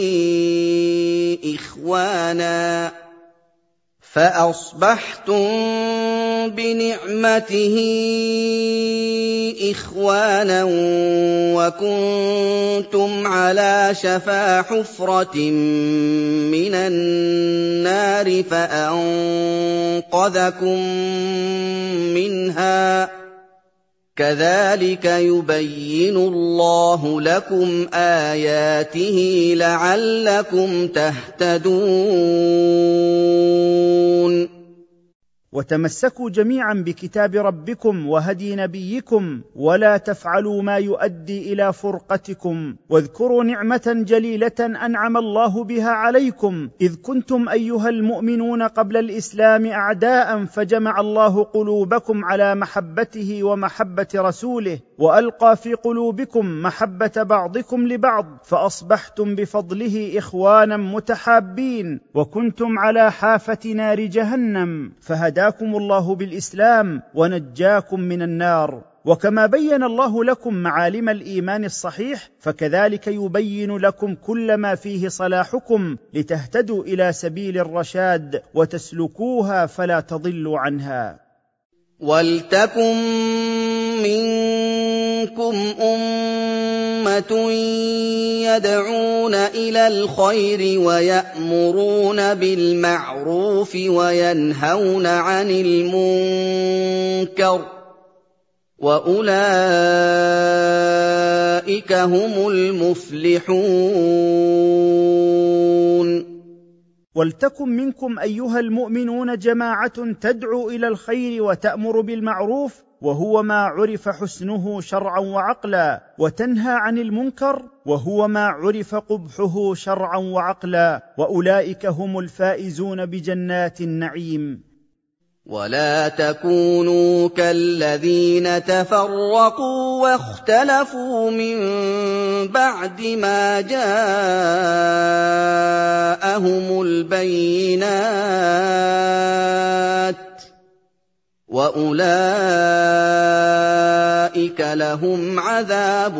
إخوانا فأصبحتم بنعمته إخوانا وكنتم على شفا حفرة من النار فأنقذكم منها. كذلك يبين الله لكم آياته لعلكم تهتدون. وتمسكوا جميعا بكتاب ربكم وهدي نبيكم ولا تفعلوا ما يؤدي إلى فرقتكم، واذكروا نعمة جليلة أنعم الله بها عليكم إذ كنتم أيها المؤمنون قبل الإسلام أعداء فجمع الله قلوبكم على محبته ومحبة رسوله، وألقى في قلوبكم محبة بعضكم لبعض فأصبحتم بفضله إخوانا متحابين، وكنتم على حافة نار جهنم فهداكم الله بالإسلام ونجاكم من النار. وكما بين الله لكم معالم الإيمان الصحيح فكذلك يبين لكم كل ما فيه صلاحكم لتهتدوا إلى سبيل الرشاد وتسلكوها فلا تضلوا عنها. ولتكن منكم أمة يدعون إلى الخير ويأمرون بالمعروف وينهون عن المنكر، وأولئك هم المفلحون. ولتكن منكم أيها المؤمنون جماعة تدعو إلى الخير وتأمر بالمعروف وهو ما عرف حسنه شرعا وعقلا، وتنهى عن المنكر وهو ما عرف قبحه شرعا وعقلا، وأولئك هم الفائزون بجنات النعيم. ولا تكونوا كالذين تفرقوا واختلفوا من بعد ما جاءهم البينات وأولئك لهم عذاب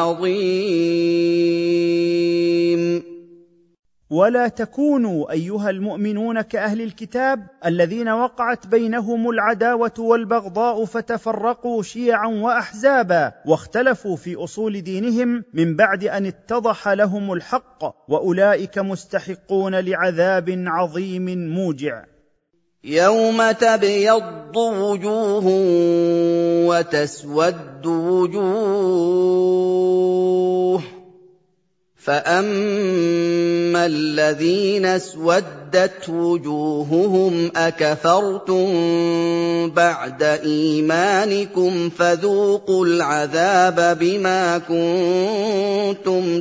عظيم. ولا تكونوا أيها المؤمنون كأهل الكتاب الذين وقعت بينهم العداوة والبغضاء فتفرقوا شيعا وأحزابا واختلفوا في أصول دينهم من بعد أن اتضح لهم الحق، وأولئك مستحقون لعذاب عظيم موجع. يوم تبيض وجوه وتسود وجوه، فأما الذين اسودت وجوههم أكفرتم بعد إيمانكم فذوقوا العذاب بما كنتم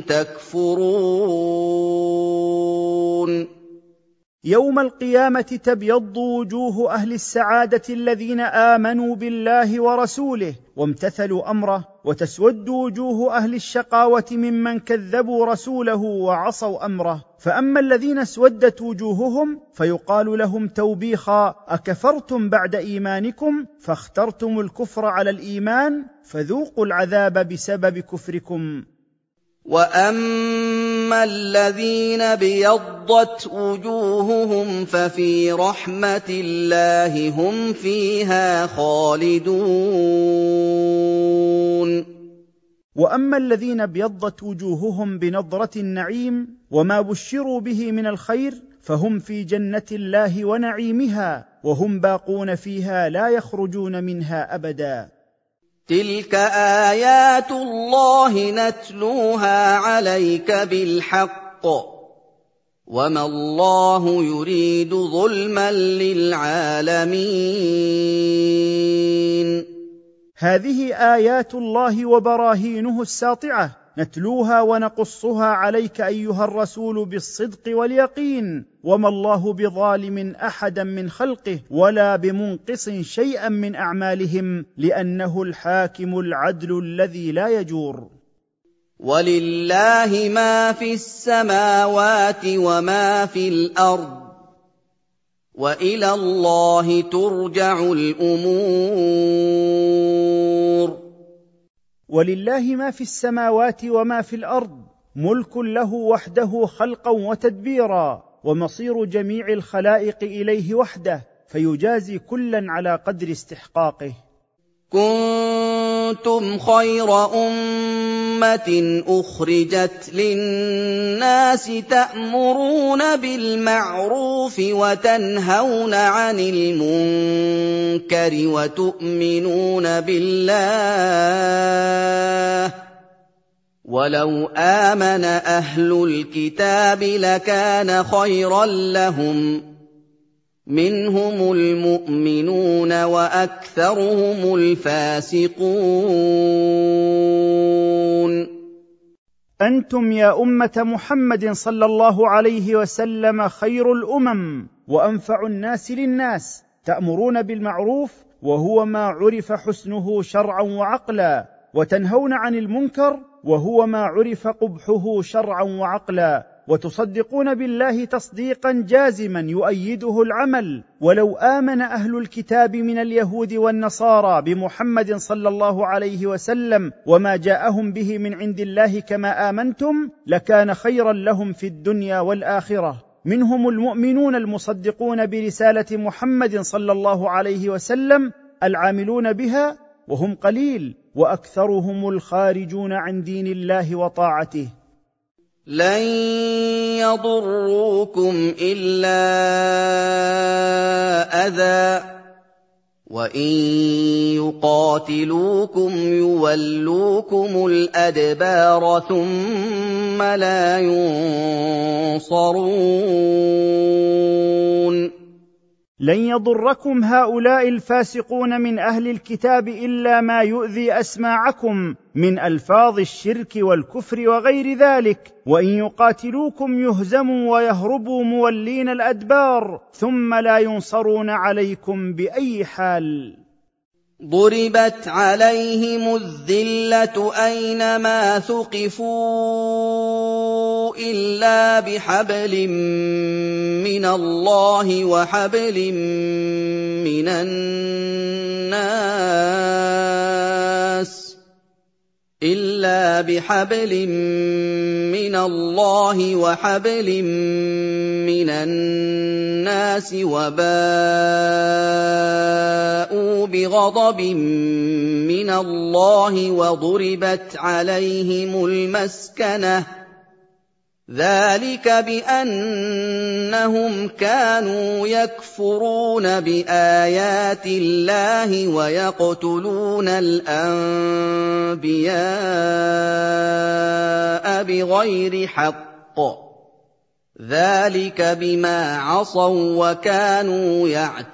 تكفرون. يوم القيامة تبيض وجوه أهل السعادة الذين آمنوا بالله ورسوله وامتثلوا أمره، وتسود وجوه أهل الشقاوة ممن كذبوا رسوله وعصوا أمره. فأما الذين اسودت وجوههم فيقال لهم توبيخا: أكفرتم بعد إيمانكم فاخترتم الكفر على الإيمان فذوقوا العذاب بسبب كفركم. وَأَمَّا الَّذِينَ ابْيَضَّتْ وُجُوهُهُمْ فَفِي رَحْمَةِ اللَّهِ هُمْ فِيهَا خَالِدُونَ. وأما الذين ابيضت وجوههم بنضرة النعيم وما بشروا به من الخير فهم في جنة الله ونعيمها، وهم باقون فيها لا يخرجون منها أبدا. تِلْكَ آيَاتُ اللَّهِ نَتْلُوهَا عَلَيْكَ بِالْحَقِّ وَمَا اللَّهُ يُرِيدُ ظُلْمًا لِّلْعَالَمِينَ. هذه آيات الله وبراهينه الساطعة نتلوها ونقصها عليك أيها الرسول بالصدق واليقين، وما الله بظالم أحدا من خلقه ولا بمنقص شيئا من أعمالهم، لأنه الحاكم العدل الذي لا يجور. وَلِلَّهِ مَا فِي السَّمَاوَاتِ وَمَا فِي الْأَرْضِ وَإِلَى اللَّهِ تُرْجَعُ الْأُمُورُ. ولله ما في السماوات وما في الأرض، ملك له وحده خلقا وتدبيرا، ومصير جميع الخلائق إليه وحده، فيجازي كلا على قدر استحقاقه. كنتم خير أمة أخرجت للناس تأمرون بالمعروف وتنهون عن المنكر وتؤمنون بالله، ولو آمن أهل الكتاب لكان خيرا لهم، منهم المؤمنون وأكثرهم الفاسقون. أنتم يا أمة محمد صلى الله عليه وسلم خير الأمم وأنفع الناس للناس، تأمرون بالمعروف وهو ما عرف حسنه شرعا وعقلا، وتنهون عن المنكر وهو ما عرف قبحه شرعا وعقلا، وتصدقون بالله تصديقا جازما يؤيده العمل، ولو آمن أهل الكتاب من اليهود والنصارى بمحمد صلى الله عليه وسلم وما جاءهم به من عند الله كما آمنتم لكان خيرا لهم في الدنيا والآخرة، منهم المؤمنون المصدقون برسالة محمد صلى الله عليه وسلم العاملون بها، وهم قليل، وأكثرهم الخارجون عن دين الله وطاعته. لن يضروكم إلا أذى، وإن يقاتلوكم يولوكم الأدبار ثم لا ينصرون. لن يضركم هؤلاء الفاسقون من اهل الكتاب الا ما يؤذي اسماعكم من الفاظ الشرك والكفر وغير ذلك، وان يقاتلوكم يهزموا ويهربوا مولين الادبار ثم لا ينصرون عليكم باي حال. ضربت عليهم الذلة أينما ثقفوا إلا بحبل من الله وحبل من الناس إلا بحبل من الله وحبل من الناس وباءوا بغضب من الله وضربت عليهم المسكنة ذلك بأنهم كانوا يكفرون بآيات الله ويقتلون الأنبياء بغير حق ذلك بما عصوا وكانوا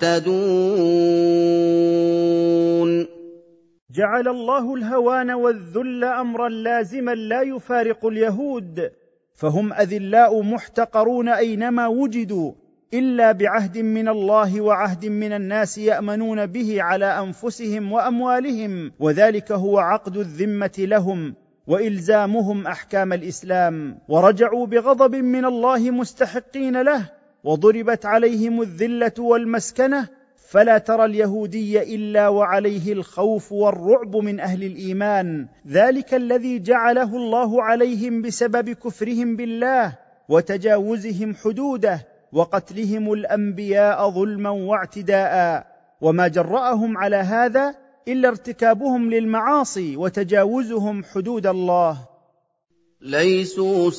يعتدون. جعل الله الهوان والذل أمرا لازما لا يفارق اليهود، فهم أذلاء محتقرون أينما وجدوا إلا بعهد من الله وعهد من الناس يأمنون به على أنفسهم وأموالهم، وذلك هو عقد الذمة لهم وإلزامهم أحكام الإسلام، ورجعوا بغضب من الله مستحقين له، وضربت عليهم الذلة والمسكنة، فلا ترى اليهودي إلا وعليه الخوف والرعب من أهل الإيمان، ذلك الذي جعله الله عليهم بسبب كفرهم بالله وتجاوزهم حدوده وقتلهم الأنبياء ظلما واعتداء، وما جرأهم على هذا إلا ارتكابهم للمعاصي وتجاوزهم حدود الله. ليسوا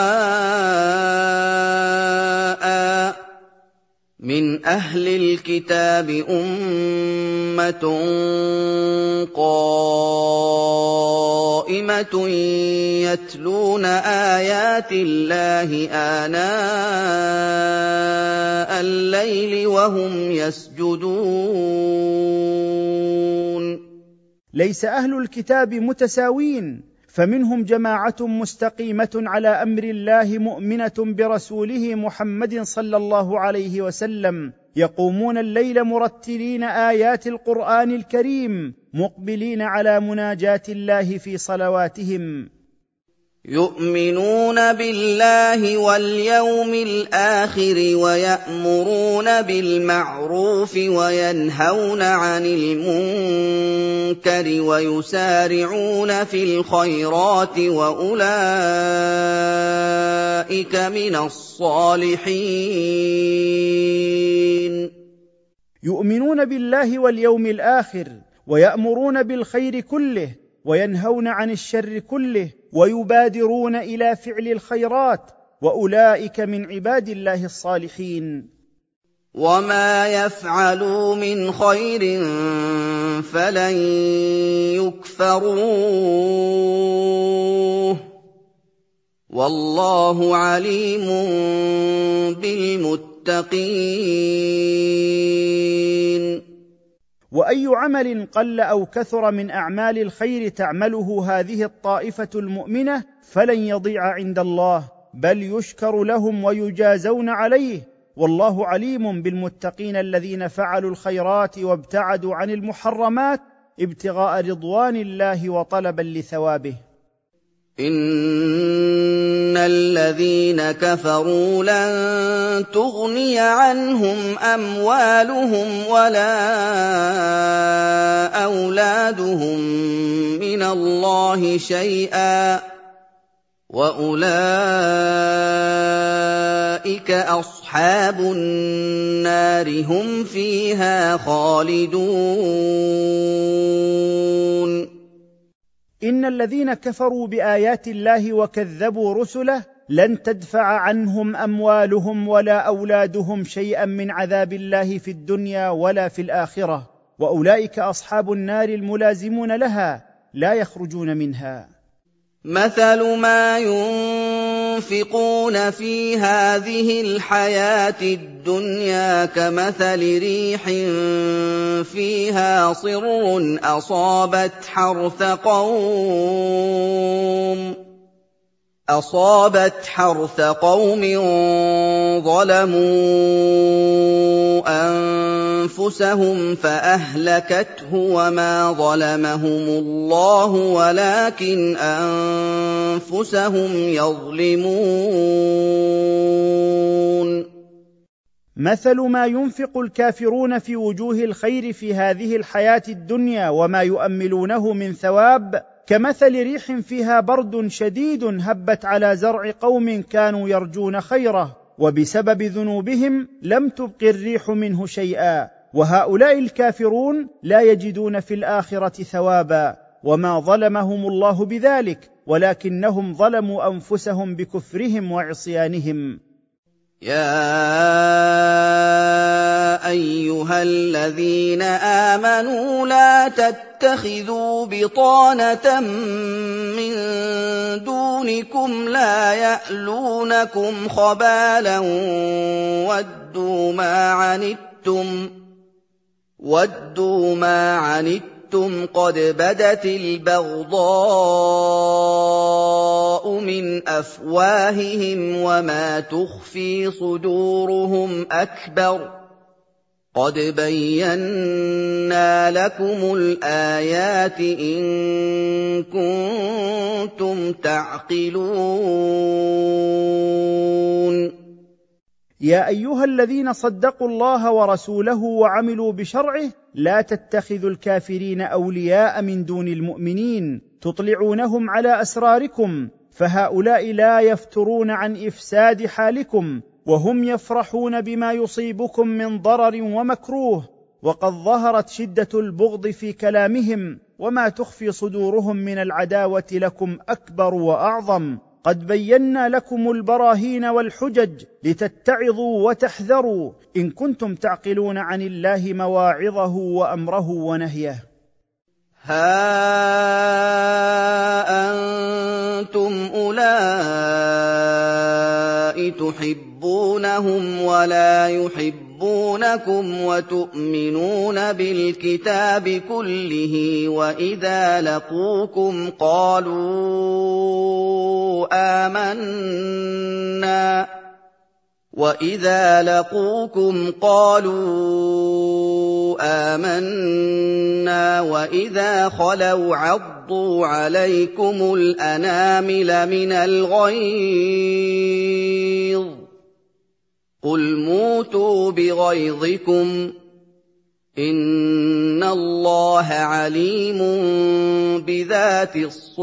سواء من أهل الكتاب أمة قائمة يتلون آيات الله آناء الليل وهم يسجدون. ليس أهل الكتاب متساوين، فمنهم جماعة مستقيمة على أمر الله مؤمنة برسوله محمد صلى الله عليه وسلم، يقومون الليل مرتلين آيات القرآن الكريم مقبلين على مناجاة الله في صلواتهم. يؤمنون بالله واليوم الآخر ويأمرون بالمعروف وينهون عن المنكر ويسارعون في الخيرات وأولئك من الصالحين. يؤمنون بالله واليوم الآخر ويأمرون بالخير كله وينهون عن الشر كله ويبادرون إلى فعل الخيرات، وأولئك من عباد الله الصالحين. وما يفعلوا من خير فلن يكفروه والله عليم بالمتقين. وأي عمل قل أو كثر من أعمال الخير تعمله هذه الطائفة المؤمنة فلن يضيع عند الله، بل يشكر لهم ويجازون عليه، والله عليم بالمتقين الذين فعلوا الخيرات وابتعدوا عن المحرمات ابتغاء رضوان الله وطلبا لثوابه. إن الذين كفروا لن تغني عنهم أموالهم ولا أولادهم من الله شيئا وأولئك أصحاب النار هم فيها خالدون. إن الذين كفروا بآيات الله وكذبوا رسله لن تدفع عنهم أموالهم ولا أولادهم شيئا من عذاب الله في الدنيا ولا في الآخرة، وأولئك أصحاب النار الملازمون لها لا يخرجون منها. مثل ما ينفقون ينفقون في هذه الحياة الدنيا كمثل ريح فيها صر أصابت حرث قوم أصابت حرث قوم ظلموا أنفسهم فأهلكته وما ظلمهم الله ولكن أنفسهم يظلمون. مثل ما ينفق الكافرون في وجوه الخير في هذه الحياة الدنيا وما يؤملونه من ثواب كمثل ريح فيها برد شديد هبت على زرع قوم كانوا يرجون خيره، وبسبب ذنوبهم لم تبق الريح منه شيئا، وهؤلاء الكافرون لا يجدون في الآخرة ثوابا، وما ظلمهم الله بذلك ولكنهم ظلموا أنفسهم بكفرهم وعصيانهم. يا أيها الذين آمنوا لا تتخذوا بطانة من دونكم لا يألونكم خبالا ودوا ما عنتم ودوا ما عنتم قد بدت البغضاء من أفواههم وما تخفي صدورهم أكبر قد بينا لكم الآيات إن كنتم تعقلون. يا أيها الذين صدقوا الله ورسوله وعملوا بشرعه لا تتخذوا الكافرين أولياء من دون المؤمنين تطلعونهم على أسراركم، فهؤلاء لا يفترون عن إفساد حالكم وهم يفرحون بما يصيبكم من ضرر ومكروه، وقد ظهرت شدة البغض في كلامهم وما تخفي صدورهم من العداوة لكم أكبر وأعظم. قد بينا لكم البراهين والحجج لتتعظوا وتحذروا إن كنتم تعقلون عن الله مواعظه وأمره ونهيه. ها أنتم أولئك تحبونهم ولا يحبونكم وتؤمنون بالكتاب كله وإذا لقوكم قالوا آمنا وَإِذَا لَقُوكُمْ قَالُوا آمَنَّا وَإِذَا خَلَوْا عَضُّوا عَلَيْكُمُ الْأَنَامِلَ مِنَ الْغَيْظِ قُلْ مُوتُوا بِغَيْظِكُمْ إِنَّ اللَّهَ عَلِيمٌ بِذَاتِ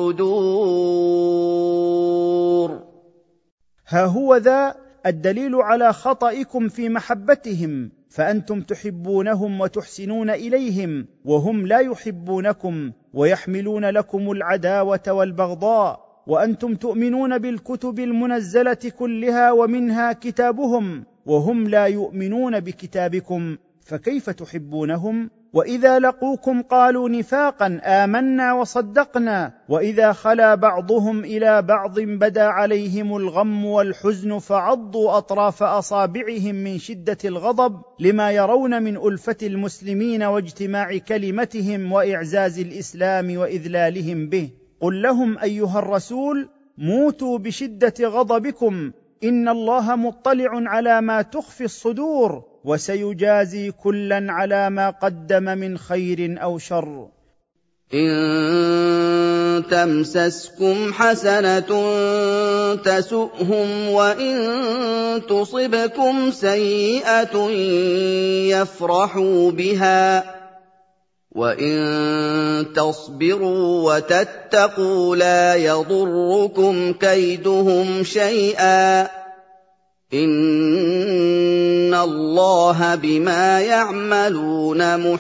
الصُّدُورِ. ها هو ذا الدليل على خطئكم في محبتهم، فأنتم تحبونهم وتحسنون إليهم وهم لا يحبونكم ويحملون لكم العداوة والبغضاء، وأنتم تؤمنون بالكتب المنزلة كلها ومنها كتابهم وهم لا يؤمنون بكتابكم، فكيف تحبونهم؟ وإذا لقوكم قالوا نفاقا آمنا وصدقنا وإذا خلا بعضهم إلى بعض بدا عليهم الغم والحزن فعضوا أطراف أصابعهم من شدة الغضب لما يرون من ألفة المسلمين واجتماع كلمتهم وإعزاز الإسلام وإذلالهم به. قل لهم أيها الرسول موتوا بشدة غضبكم إن الله مطلع على ما تخفي الصدور وسيجازي كلا على ما قدم من خير أو شر. إن تمسسكم حسنة تسؤهم وإن تصبكم سيئة يفرحوا بها وإن تصبروا وتتقوا لا يضركم كيدهم شيئا إِنَّ اللَّهَ بِمَا يَعْمَلُونَ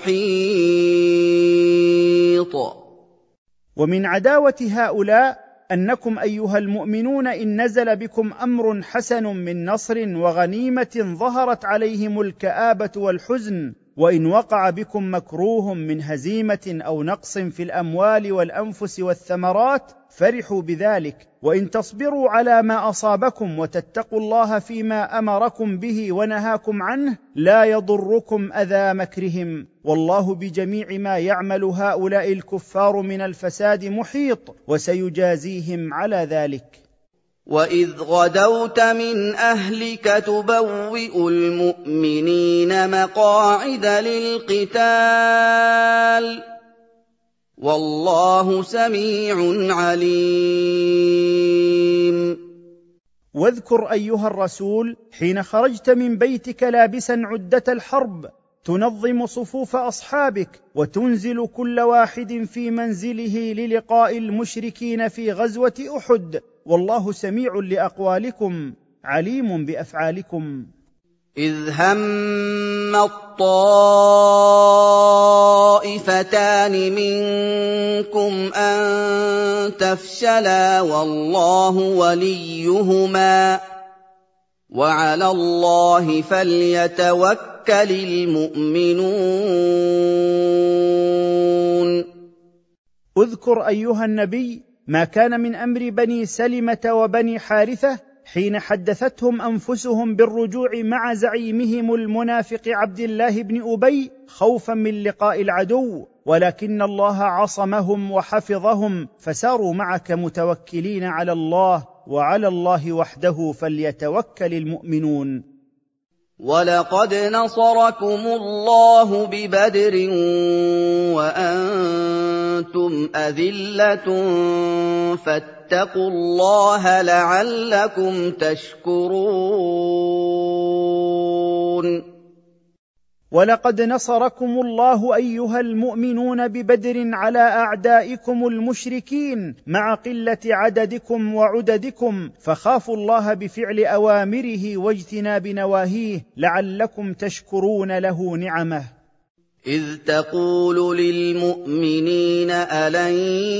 مُحِيطٌ. ومن عداوة هؤلاء أنكم أيها المؤمنون إن نزل بكم أمر حسن من نصر وغنيمة ظهرت عليهم الكآبة والحزن وإن وقع بكم مكروه من هزيمة أو نقص في الأموال والأنفس والثمرات فرحوا بذلك، وإن تصبروا على ما أصابكم وتتقوا الله فيما أمركم به ونهاكم عنه لا يضركم أذى مكرهم، والله بجميع ما يعمل هؤلاء الكفار من الفساد محيط، وسيجازيهم على ذلك. وَإِذْ غَدَوْتَ مِنْ أَهْلِكَ تُبَوِّئُ الْمُؤْمِنِينَ مَقَاعِدَ لِلْقِتَالِ ۗ وَاللَّهُ سَمِيعٌ عَلِيمٌ. واذكر أيها الرسول حين خرجت من بيتك لابسا عدة الحرب تنظم صفوف أصحابك وتنزل كل واحد في منزله للقاء المشركين في غزوة أحد، والله سميع لأقوالكم عليم بأفعالكم. إذ هم الطائفتان منكم أن تفشلا والله وليهما وعلى الله فليتوكل المؤمنون. اذكر أيها النبي ما كان من أمر بني سلمة وبني حارثة حين حدثتهم أنفسهم بالرجوع مع زعيمهم المنافق عبد الله بن أبي خوفا من لقاء العدو، ولكن الله عصمهم وحفظهم فساروا معك متوكلين على الله، وعلى الله وحده فليتوكل المؤمنون. ولقد نصركم الله ببدر وأنتم أذلة فاتقوا الله لعلكم تشكرون. ولقد نصركم الله أيها المؤمنون ببدر على أعدائكم المشركين مع قلة عددكم وعددكم، فخافوا الله بفعل أوامره واجتناب نواهيه لعلكم تشكرون له نعمه. إذ تقول للمؤمنين ألن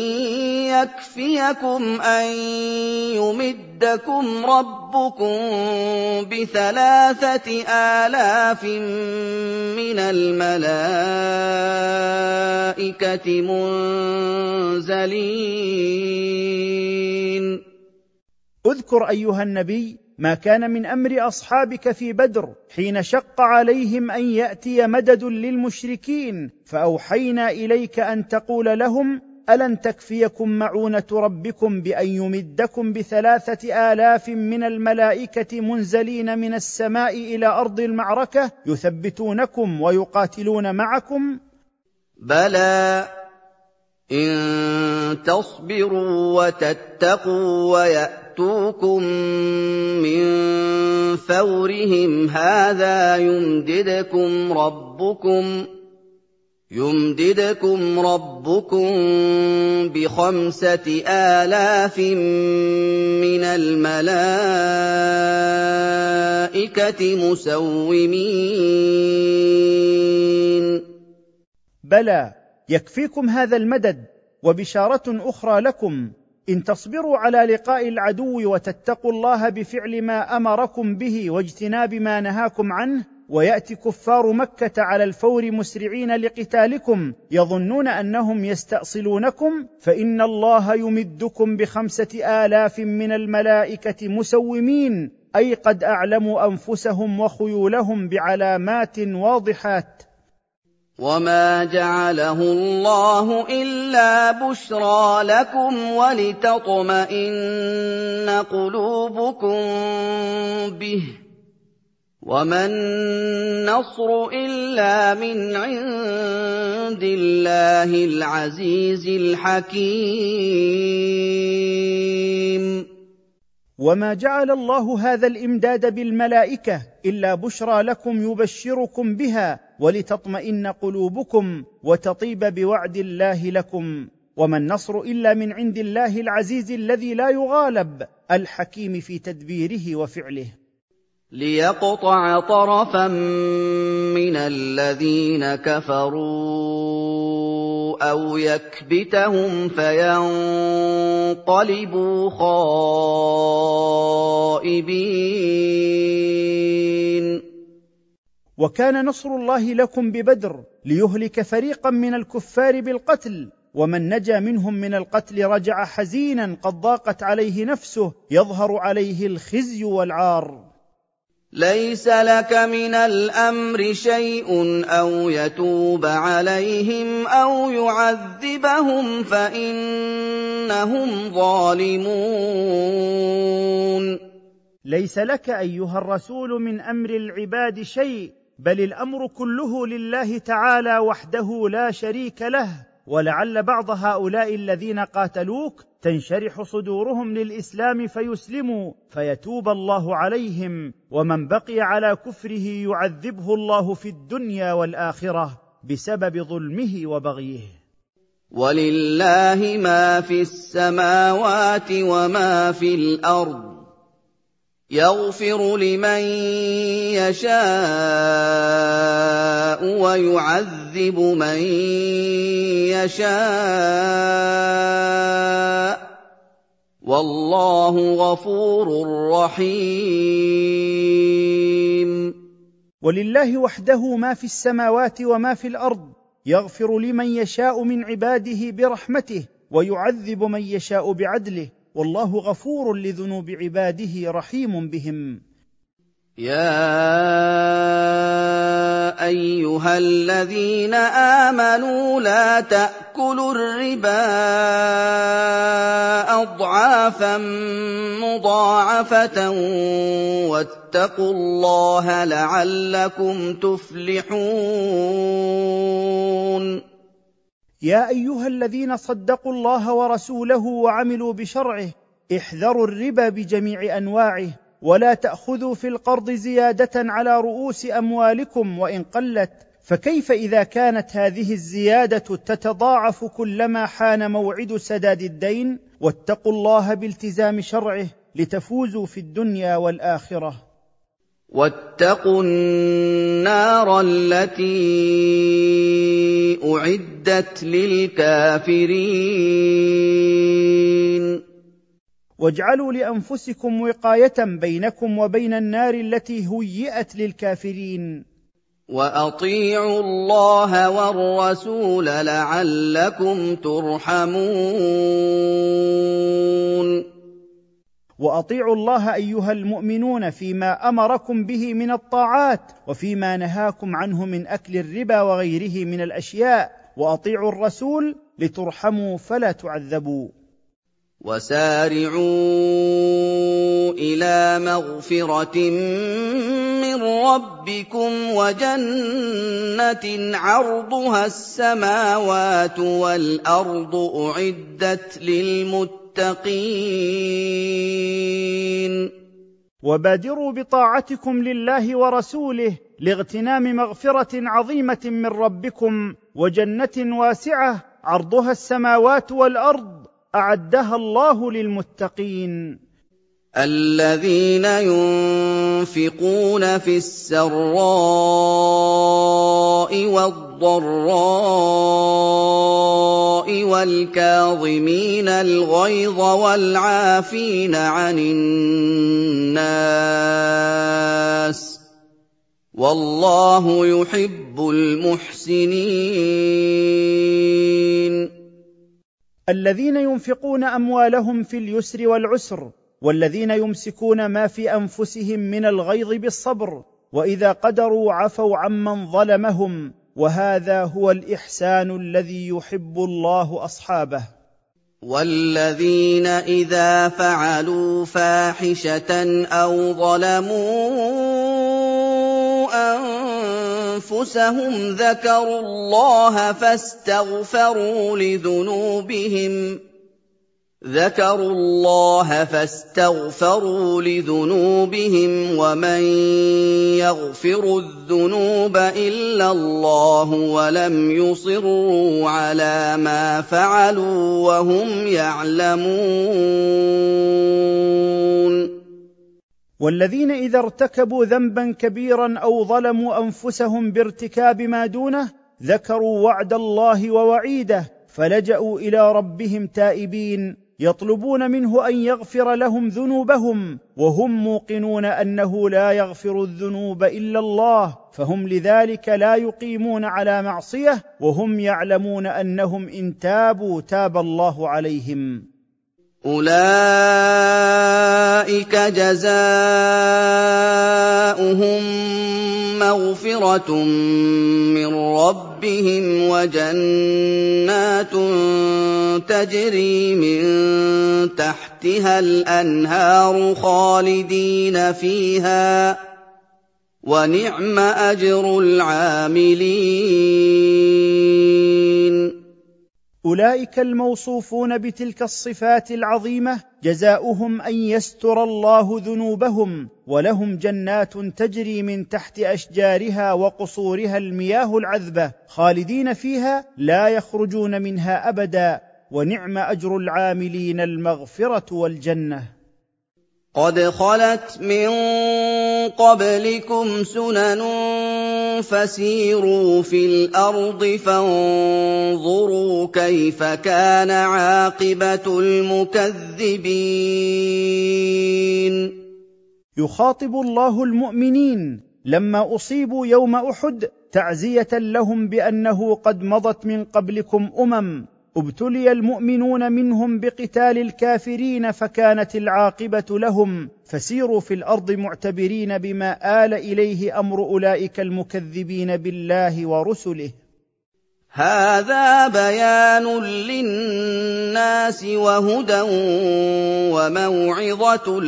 يكفيكم أن يمدكم ربكم بثلاثة آلاف من الملائكة منزلين. اذكر أيها النبي ما كان من أمر أصحابك في بدر حين شق عليهم أن يأتي مدد للمشركين، فأوحينا إليك أن تقول لهم ألن تكفيكم معونة ربكم بأن يمدكم بثلاثة آلاف من الملائكة منزلين من السماء إلى أرض المعركة يثبتونكم ويقاتلون معكم؟ بلى إن تصبروا وتتقوا ويأتوكم من فورهم هذا يمددكم ربكم يمددكم ربكم بخمسة آلاف من الملائكة مسومين. بلى يكفيكم هذا المدد. وبشارة أخرى لكم، إن تصبروا على لقاء العدو وتتقوا الله بفعل ما أمركم به واجتناب ما نهاكم عنه، ويأتي كفار مكة على الفور مسرعين لقتالكم يظنون أنهم يستأصلونكم، فإن الله يمدكم بخمسة آلاف من الملائكة مسومين، أي قد أعلموا أنفسهم وخيولهم بعلامات واضحات. وما جعله الله إلا بشرى لكم ولتطمئن قلوبكم به، وما النصر إلا من عند الله العزيز الحكيم. وما جعل الله هذا الإمداد بالملائكة إلا بشرى لكم يبشركم بها ولتطمئن قلوبكم وتطيب بوعد الله لكم، وما النصر إلا من عند الله العزيز الذي لا يغالب الحكيم في تدبيره وفعله. ليقطع طرفا من الذين كفروا أو يكبتهم فينقلبوا خائبين. وكان نصر الله لكم ببدر ليهلك فريقا من الكفار بالقتل، ومن نجا منهم من القتل رجع حزينا قد ضاقت عليه نفسه يظهر عليه الخزي والعار. ليس لك من الأمر شيء أو يتوب عليهم أو يعذبهم فإنهم ظالمون. ليس لك أيها الرسول من أمر العباد شيء، بل الأمر كله لله تعالى وحده لا شريك له، ولعل بعض هؤلاء الذين قاتلوك تنشرح صدورهم للإسلام فيسلموا فيتوب الله عليهم، ومن بقي على كفره يعذبه الله في الدنيا والآخرة بسبب ظلمه وبغيه. ولله ما في السماوات وما في الأرض، يغفر لمن يشاء ويعذب من يشاء، والله غفور رحيم. ولله وحده ما في السماوات وما في الأرض، يغفر لمن يشاء من عباده برحمته ويعذب من يشاء بعدله، والله غفور لذنوب عباده رحيم بهم. يا أيها الذين آمنوا لا تأكلوا الربا أضعافا مضاعفة واتقوا الله لعلكم تفلحون. يا أيها الذين صدقوا الله ورسوله وعملوا بشرعه، احذروا الربا بجميع أنواعه، ولا تأخذوا في القرض زيادة على رؤوس أموالكم وإن قلت، فكيف إذا كانت هذه الزيادة تتضاعف كلما حان موعد سداد الدين؟ واتقوا الله بالتزام شرعه لتفوزوا في الدنيا والآخرة. واتقوا النار التي أعدت للكافرين. واجعلوا لأنفسكم وقاية بينكم وبين النار التي هيئت للكافرين. وأطيعوا الله والرسول لعلكم ترحمون. وأطيعوا الله أيها المؤمنون فيما أمركم به من الطاعات وفيما نهاكم عنه من أكل الربا وغيره من الأشياء، وأطيعوا الرسول لترحموا فلا تعذبوا. وسارعوا إلى مغفرة من ربكم وجنة عرضها السماوات والأرض أعدت للمتقين. وبادروا بطاعتكم لله ورسوله لاغتنام مغفرة عظيمة من ربكم وجنة واسعة عرضها السماوات والأرض أعدها الله للمتقين. الذين ينفقون في السراء والضراء والكاظمين الغيظ والعافين عن الناس، والله يحب المحسنين. الذين ينفقون أموالهم في اليسر والعسر، والذين يمسكون ما في أنفسهم من الغيظ بالصبر، وإذا قدروا عفوا عمن ظلمهم، وهذا هو الإحسان الذي يحب الله أصحابه. والذين إذا فعلوا فاحشة أو ظلموا أنفسهم ذكروا الله فاستغفروا لذنوبهم ذكروا الله فاستغفروا لذنوبهم ومن يغفر الذنوب إلا الله ولم يصروا على ما فعلوا وهم يعلمون. والذين إذا ارتكبوا ذنبا كبيرا أو ظلموا أنفسهم بارتكاب ما دونه ذكروا وعد الله ووعيده فلجأوا إلى ربهم تائبين يطلبون منه ان يغفر لهم ذنوبهم، وهم موقنون انه لا يغفر الذنوب الا الله، فهم لذلك لا يقيمون على معصيه، وهم يعلمون انهم ان تابوا تاب الله عليهم. أولئك جزاؤهم مغفرة من ربهم وجنات تجري من تحتها الأنهار خالدين فيها، ونعم أجر العاملين. أولئك الموصوفون بتلك الصفات العظيمة جزاؤهم أن يستر الله ذنوبهم، ولهم جنات تجري من تحت أشجارها وقصورها المياه العذبة خالدين فيها لا يخرجون منها أبدا، ونعم أجر العاملين المغفرة والجنة. قد خلت من قبلكم سنن فسيروا في الأرض فانظروا كيف كان عاقبة المكذبين. يخاطب الله المؤمنين لما أصيبوا يوم أحد تعزية لهم بأنه قد مضت من قبلكم أمم ابتلي المؤمنون منهم بقتال الكافرين فكانت العاقبة لهم، فسيروا في الأرض معتبرين بما آل إليه أمر أولئك المكذبين بالله ورسله. هذا بيان للناس وهدى وموعظة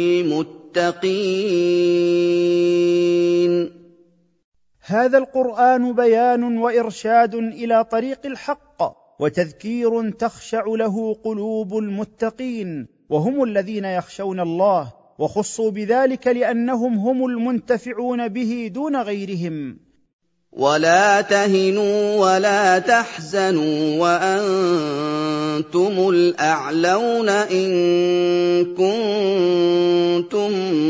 للمتقين. هذا القرآن بيان وإرشاد إلى طريق الحق، وتذكير تخشع له قلوب المتقين، وهم الذين يخشون الله، وخصوا بذلك لأنهم هم المنتفعون به دون غيرهم. ولا تهنوا ولا تحزنوا وأنتم الأعلون إن كنتم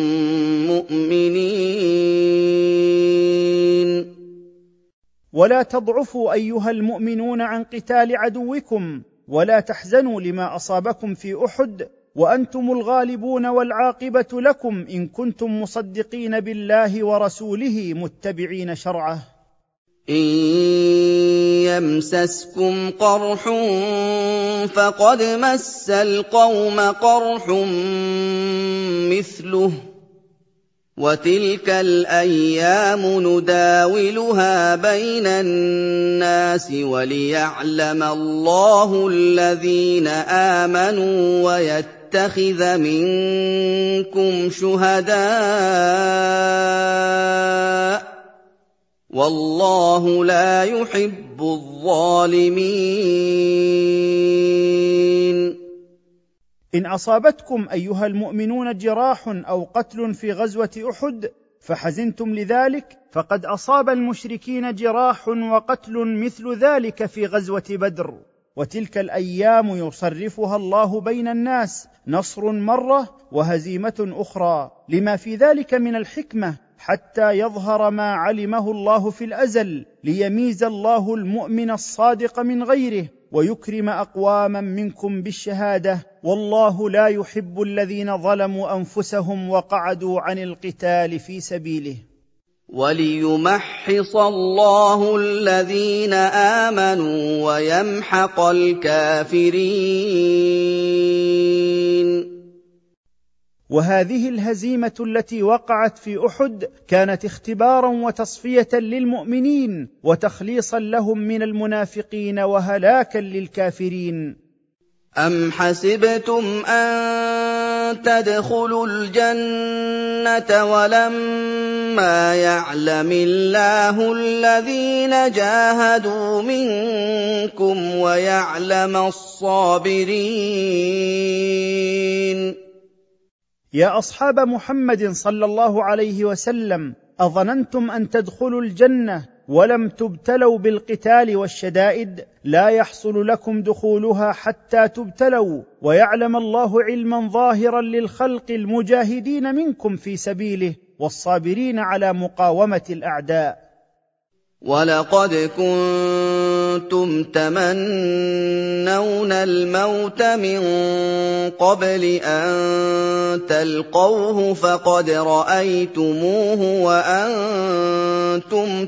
مؤمنين. ولا تضعفوا أيها المؤمنون عن قتال عدوكم، ولا تحزنوا لما أصابكم في أحد، وأنتم الغالبون والعاقبة لكم إن كنتم مصدقين بالله ورسوله متبعين شرعه. إن يمسسكم قرح فقد مس القوم قرح مثله، وتلك الأيام نداولها بين الناس وليعلم الله الذين آمنوا ويتخذ منكم شهداء، والله لا يحب الظالمين. إن أصابتكم أيها المؤمنون جراح أو قتل في غزوة أحد فحزنتم لذلك، فقد أصاب المشركين جراح وقتل مثل ذلك في غزوة بدر، وتلك الأيام يصرفها الله بين الناس، نصر مرة وهزيمة أخرى، لما في ذلك من الحكمة حتى يظهر ما علمه الله في الأزل، ليميز الله المؤمن الصادق من غيره، ويكرم أقواما منكم بالشهادة، والله لا يحب الذين ظلموا أنفسهم وقعدوا عن القتال في سبيله. وليمحص الله الذين آمنوا ويمحق الكافرين. وهذه الهزيمة التي وقعت في أحد كانت اختبارا وتصفية للمؤمنين، وتخليصا لهم من المنافقين وهلاكا للكافرين. أم حسبتم أن تدخلوا الجنة ولما يعلم الله الذين جاهدوا منكم ويعلم الصابرين. يا أصحاب محمد صلى الله عليه وسلم، أظننتم أن تدخلوا الجنة ولم تبتلوا بالقتال والشدائد؟ لا يحصل لكم دخولها حتى تبتلوا، ويعلم الله علما ظاهرا للخلق المجاهدين منكم في سبيله والصابرين على مقاومة الأعداء. وَلَقَدْ كُنتُمْ تَمَنَّوْنَ الْمَوْتَ مِن قَبْلِ أَن تَلْقَوْهُ فَقَدْ رَأَيْتُمُوهُ وَأَنتُمْ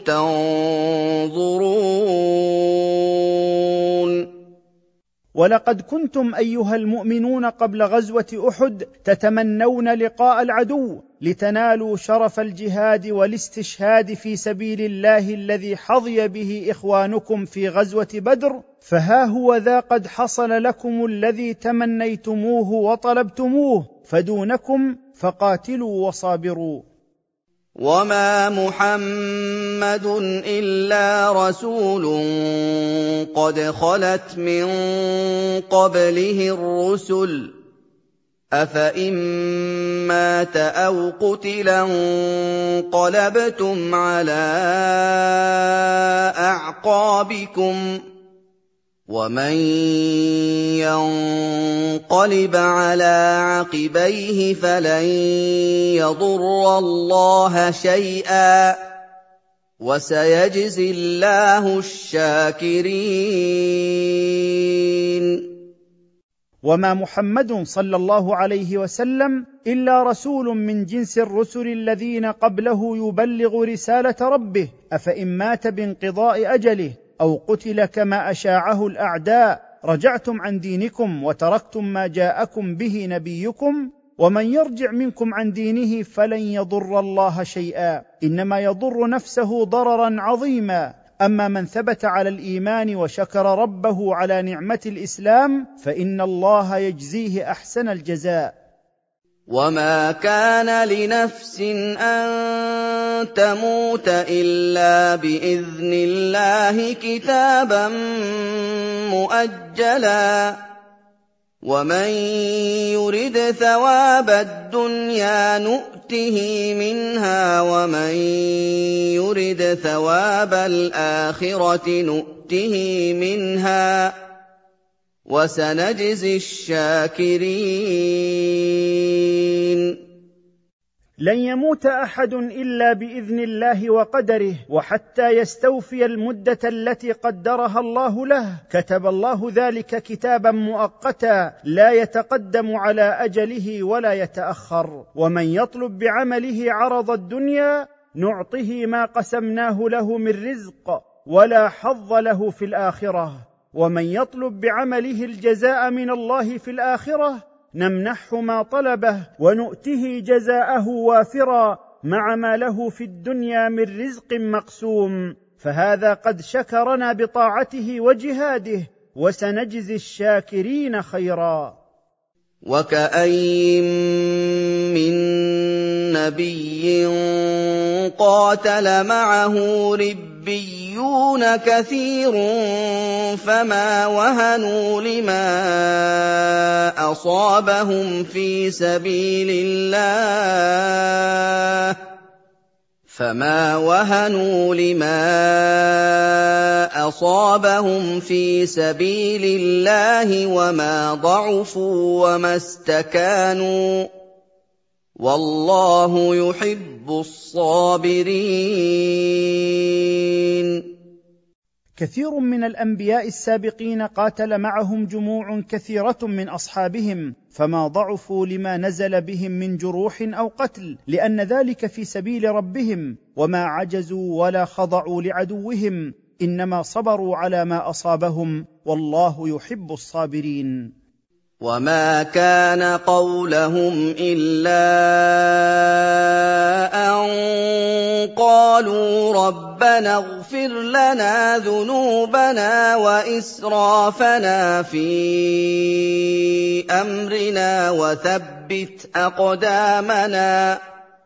تَنظُرُونَ ولقد كنتم أيها المؤمنون قبل غزوة أحد تتمنون لقاء العدو لتنالوا شرف الجهاد والاستشهاد في سبيل الله الذي حظي به إخوانكم في غزوة بدر، فها هو ذا قد حصل لكم الذي تمنيتموه وطلبتموه، فدونكم فقاتلوا وصابروا. وَمَا مُحَمَّدٌ إِلَّا رَسُولٌ قَدْ خَلَتْ مِن قَبْلِهِ الرُّسُلُ ۚ أَفَإِن مَّاتَ أَوْ قُتِلَ انقَلَبْتُمْ عَلَىٰ أَعْقَابِكُمْ ۚ وَمَن يَنقَلِبْ عَلَىٰ عَقِبَيْهِ فَلَن يَضُرَّ اللَّهَ شَيْئًا ۗ وَسَيَجْزِي اللَّهُ الشَّاكِرِينَ. وما محمد صلى الله عليه وسلم إلا رسول من جنس الرسل الذين قبله يبلغ رسالة ربه، أفإن مات بانقضاء أجله أو قتل كما أشاعه الأعداء رجعتم عن دينكم وتركتم ما جاءكم به نبيكم، ومن يرجع منكم عن دينه فلن يضر الله شيئا، إنما يضر نفسه ضررا عظيما. أما من ثبت على الإيمان وشكر ربه على نعمة الإسلام فإن الله يجزيه أحسن الجزاء. وَمَا كَانَ لِنَفْسٍ أَن تَمُوتَ إِلَّا بِإِذْنِ اللَّهِ كِتَابًا مُّؤَجَّلًا ۗ وَمَن يُرِدْ ثَوَابَ الدُّنْيَا نُؤْتِهِ مِنْهَا وَمَن يُرِدْ ثَوَابَ الْآخِرَةِ نُؤْتِهِ مِنْهَا ۚ وَسَنَجْزِي الشَّاكِرِينَ. لن يموت أحد إلا بإذن الله وقدره، وحتى يستوفي المدة التي قدرها الله له كتب الله ذلك كتابا مؤقتا لا يتقدم على أجله ولا يتأخر. ومن يطلب بعمله عرض الدنيا نعطه ما قسمناه له من رزق ولا حظ له في الآخرة، ومن يطلب بعمله الجزاء من الله في الآخرة نمنحه ما طلبه ونؤته جزاءه وافرا مع ما له في الدنيا من رزق مقسوم، فهذا قد شكرنا بطاعته وجهاده، وسنجزي الشاكرين خيرا. وَكَأَيِّن مِّن نَّبِيٍّ قَاتَلَ مَعَهُ رِبِّيُّونَ كَثِيرٌ فَمَا وَهَنُوا لِمَا أَصَابَهُمْ فِي سَبِيلِ اللَّهِ فما وهنوا لما أصابهم في سبيل الله وما ضعفوا وما استكانوا، والله يحب الصابرين. كثير من الأنبياء السابقين قاتل معهم جموع كثيرة من أصحابهم فما ضعفوا لما نزل بهم من جروح أو قتل، لأن ذلك في سبيل ربهم، وما عجزوا ولا خضعوا لعدوهم، إنما صبروا على ما أصابهم، والله يحب الصابرين. وما كان قولهم إلا أن قالوا ربنا اغفر لنا ذنوبنا وإسرافنا في أمرنا وثبت أقدامنا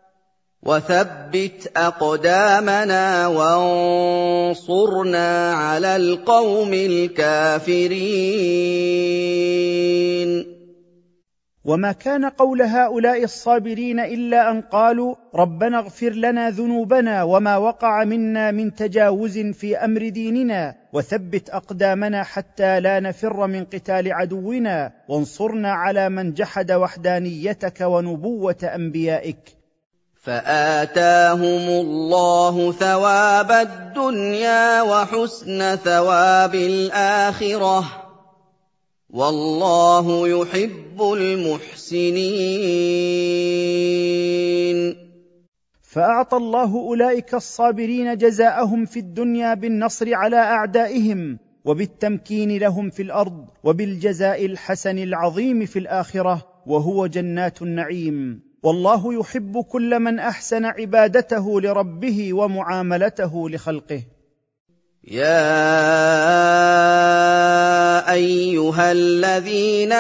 وثبت أقدامنا وانصرنا على القوم الكافرين. وما كان قول هؤلاء الصابرين إلا أن قالوا ربنا اغفر لنا ذنوبنا وما وقع منا من تجاوز في أمر ديننا، وثبت أقدامنا حتى لا نفر من قتال عدونا، وانصرنا على من جحد وحدانيتك ونبوة أنبيائك. فآتاهم الله ثواب الدنيا وحسن ثواب الآخرة والله يحب المحسنين. فأعطى الله أولئك الصابرين جزاءهم في الدنيا بالنصر على أعدائهم وبالتمكين لهم في الأرض وبالجزاء الحسن العظيم في الآخرة وهو جنات النعيم. والله يحب كل من أحسن عبادته لربه ومعاملته لخلقه. يا أيها الذين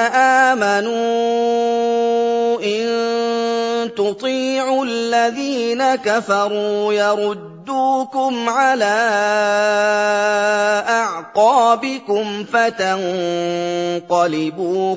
آمنوا إن تطيعوا الذين كفروا يردوكم على أعقابكم فتنقلبوا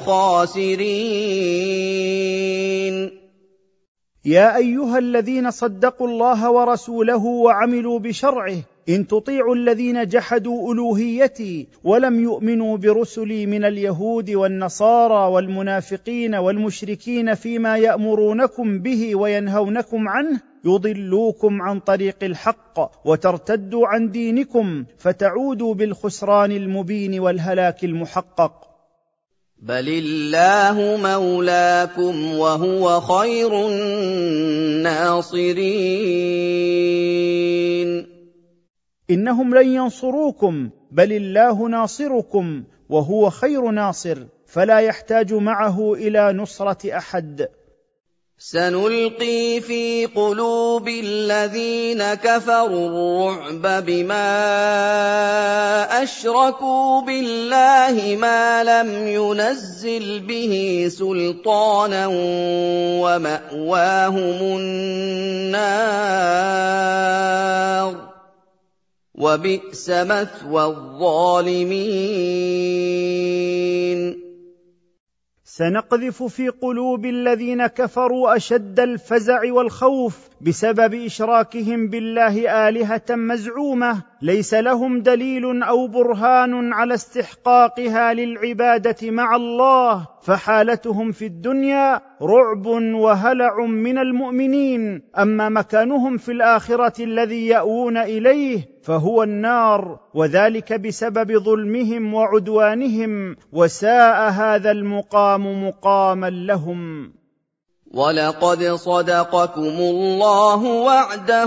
خاسرين. يا أيها الذين صدقوا الله ورسوله وعملوا بشرعه إن تطيعوا الذين جحدوا ألوهيتي ولم يؤمنوا برسلي من اليهود والنصارى والمنافقين والمشركين فيما يأمرونكم به وينهونكم عنه يضلوكم عن طريق الحق وترتدوا عن دينكم فتعودوا بالخسران المبين والهلاك المحقق. بل الله مولاكم وهو خير الناصرين. إنهم لن ينصروكم بل الله ناصركم وهو خير ناصر فلا يحتاج معه إلى نصرة أحد. سنلقي في قلوب الذين كفروا الرعب بما أشركوا بالله ما لم ينزل به سلطانا ومأواهم النار وبئس مثوى الظالمين. سنقذف في قلوب الذين كفروا أشد الفزع والخوف بسبب إشراكهم بالله آلهة مزعومة ليس لهم دليل أو برهان على استحقاقها للعبادة مع الله، فحالتهم في الدنيا رعب وهلع من المؤمنين، أما مكانهم في الآخرة الذي يأوون إليه فهو النار، وذلك بسبب ظلمهم وعدوانهم، وساء هذا المقام مقاما لهم. وَلَقَدْ صَدَقَكُمُ اللَّهُ وَعْدَهُ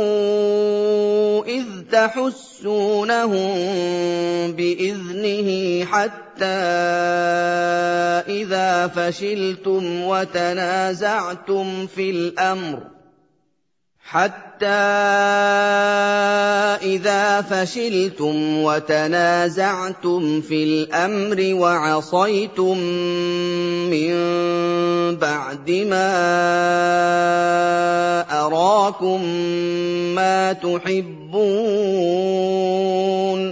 إِذْ تَحُسُّونَهُم بِإِذْنِهِ حَتَّىٰ إِذَا فَشِلْتُمْ وَتَنَازَعْتُمْ فِي الْأَمْرِ حَتَّىٰ إِذَا فَشِلْتُمْ وَتَنَازَعْتُمْ فِي الْأَمْرِ وَعَصَيْتُم مِّن بَعْدِ مَا أَرَاكُم مَّا تُحِبُّونَ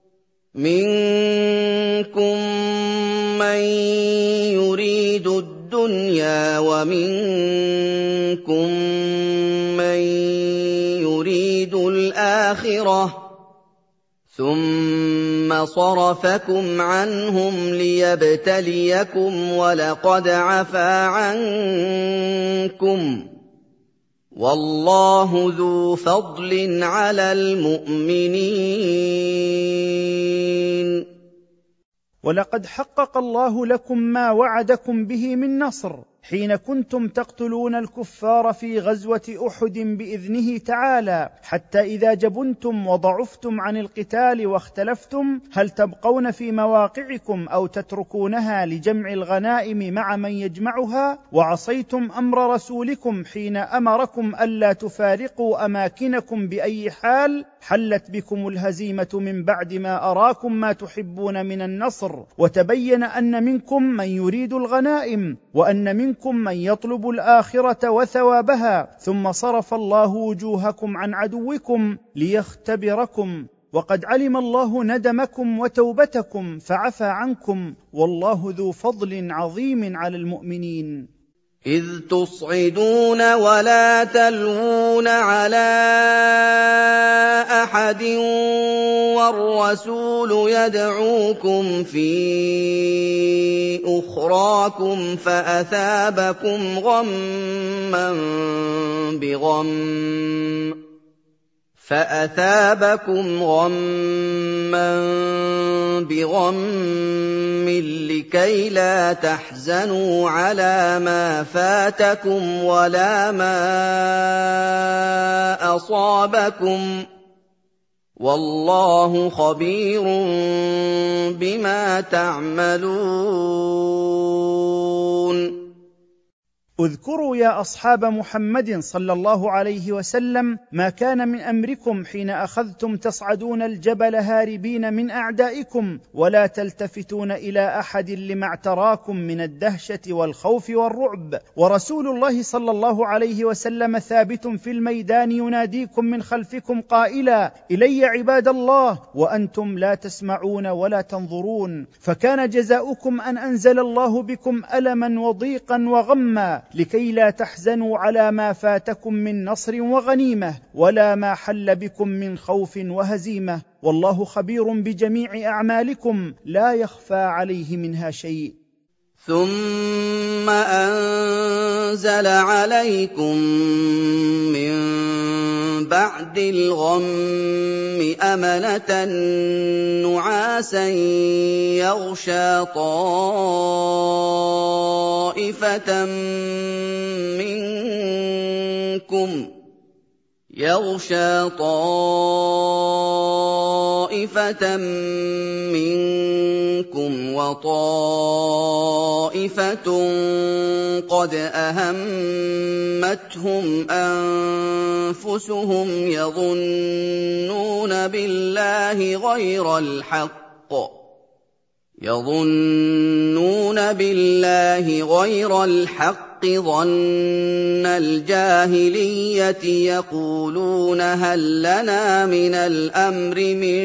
مِنكُم مَّن يُرِيدُ الدُّنْيَا وَمِنكُم مَّن يُرِيدُ الْآخِرَةَ ثُمَّ صَرَفَكُمْ عَنْهُمْ لِيَبْتَلِيَكُمْ وَلَقَدْ عَفَا عَنكُمْ وَاللَّهُ ذُو فَضْلٍ عَلَى الْمُؤْمِنِينَ. ولقد حقق الله لكم ما وعدكم به من نصر حين كنتم تقتلون الكفار في غزوة أحد بإذنه تعالى، حتى إذا جبنتم وضعفتم عن القتال واختلفتم هل تبقون في مواقعكم أو تتركونها لجمع الغنائم مع من يجمعها، وعصيتم أمر رسولكم حين أمركم ألا تفارقوا أماكنكم بأي حال، حلت بكم الهزيمة من بعد ما أراكم ما تحبون من النصر، وتبين أن منكم من يريد الغنائم وأن منكم من يطلب الآخرة وثوابها، ثم صرف الله وجوهكم عن عدوكم ليختبركم، وقد علم الله ندمكم وتوبتكم فعفى عنكم، والله ذو فضل عظيم على المؤمنين. إذ تصعدون ولا تلوون على أحد أَيُّهَا الرَّسُولُ يَدْعُوكُمْ فِي أُخْرَاكُمْ فَأَثَابَكُمْ غَمًّا بِغَمٍّ فَأَثَابَكُمْ غَمًّا بِغَمٍّ لِّكَيْ لَا تَحْزَنُوا عَلَىٰ مَا فَاتَكُمْ وَلَا مَا أَصَابَكُمْ ۗ وَاللَّهُ خَبِيرٌ بِمَا تَعْمَلُونَ. اذكروا يا اصحاب محمد صلى الله عليه وسلم ما كان من امركم حين اخذتم تصعدون الجبل هاربين من اعدائكم ولا تلتفتون الى احد لما اعتراكم من الدهشه والخوف والرعب، ورسول الله صلى الله عليه وسلم ثابت في الميدان يناديكم من خلفكم قائلا: الي عباد الله، وانتم لا تسمعون ولا تنظرون. فكان جزاؤكم ان انزل الله بكم الما وضيقا وغما لكي لا تحزنوا على ما فاتكم من نصر وغنيمة ولا ما حل بكم من خوف وهزيمة، والله خبير بجميع أعمالكم لا يخفى عليه منها شيء. ثم أنزل عليكم من بعد الغم أمنة نعاسا يغشى طائفة منكم يغشى طائفة منكم وطائفة قد أهمتهم أنفسهم يظنون بالله غير الحق يظنون بالله غير الحق ظن الجاهلية يقولون هل لنا من الأمر من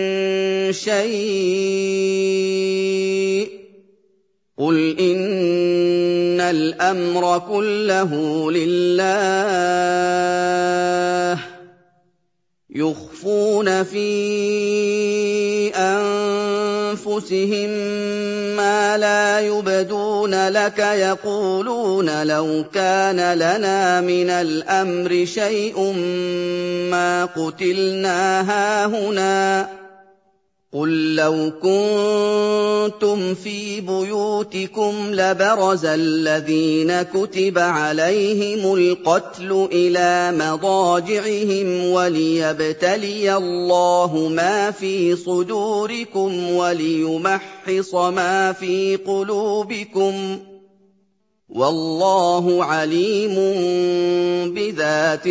شيء قل إن الأمر كله لله يخفون في أنفسهم ما لا يبدون لك يقولون لو كان لنا من الأمر شيء ما قتلنا هاهنا قل لو كنتم في بيوتكم لبرز الذين كتب عليهم القتل إلى مضاجعهم وليبتلي الله ما في صدوركم وليمحص ما في قلوبكم والله عليم بذات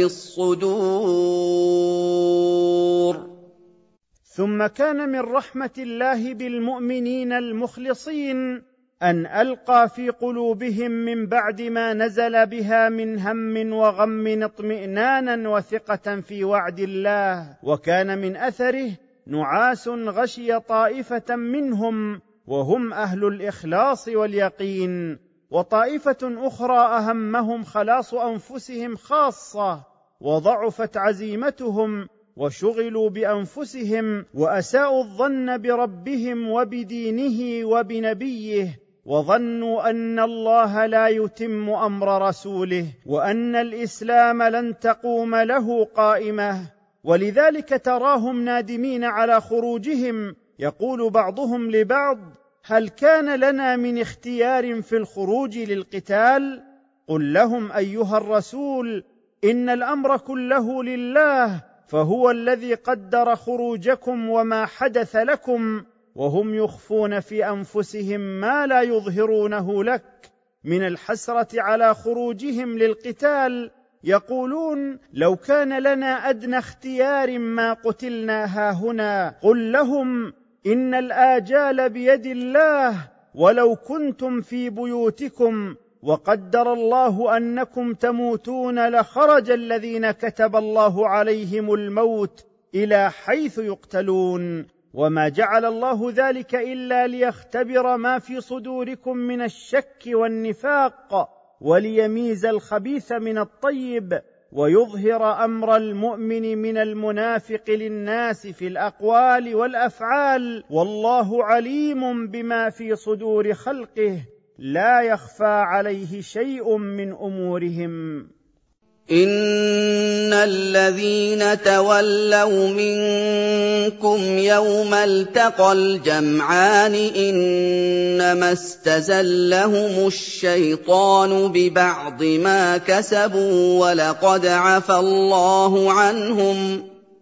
الصدور. ثم كان من رحمة الله بالمؤمنين المخلصين أن ألقى في قلوبهم من بعد ما نزل بها من هم وغم اطمئنانا وثقة في وعد الله، وكان من أثره نعاس غشي طائفة منهم وهم أهل الإخلاص واليقين، وطائفة أخرى أهمهم خلاص أنفسهم خاصة وضعفت عزيمتهم وشغلوا بأنفسهم وأساءوا الظن بربهم وبدينه وبنبيه، وظنوا أن الله لا يتم أمر رسوله وأن الإسلام لن تقوم له قائمة، ولذلك تراهم نادمين على خروجهم. يقول بعضهم لبعض: هل كان لنا من اختيار في الخروج للقتال؟ قل لهم أيها الرسول: إن الأمر كله لله، فهو الذي قدر خروجكم وما حدث لكم، وهم يخفون في أنفسهم ما لا يظهرونه لك من الحسرة على خروجهم للقتال. يقولون: لو كان لنا أدنى اختيار ما قتلنا هاهنا. قل لهم: إن الآجال بيد الله، ولو كنتم في بيوتكم وقدر الله أنكم تموتون لخرج الذين كتب الله عليهم الموت إلى حيث يقتلون، وما جعل الله ذلك إلا ليختبر ما في صدوركم من الشك والنفاق وليميز الخبيث من الطيب ويظهر امر المؤمن من المنافق للناس في الاقوال والافعال، والله عليم بما في صدور خلقه لا يخفى عليه شيء من امورهم. إن الذين تولوا منكم يوم التقى الجمعان إنما استزلهم الشيطان ببعض ما كسبوا ولقد عفى الله عنهم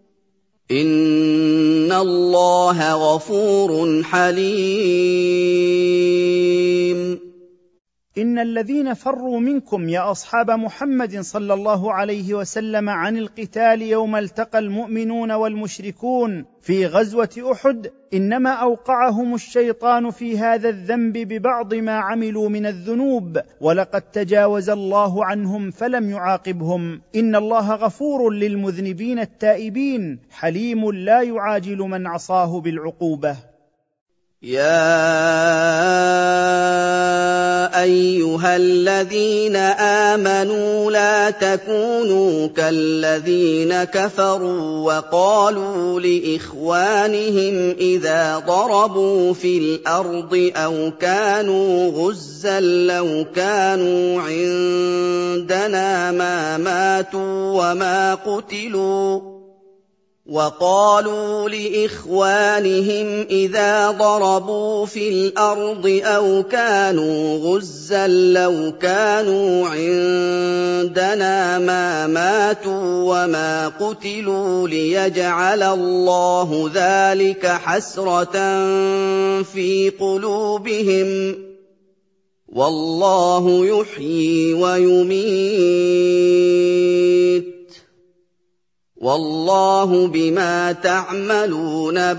إن الله غفور حليم. إن الذين فروا منكم يا أصحاب محمد صلى الله عليه وسلم عن القتال يوم التقى المؤمنون والمشركون في غزوة أحد إنما أوقعهم الشيطان في هذا الذنب ببعض ما عملوا من الذنوب، ولقد تجاوز الله عنهم فلم يعاقبهم. إن الله غفور للمذنبين التائبين حليم لا يعاجل من عصاه بالعقوبة. يا أيها الذين آمنوا لا تكونوا كالذين كفروا وقالوا لإخوانهم إذا ضربوا في الأرض أو كانوا غزا لو كانوا عندنا ما ماتوا وما قتلوا وقالوا لإخوانهم إذا ضربوا في الأرض أو كانوا غزا لو كانوا عندنا ما ماتوا وما قتلوا ليجعل الله ذلك حسرة في قلوبهم والله يحيي ويميت والله بما تعملون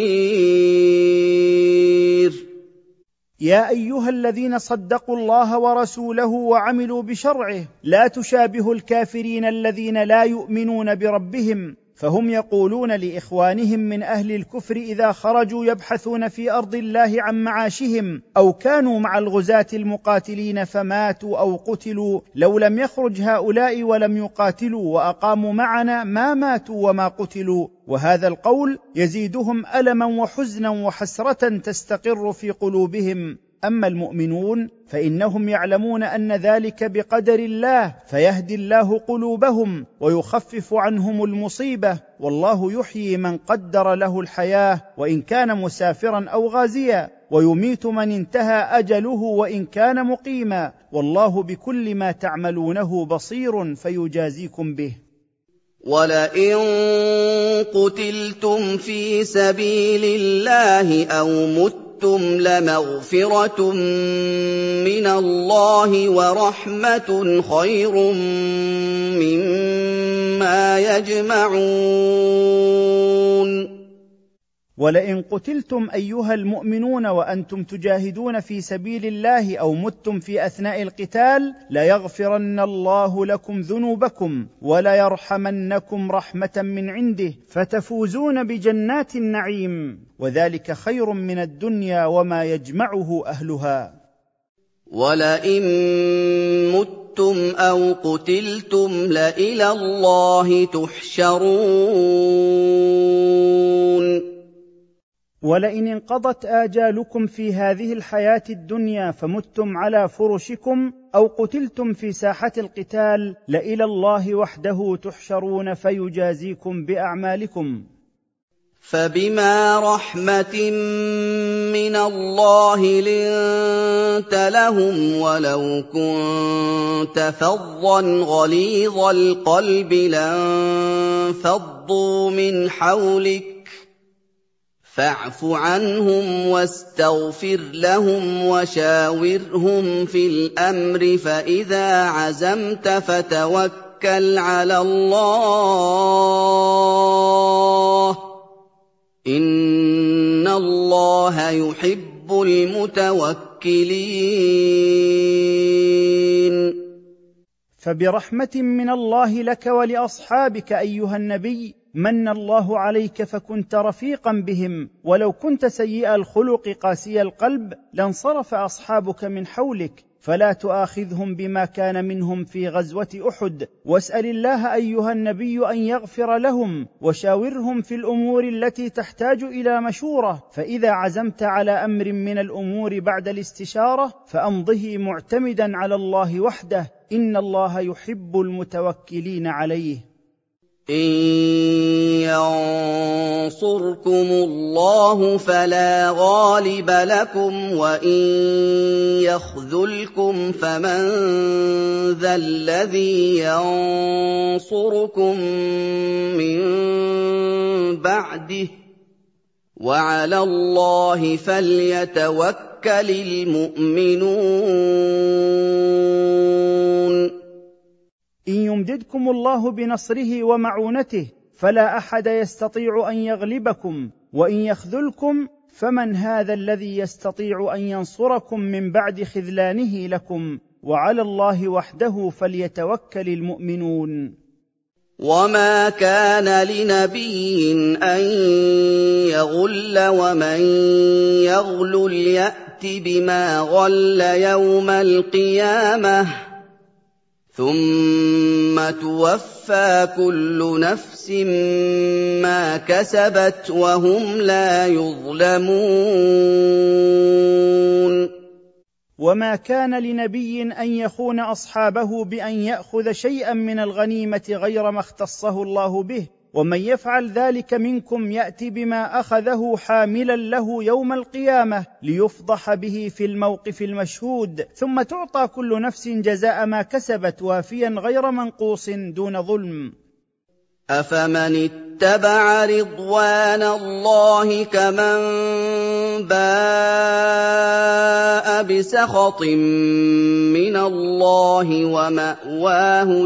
بصير. يا أيها الذين صدقوا الله ورسوله وعملوا بشرعه لا تشابهوا الكافرين الذين لا يؤمنون بربهم، فهم يقولون لإخوانهم من أهل الكفر إذا خرجوا يبحثون في أرض الله عن معاشهم أو كانوا مع الغزاة المقاتلين فماتوا أو قتلوا لو لم يخرج هؤلاء ولم يقاتلوا وأقاموا معنا ما ماتوا وما قتلوا، وهذا القول يزيدهم ألما وحزنا وحسرة تستقر في قلوبهم. أما المؤمنون فإنهم يعلمون أن ذلك بقدر الله فيهدي الله قلوبهم ويخفف عنهم المصيبة، والله يحيي من قدر له الحياة وإن كان مسافرا أو غازيا، ويميت من انتهى أجله وإن كان مقيما، والله بكل ما تعملونه بصير فيجازيكم به. ولئن قتلتم في سبيل الله أو متم لمغفرة من الله ورحمة خير مما يجمعون. ولئن قتلتم أيها المؤمنون وأنتم تجاهدون في سبيل الله أو متم في أثناء القتال ليغفرن الله لكم ذنوبكم وليرحمنكم رحمة من عنده فتفوزون بجنات النعيم، وذلك خير من الدنيا وما يجمعه أهلها. ولئن متم أو قتلتم لإلى الله تحشرون. ولئن انقضت آجالكم في هذه الحياة الدنيا فمتم على فرشكم أو قتلتم في ساحة القتال لإلى الله وحده تحشرون فيجازيكم بأعمالكم. فبما رحمة من الله لنت لهم ولو كنت فظا غليظ القلب لانفضوا من حولك فاعف عنهم واستغفر لهم وشاورهم في الأمر فإذا عزمت فتوكل على الله إن الله يحب المتوكلين. فبرحمة من الله لك ولأصحابك أيها النبي من الله عليك فكنت رفيقا بهم، ولو كنت سيء الخلق قاسي القلب لانصرف أصحابك من حولك، فلا تؤاخذهم بما كان منهم في غزوة أحد، واسأل الله أيها النبي أن يغفر لهم، وشاورهم في الأمور التي تحتاج إلى مشورة، فإذا عزمت على أمر من الأمور بعد الاستشارة فأمضه معتمدا على الله وحده، إن الله يحب المتوكلين عليه. إن ينصركم الله فلا غالب لكم وإن يخذلكم فمن ذا الذي ينصركم من بعده وعلى الله فليتوكل المؤمنون. إن يمددكم الله بنصره ومعونته فلا أحد يستطيع أن يغلبكم، وإن يخذلكم فمن هذا الذي يستطيع أن ينصركم من بعد خذلانه لكم، وعلى الله وحده فليتوكل المؤمنون. وما كان لنبي أن يغل ومن يغلل يأت بما غل يوم القيامة ثم توفى كل نفس ما كسبت وهم لا يظلمون. وما كان لنبي أن يخون أصحابه بأن يأخذ شيئا من الغنيمة غير ما اختصه الله به، ومن يفعل ذلك منكم يأتي بما أخذه حاملا له يوم القيامة ليفضح به في الموقف المشهود، ثم تعطى كل نفس جزاء ما كسبت وافيا غير منقوص دون ظلم. أفمن اتبع رضوان الله كمن باء بسخط من الله ومأواه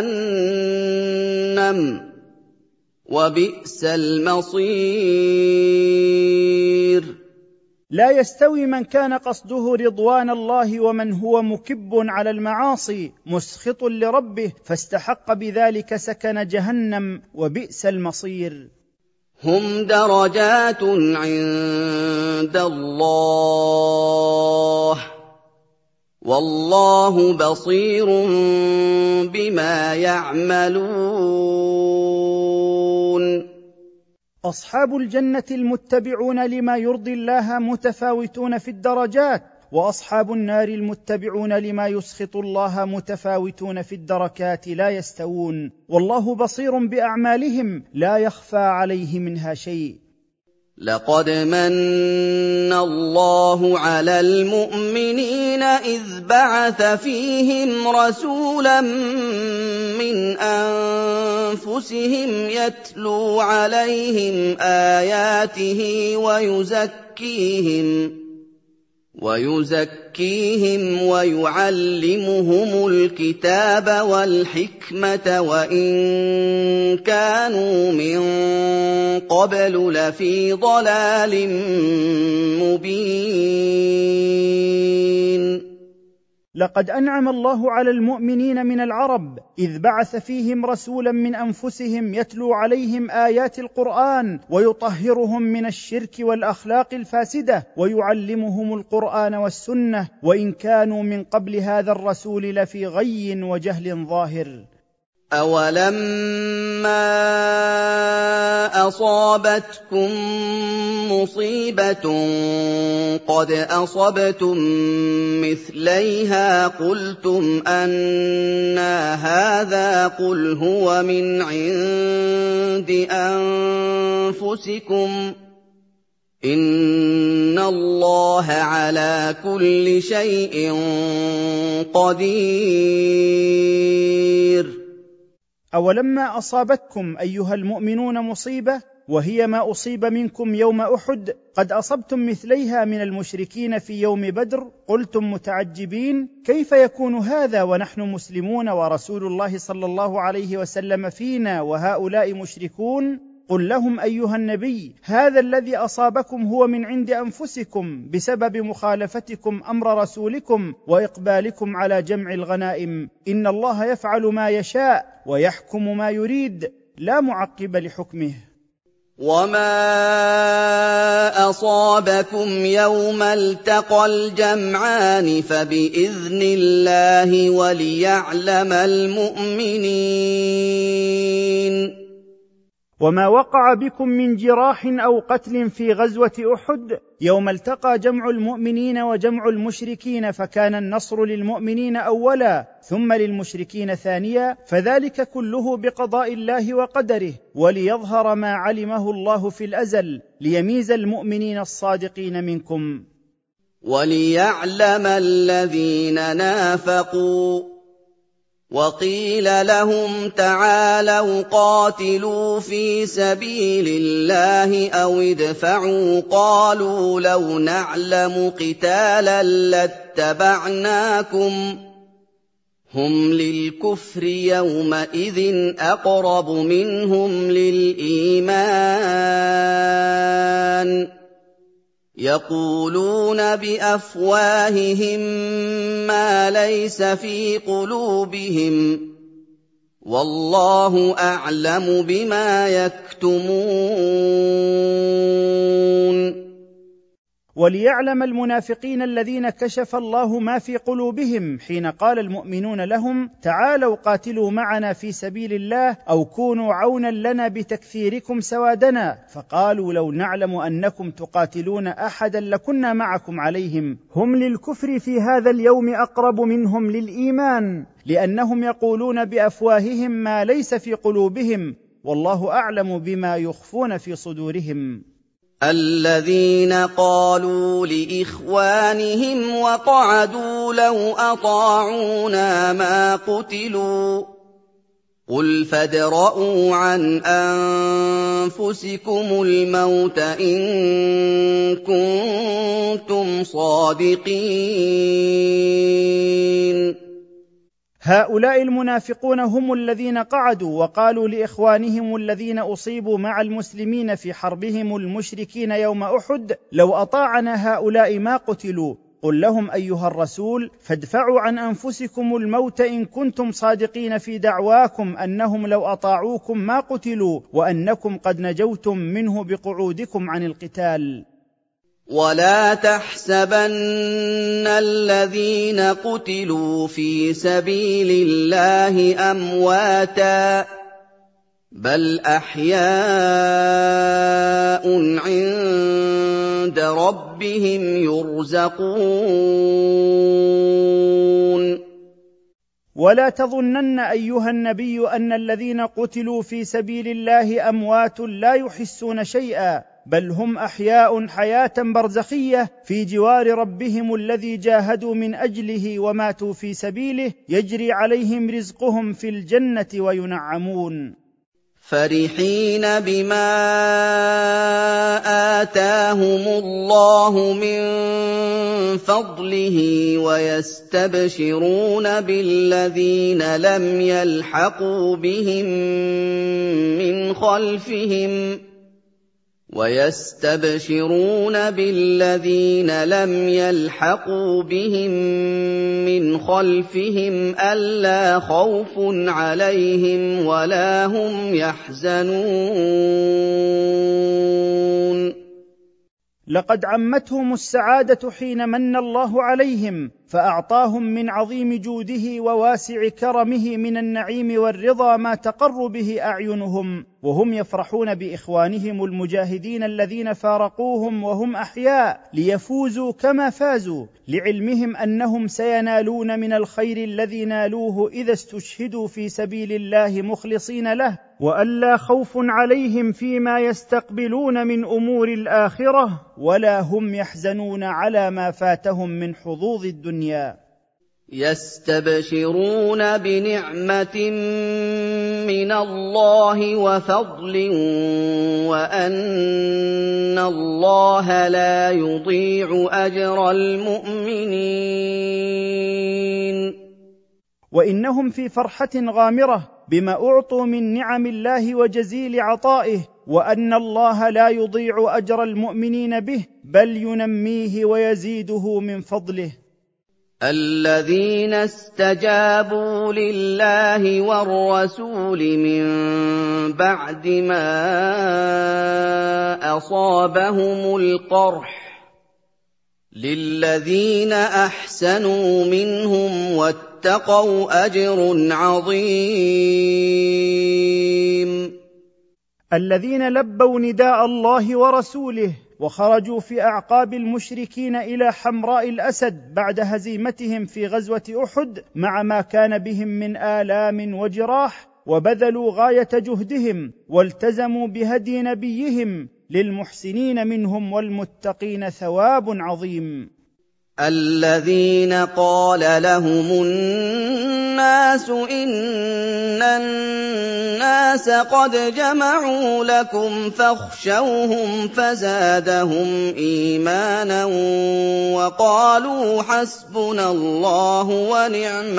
جهنم وبئس المصير. لا يستوي من كان قصده رضوان الله ومن هو مكب على المعاصي مسخط لربه فاستحق بذلك سكن جهنم، وبئس المصير. هم درجات عند الله والله بصير بما يعملون. أصحاب الجنة المتبعون لما يرضي الله متفاوتون في الدرجات، وأصحاب النار المتبعون لما يسخط الله متفاوتون في الدركات لا يستوون، والله بصير بأعمالهم لا يخفى عليه منها شيء. لقد من الله على المؤمنين إذ بعث فيهم رسولا من أنفسهم يتلو عليهم آياته ويزكيهم ويزكيهم ويعلمهم الكتاب والحكمة وإن كانوا من قبل لفي ضلال مبين. لقد أنعم الله على المؤمنين من العرب إذ بعث فيهم رسولا من أنفسهم يتلو عليهم آيات القرآن ويطهرهم من الشرك والأخلاق الفاسدة ويعلمهم القرآن والسنة، وإن كانوا من قبل هذا الرسول لفي غي وجهل ظاهر. أولما أصابتكم مصيبة قد أصبتم مثليها قلتم أنى هذا قل هو من عند أنفسكم إن الله على كل شيء قدير. أولما أصابتكم أيها المؤمنون مصيبة وهي ما أصيب منكم يوم أحد قد أصبتم مثليها من المشركين في يوم بدر قلتم متعجبين كيف يكون هذا ونحن مسلمون ورسول الله صلى الله عليه وسلم فينا وهؤلاء مشركون؟ قل لهم أيها النبي هذا الذي أصابكم هو من عند أنفسكم بسبب مخالفتكم أمر رسولكم وإقبالكم على جمع الغنائم، إن الله يفعل ما يشاء ويحكم ما يريد، لا معقب لحكمه. وما أصابكم يوم التقى الجمعان فبإذن الله وليعلم المؤمنين. وما وقع بكم من جراح أو قتل في غزوة أحد يوم التقى جمع المؤمنين وجمع المشركين، فكان النصر للمؤمنين أولا ثم للمشركين ثانيا، فذلك كله بقضاء الله وقدره، وليظهر ما علمه الله في الأزل ليميز المؤمنين الصادقين منكم. وليعلم الذين نافقوا وقيل لهم تعالوا قاتلوا في سبيل الله أو ادفعوا قالوا لو نعلم قتالا لاتبعناكم هم للكفر يومئذ أقرب منهم للإيمان يقولون بأفواههم ما ليس في قلوبهم والله أعلم بما يكتمون. وليعلم المنافقين الذين كشف الله ما في قلوبهم حين قال المؤمنون لهم تعالوا قاتلوا معنا في سبيل الله أو كونوا عونا لنا بتكثيركم سوادنا، فقالوا لو نعلم أنكم تقاتلون أحدا لكنا معكم عليهم هم للكفر في هذا اليوم أقرب منهم للإيمان، لأنهم يقولون بأفواههم ما ليس في قلوبهم والله أعلم بما يخفون في صدورهم. الذين قالوا لإخوانهم وقعدوا لو أطاعونا ما قتلوا قل فادرءوا عن أنفسكم الموت إن كنتم صادقين. هؤلاء المنافقون هم الذين قعدوا وقالوا لإخوانهم الذين أصيبوا مع المسلمين في حربهم المشركين يوم أحد لو أطاعنا هؤلاء ما قتلوا. قل لهم أيها الرسول فادفعوا عن أنفسكم الموت إن كنتم صادقين في دعواكم أنهم لو أطاعوكم ما قتلوا وأنكم قد نجوتم منه بقعودكم عن القتال. ولا تحسبن الذين قتلوا في سبيل الله أمواتا بل أحياء عند ربهم يرزقون. ولا تظنن أيها النبي أن الذين قتلوا في سبيل الله أموات لا يحسون شيئا، بل هم أحياء حياة برزخية في جوار ربهم الذي جاهدوا من أجله وماتوا في سبيله، يجري عليهم رزقهم في الجنة وينعمون. فرحين بما آتاهم الله من فضله ويستبشرون بالذين لم يلحقوا بهم من خلفهم ويستبشرون بالذين لم يلحقوا بهم من خلفهم ألا خوف عليهم ولا هم يحزنون. لقد عمتهم السعادة حين من الله عليهم فأعطاهم من عظيم جوده وواسع كرمه من النعيم والرضا ما تقر به أعينهم، وهم يفرحون بإخوانهم المجاهدين الذين فارقوهم وهم أحياء ليفوزوا كما فازوا، لعلمهم أنهم سينالون من الخير الذي نالوه إذا استشهدوا في سبيل الله مخلصين له، وألا خوف عليهم فيما يستقبلون من أمور الآخرة ولا هم يحزنون على ما فاتهم من حظوظ الدنيا. يستبشرون بنعمة من الله وفضل وأن الله لا يضيع أجر المؤمنين. وإنهم في فرحة غامرة بما أعطوا من نعم الله وجزيل عطائه، وأن الله لا يضيع أجر المؤمنين به بل ينميه ويزيده من فضله. الذين استجابوا لله والرسول من بعد ما أصابهم القرح للذين أحسنوا منهم واتقوا أجر عظيم. الذين لبوا نداء الله ورسوله وخرجوا في أعقاب المشركين إلى حمراء الأسد بعد هزيمتهم في غزوة أحد مع ما كان بهم من آلام وجراح، وبذلوا غاية جهدهم والتزموا بهدي نبيهم، للمحسنين منهم والمتقين ثواب عظيم. الذين قال لهم الناس إن الناس قد جمعوا لكم فاخشوهم فزادهم إيمانا وقالوا حسبنا الله ونعم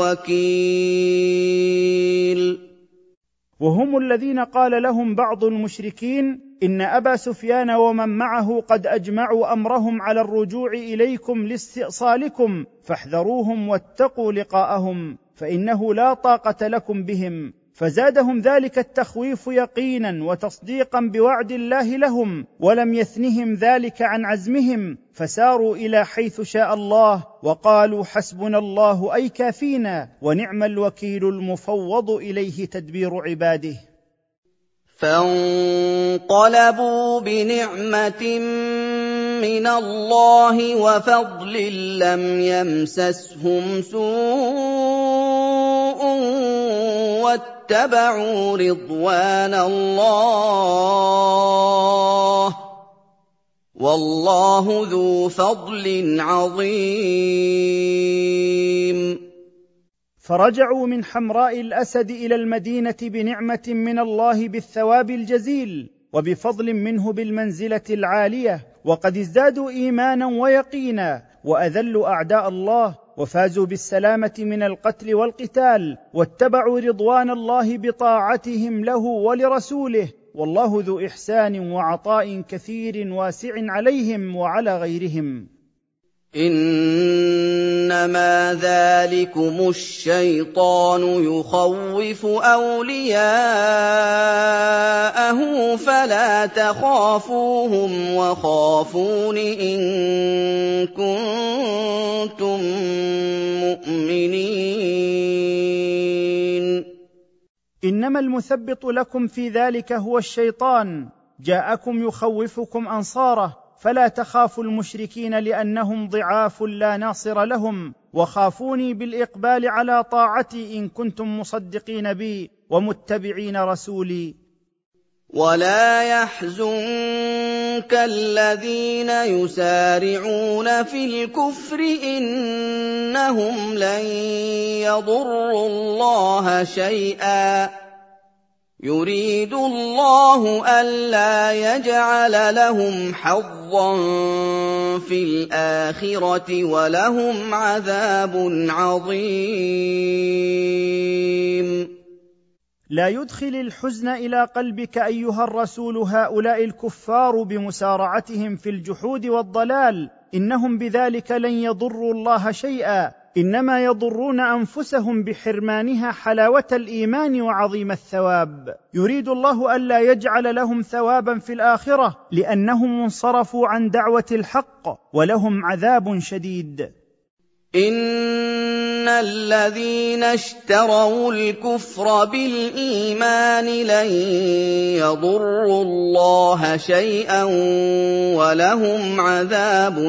الوكيل. وهم الذين قال لهم بعض المشركين إن أبا سفيان ومن معه قد أجمعوا أمرهم على الرجوع إليكم لاستئصالكم، فاحذروهم واتقوا لقاءهم فإنه لا طاقة لكم بهم. فزادهم ذلك التخويف يقينا وتصديقا بوعد الله لهم، ولم يثنهم ذلك عن عزمهم، فساروا إلى حيث شاء الله وقالوا حسبنا الله أي كافينا ونعم الوكيل المفوض إليه تدبير عباده. فانقلبوا بنعمة من الله وفضل لم يمسسهم سوء واتبعوا رضوان الله والله ذو فضل عظيم. فرجعوا من حمراء الأسد إلى المدينة بنعمة من الله بالثواب الجزيل وبفضل منه بالمنزلة العالية، وقد ازدادوا إيمانا ويقينا وأذلوا أعداء الله وفازوا بالسلامة من القتل والقتال، واتبعوا رضوان الله بطاعتهم له ولرسوله، والله ذو إحسان وعطاء كثير واسع عليهم وعلى غيرهم. إنما ذلكم الشيطان يخوف أولياءه فلا تخافوهم وخافون إن كنتم مؤمنين. إنما المثبط لكم في ذلك هو الشيطان، جاءكم يخوفكم أنصاره، فلا تخافوا المشركين لأنهم ضعاف لا ناصر لهم، وخافوني بالإقبال على طاعتي إن كنتم مصدقين بي ومتبعين رسولي. ولا يحزنك الذين يسارعون في الكفر إنهم لن يضروا الله شيئا يريد الله ألا يجعل لهم حظا في الآخرة ولهم عذاب عظيم. لا يدخل الحزن إلى قلبك أيها الرسول هؤلاء الكفار بمسارعتهم في الجحود والضلال، إنهم بذلك لن يضروا الله شيئا، إنما يضرون أنفسهم بحرمانها حلاوة الإيمان وعظيم الثواب. يريد الله ألا يجعل لهم ثوابا في الآخرة لأنهم انصرفوا عن دعوة الحق ولهم عذاب شديد. إن الذين اشتروا الكفر بالإيمان لن يضروا الله شيئا ولهم عذاب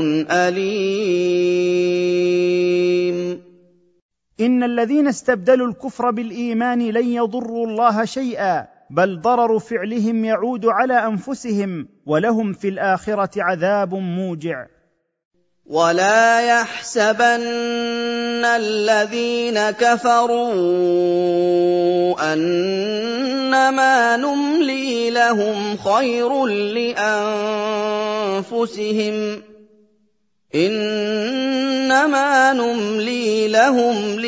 أليم. إن الذين استبدلوا الكفر بالإيمان لن يضروا الله شيئا، بل ضرر فعلهم يعود على أنفسهم ولهم في الآخرة عذاب موجع. ولا يحسبن الذين كفروا أنما نملي لهم خير لأنفسهم إنما نملي لهم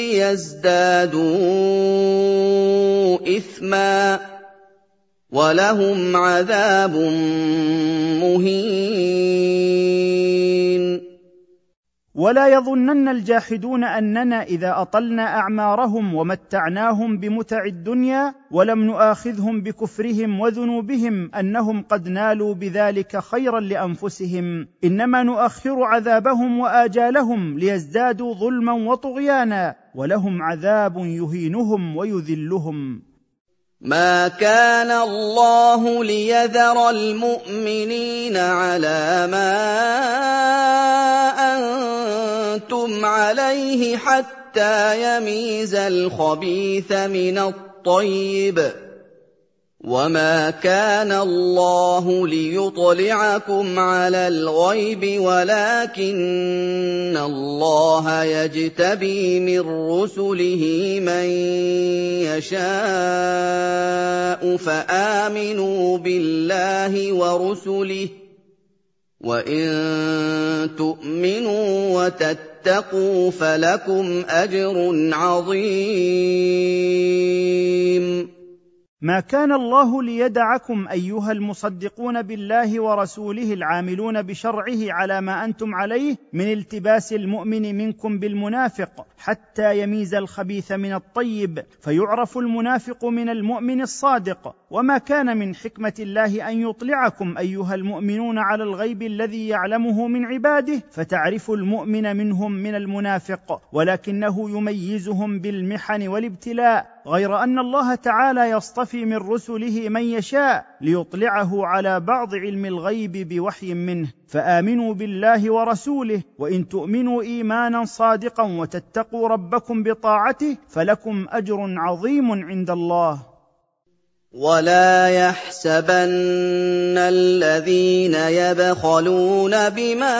ليزدادوا إثما ولهم عذاب مهين. ولا يظنن الجاحدون أننا إذا أطلنا أعمارهم ومتعناهم بمتع الدنيا ولم نؤاخذهم بكفرهم وذنوبهم أنهم قد نالوا بذلك خيرا لأنفسهم، إنما نؤخر عذابهم وآجالهم ليزدادوا ظلما وطغيانا، ولهم عذاب يهينهم ويذلهم. ما كان الله ليذر المؤمنين على ما أنتم عليه حتى يميز الخبيث من الطيب، وما كان الله ليطلعكم على الغيب ولكن الله يجتبي من رسله من يشاء، فآمنوا بالله ورسله، وإن تؤمنوا وتتقوا فلكم أجر عظيم. ما كان الله ليدعكم أيها المصدقون بالله ورسوله العاملون بشرعه على ما أنتم عليه من التباس المؤمن منكم بالمنافق حتى يميز الخبيث من الطيب، فيعرف المنافق من المؤمن الصادق. وما كان من حكمة الله أن يطلعكم أيها المؤمنون على الغيب الذي يعلمه من عباده فتعرفوا المؤمن منهم من المنافق، ولكنه يميزهم بالمحن والابتلاء، غير أن الله تعالى يصطفي من رسله من يشاء ليطلعه على بعض علم الغيب بوحي منه. فآمنوا بالله ورسوله، وإن تؤمنوا إيمانا صادقا وتتقوا ربكم بطاعته فلكم أجر عظيم عند الله. ولا يحسبن الذين يبخلون بما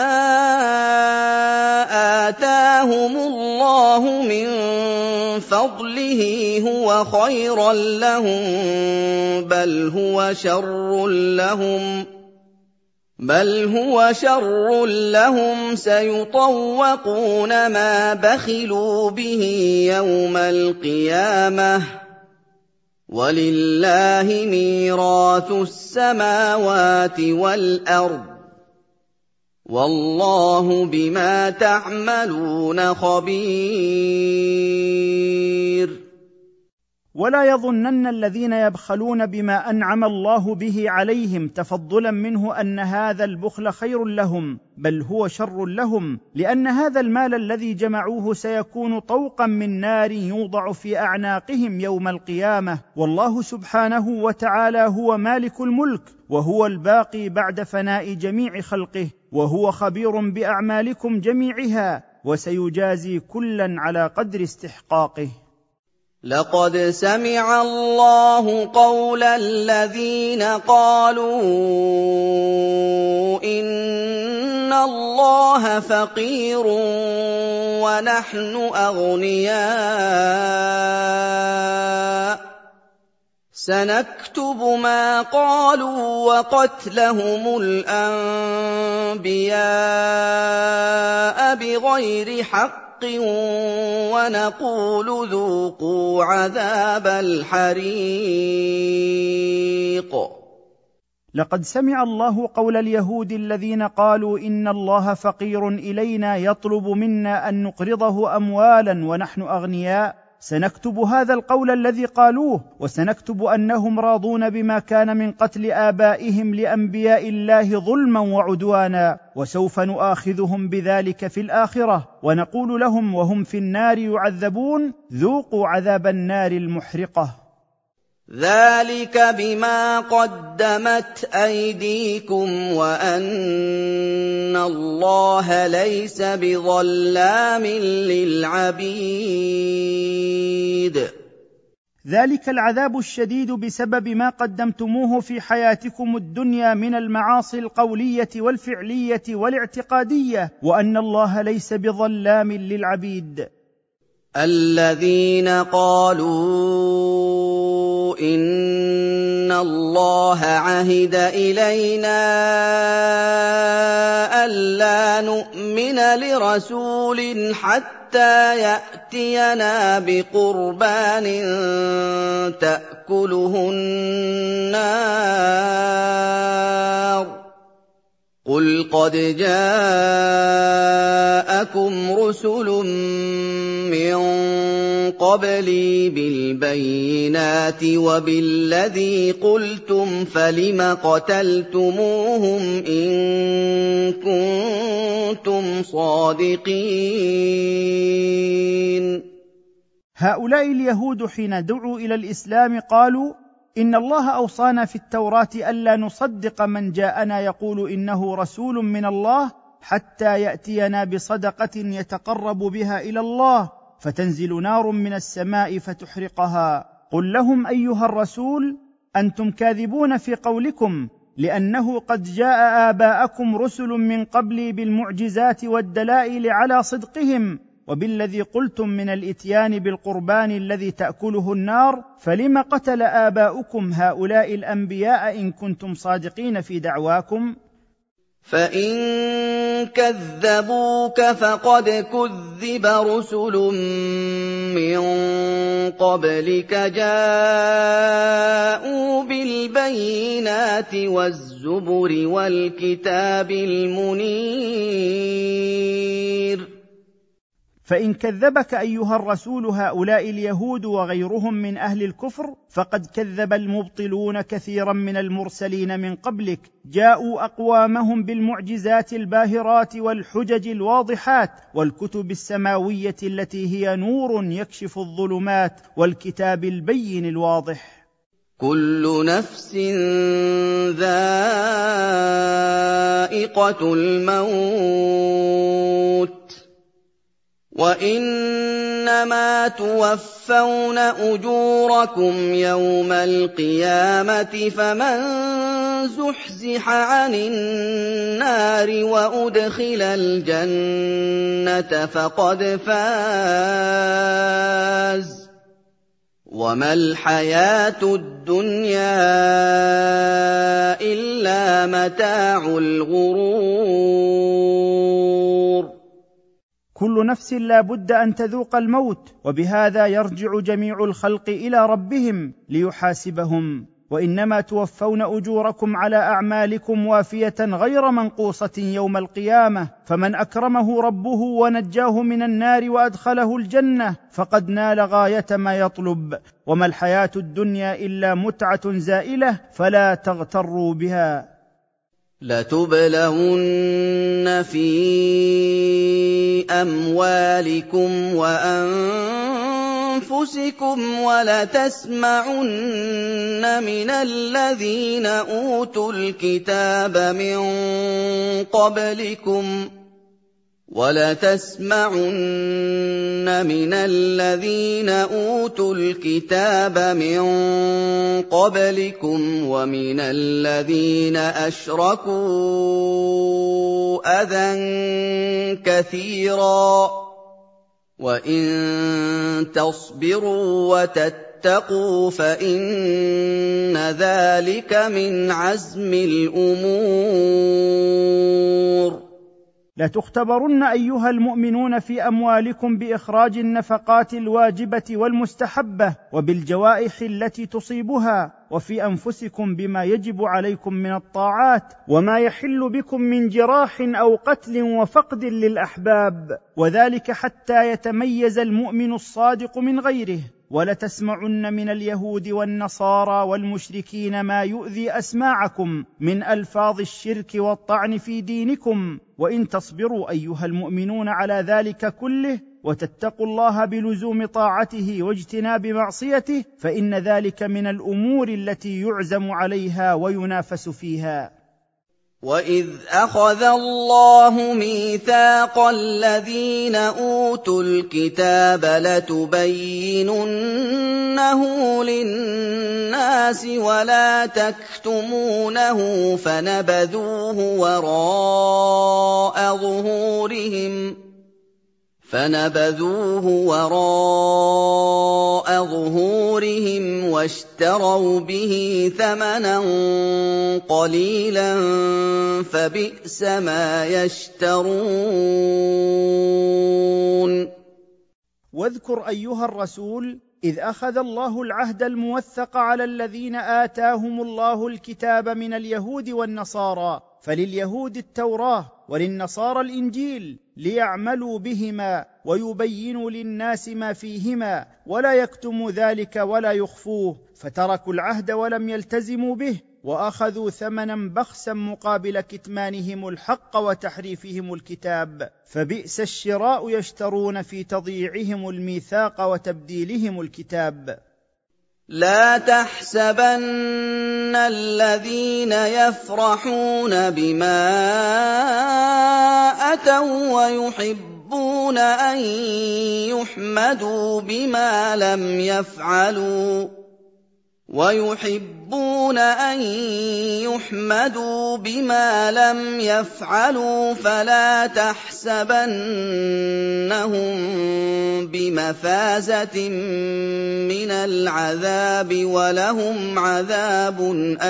آتاهم الله من فضله هو خيرا لهم، بل هو شر لهم بل هو شر لهم سيطوقون ما بخلوا به يوم القيامة، ولله ميراث السماوات والأرض، والله بما تعملون خبير. ولا يظنن الذين يبخلون بما أنعم الله به عليهم تفضلا منه أن هذا البخل خير لهم، بل هو شر لهم، لأن هذا المال الذي جمعوه سيكون طوقا من نار يوضع في أعناقهم يوم القيامة، والله سبحانه وتعالى هو مالك الملك، وهو الباقي بعد فناء جميع خلقه، وهو خبير بأعمالكم جميعها، وسيجازي كلا على قدر استحقاقه. لقد سمع الله قول الذين قالوا إن الله فقير ونحن أغنياء، سنكتب ما قالوا وقتلهم الأنبياء بغير حق، ونقول ذوقوا عذاب الحريق. لقد سمع الله قول اليهود الذين قالوا إن الله فقير إلينا يطلب منا أن نقرضه أموالا ونحن أغنياء. سنكتب هذا القول الذي قالوه، وسنكتب أنهم راضون بما كان من قتل آبائهم لأنبياء الله ظلما وعدوانا، وسوف نؤاخذهم بذلك في الآخرة، ونقول لهم وهم في النار يعذبون ذوقوا عذاب النار المحرقة. ذلك بما قدمت أيديكم وأن الله ليس بظلام للعبيد. ذلك العذاب الشديد بسبب ما قدمتموه في حياتكم الدنيا من المعاصي القولية والفعلية والاعتقادية، وأن الله ليس بظلام للعبيد. الذين قالوا إن الله عهد إلينا ألا نؤمن لرسول حتى يأتينا بقربان تأكله النار، قل قد جاءكم رسل من قبلي بالبينات وبالذي قلتم فلم قتلتموهم إن كنتم صادقين. هؤلاء اليهود حين دعوا إلى الإسلام قالوا: إن الله أوصانا في التوراة ألا نصدق من جاءنا يقول إنه رسول من الله حتى يأتينا بصدقة يتقرب بها إلى الله فتنزل نار من السماء فتحرقها. قل لهم أيها الرسول: أنتم كاذبون في قولكم، لأنه قد جاء آباءكم رسل من قبلي بالمعجزات والدلائل على صدقهم وبالذي قلتم من الإتيان بالقربان الذي تأكله النار، فلم قتل آباؤكم هؤلاء الأنبياء إن كنتم صادقين في دعواكم؟ فإن كذبوك فقد كذب رسل من قبلك جاءوا بالبينات والزبر والكتاب المنير. فإن كذبك أيها الرسول هؤلاء اليهود وغيرهم من أهل الكفر فقد كذب المبطلون كثيرا من المرسلين من قبلك، جاءوا أقوامهم بالمعجزات الباهرات والحجج الواضحات والكتب السماوية التي هي نور يكشف الظلمات والكتاب البين الواضح. كل نفس ذائقة الموت وإنما توفون أجوركم يوم القيامة فمن زحزح عن النار وأدخل الجنة فقد فاز وما الحياة الدنيا إلا متاع الغرور. كل نفس لا بد أن تذوق الموت، وبهذا يرجع جميع الخلق إلى ربهم ليحاسبهم، وإنما توفون أجوركم على أعمالكم وافية غير منقوصة يوم القيامة، فمن أكرمه ربه ونجاه من النار وأدخله الجنة فقد نال غاية ما يطلب، وما الحياة الدنيا إلا متعة زائلة فلا تغتروا بها. لتبلون في أموالكم وأنفسكم ولتسمعن من الذين أوتوا الكتاب من قبلكم وَلَتَسْمَعُنَّ مِنَ الَّذِينَ أُوتُوا الْكِتَابَ مِن قَبْلِكُمْ وَمِنَ الَّذِينَ أَشْرَكُوا أَذًى كَثِيرًا ۚ وَإِن تَصْبِرُوا وَتَتَّقُوا فَإِنَّ ذَٰلِكَ مِنْ عَزْمِ الْأُمُورِ. لتختبرن أيها المؤمنون في أموالكم بإخراج النفقات الواجبة والمستحبة وبالجوائح التي تصيبها، وفي أنفسكم بما يجب عليكم من الطاعات وما يحل بكم من جراح أو قتل وفقد للأحباب، وذلك حتى يتميز المؤمن الصادق من غيره. ولتسمعن من اليهود والنصارى والمشركين ما يؤذي أسماعكم من ألفاظ الشرك والطعن في دينكم، وإن تصبروا أيها المؤمنون على ذلك كله وتتقوا الله بلزوم طاعته واجتناب معصيته فإن ذلك من الأمور التي يعزم عليها وينافس فيها. وَإِذْ أَخَذَ اللَّهُ مِيثَاقَ الَّذِينَ أُوتُوا الْكِتَابَ لَتُبَيِّنُنَّهُ لِلنَّاسِ وَلَا تَكْتُمُونَهُ فَنَبَذُوهُ وَرَاءَ ظُهُورِهِمْ فَنَبَذُوهُ وَرَاءَ ظُهُورِهِمْ وَاشْتَرَوْا بِهِ ثَمَنًا قَلِيلًا فَبِئْسَ مَا يَشْتَرُونَ. واذكر أيها الرسول إذ أخذ الله العهد الموثق على الذين آتاهم الله الكتاب من اليهود والنصارى، فلليهود التوراة وللنصارى الإنجيل، ليعملوا بهما ويبينوا للناس ما فيهما ولا يكتموا ذلك ولا يخفوه، فتركوا العهد ولم يلتزموا به، وأخذوا ثمنا بخسا مقابل كتمانهم الحق وتحريفهم الكتاب، فبئس الشراء يشترون في تضييعهم الميثاق وتبديلهم الكتاب. لا تحسبن الذين يفرحون بما أتوا ويحبون أن يحمدوا بما لم يفعلوا ويحبون أن يحمدوا بما لم يفعلوا فلا تحسبنهم بمفازة من العذاب ولهم عذاب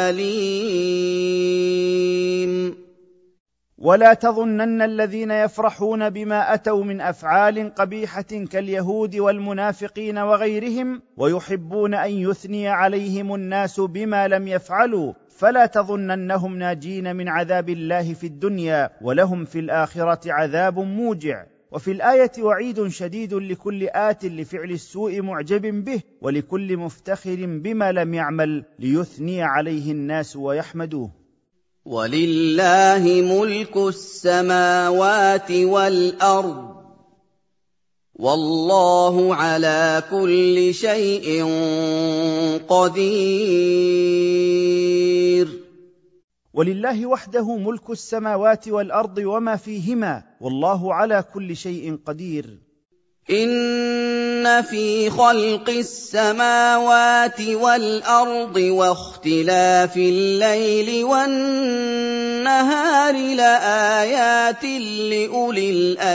أليم. ولا تظنن الذين يفرحون بما أتوا من أفعال قبيحة كاليهود والمنافقين وغيرهم ويحبون أن يثني عليهم الناس بما لم يفعلوا، فلا تظننهم ناجين من عذاب الله في الدنيا، ولهم في الآخرة عذاب موجع. وفي الآية وعيد شديد لكل آت لفعل السوء معجب به، ولكل مفتخر بما لم يعمل ليثني عليه الناس ويحمدوه. ولله ملك السماوات والأرض والله على كل شيء قدير. ولله وحده ملك السماوات والأرض وما فيهما، والله على كل شيء قدير. إن في خلق السماوات والأرض واختلاف الليل والنهار لآيات لأولي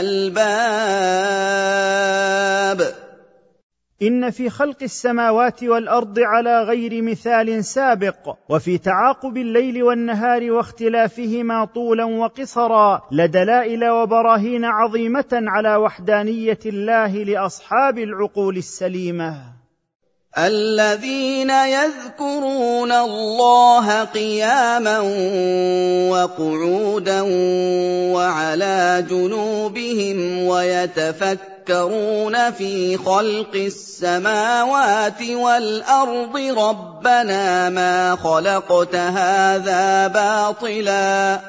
الألباب. إن في خلق السماوات والأرض على غير مثال سابق، وفي تعاقب الليل والنهار واختلافهما طولا وقصرا لدلائل وبراهين عظيمة على وحدانية الله لأصحاب العقول السليمة. الذين يذكرون الله قياما وقعودا وعلى جنوبهم ويتفكرون في خلق السماوات والأرض ربنا ما خلقت هذا باطلا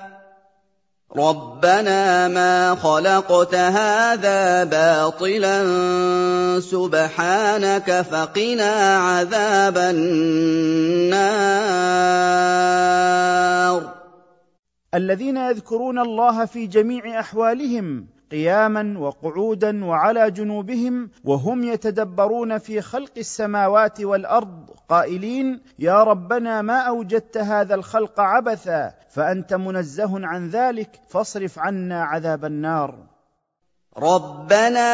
ربنا ما خلقت هذا باطلا سبحانك فقنا عذاب النار. الذين يذكرون الله في جميع أحوالهم قياما وقعودا وعلى جنوبهم، وهم يتدبرون في خلق السماوات والأرض قائلين: يا ربنا ما أوجدت هذا الخلق عبثا، فأنت منزه عن ذلك، فاصرف عنا عذاب النار. ربنا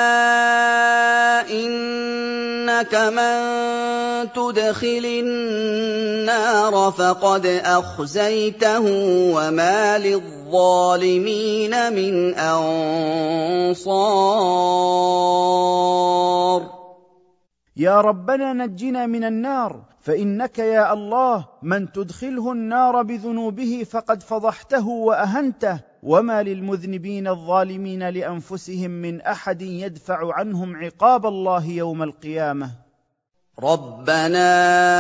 إنك من تدخل النار فقد أخزيته وما للظالمين من أنصار. يا ربنا نجنا من النار، فإنك يا الله من تدخله النار بذنوبه فقد فضحته وأهنته، وما للمذنبين الظالمين لأنفسهم من أحد يدفع عنهم عقاب الله يوم القيامة. ربنا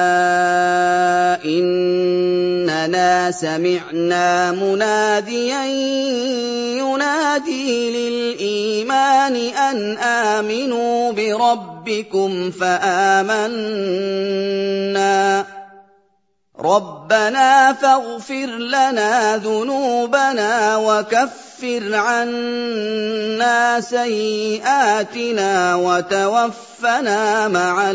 إننا سمعنا مناديا ينادي للإيمان أن آمنوا بربكم فآمنا ربنا فاغفر لنا ذنوبنا وكفر عنا سيئاتنا وتوفنا مع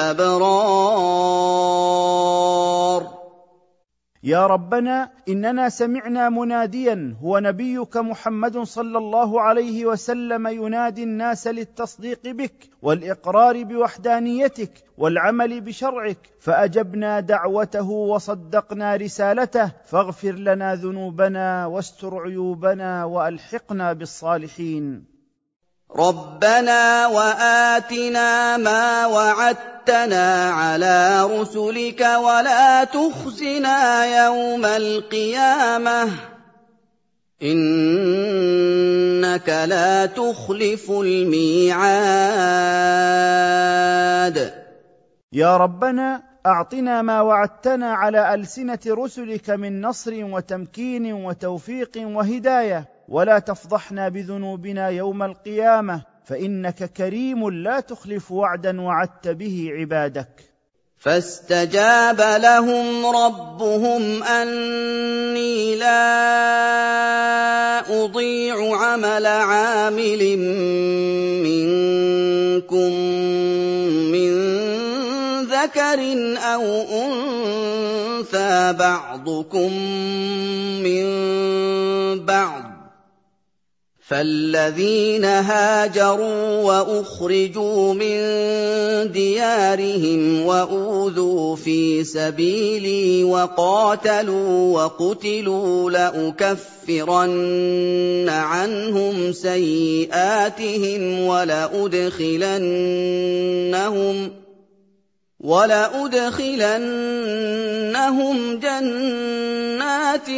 الأبرار. يا ربنا إننا سمعنا مناديا هو نبيك محمد صلى الله عليه وسلم ينادي الناس للتصديق بك والإقرار بوحدانيتك والعمل بشرعك، فأجبنا دعوته وصدقنا رسالته، فاغفر لنا ذنوبنا واستر عيوبنا وألحقنا بالصالحين. رَبَّنَا وَآتِنَا مَا وَعَدتَّنَا عَلَىٰ رُسُلِكَ وَلَا تُخْزِنَا يَوْمَ الْقِيَامَةِ إِنَّكَ لَا تُخْلِفُ الْمِيعَادَ. يا ربنا أعطنا ما وعدتنا على ألسنة رسلك من نصر وتمكين وتوفيق وهداية، ولا تفضحنا بذنوبنا يوم القيامة، فإنك كريم لا تخلف وعدا وعدت به عبادك. فاستجاب لهم ربهم أني لا أضيع عمل عامل منكم من ذكر أو أنثى بعضكم من بعض، فالذين هاجروا وأخرجوا من ديارهم وأوذوا في سبيلي وقاتلوا وقتلوا لأكفرن عنهم سيئاتهم ولأدخلنهم ولأدخلنهم جنات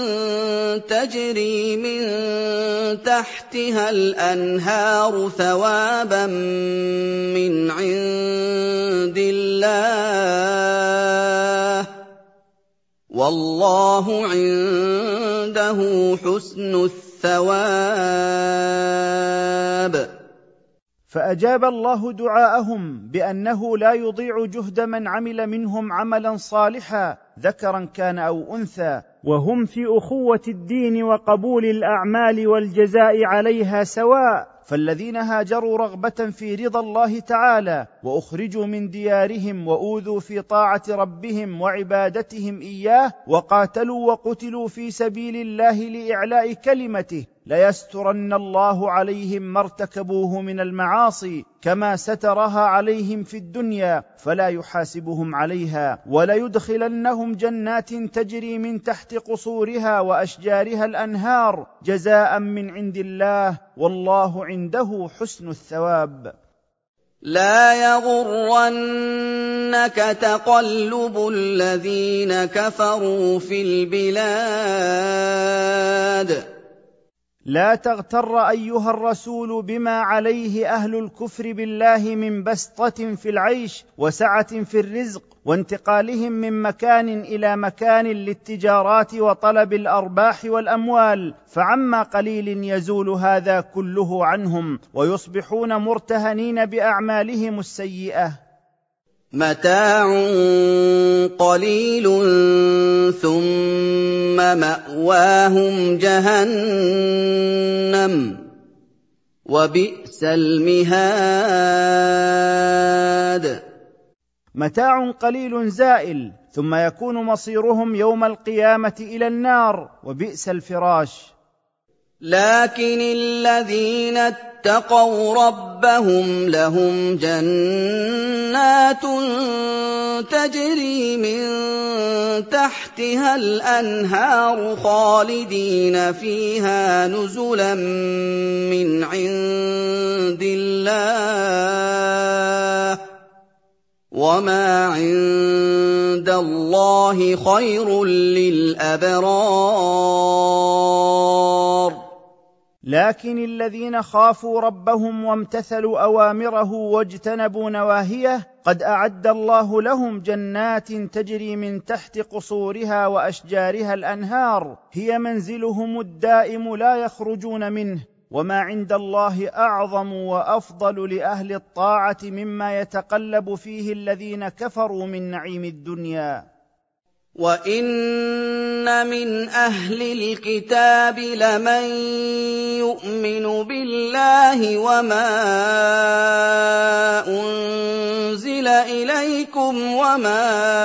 تجري من تحتها الأنهار ثوابا من عند الله والله عنده حسن الثواب. فأجاب الله دعاءهم بأنه لا يضيع جهد من عمل منهم عملا صالحا ذكرا كان أو أنثى، وهم في أخوة الدين وقبول الأعمال والجزاء عليها سواء. فالذين هاجروا رغبة في رضا الله تعالى وأخرجوا من ديارهم وأوذوا في طاعة ربهم وعبادتهم إياه وقاتلوا وقتلوا في سبيل الله لإعلاء كلمته، ليسترن الله عليهم ما ارتكبوه من المعاصي كما سترها عليهم في الدنيا، فلا يحاسبهم عليها، وليدخلنهم جنات تجري من تحت قصورها وأشجارها الأنهار جزاء من عند الله والله عنده حسن الثواب. لا يغرنك تقلب الذين كفروا في البلاد. لا تغتر أيها الرسول بما عليه أهل الكفر بالله من بسطة في العيش وسعة في الرزق وانتقالهم من مكان إلى مكان للتجارات وطلب الأرباح والأموال، فعما قليل يزول هذا كله عنهم ويصبحون مرتهنين بأعمالهم السيئة. متاع قليل ثم مأواهم جهنم وبئس المهاد. متاع قليل زائل ثم يكون مصيرهم يوم القيامة إلى النار وبئس الفراش. لكن الذين اتقوا ربهم لهم جنات تجري من تحتها الأنهار خالدين فيها نزلا من عند الله وما عند الله خير للأبرار. لكن الذين خافوا ربهم وامتثلوا أوامره واجتنبوا نواهيه قد أعد الله لهم جنات تجري من تحت قصورها وأشجارها الأنهار، هي منزلهم الدائم لا يخرجون منه، وما عند الله أعظم وأفضل لأهل الطاعة مما يتقلب فيه الذين كفروا من نعيم الدنيا. وَإِنَّ مِنْ أَهْلِ الْكِتَابِ لَمَن يُؤْمِنُ بِاللَّهِ وَمَا أُنزِلَ إِلَيْكُمْ وَمَا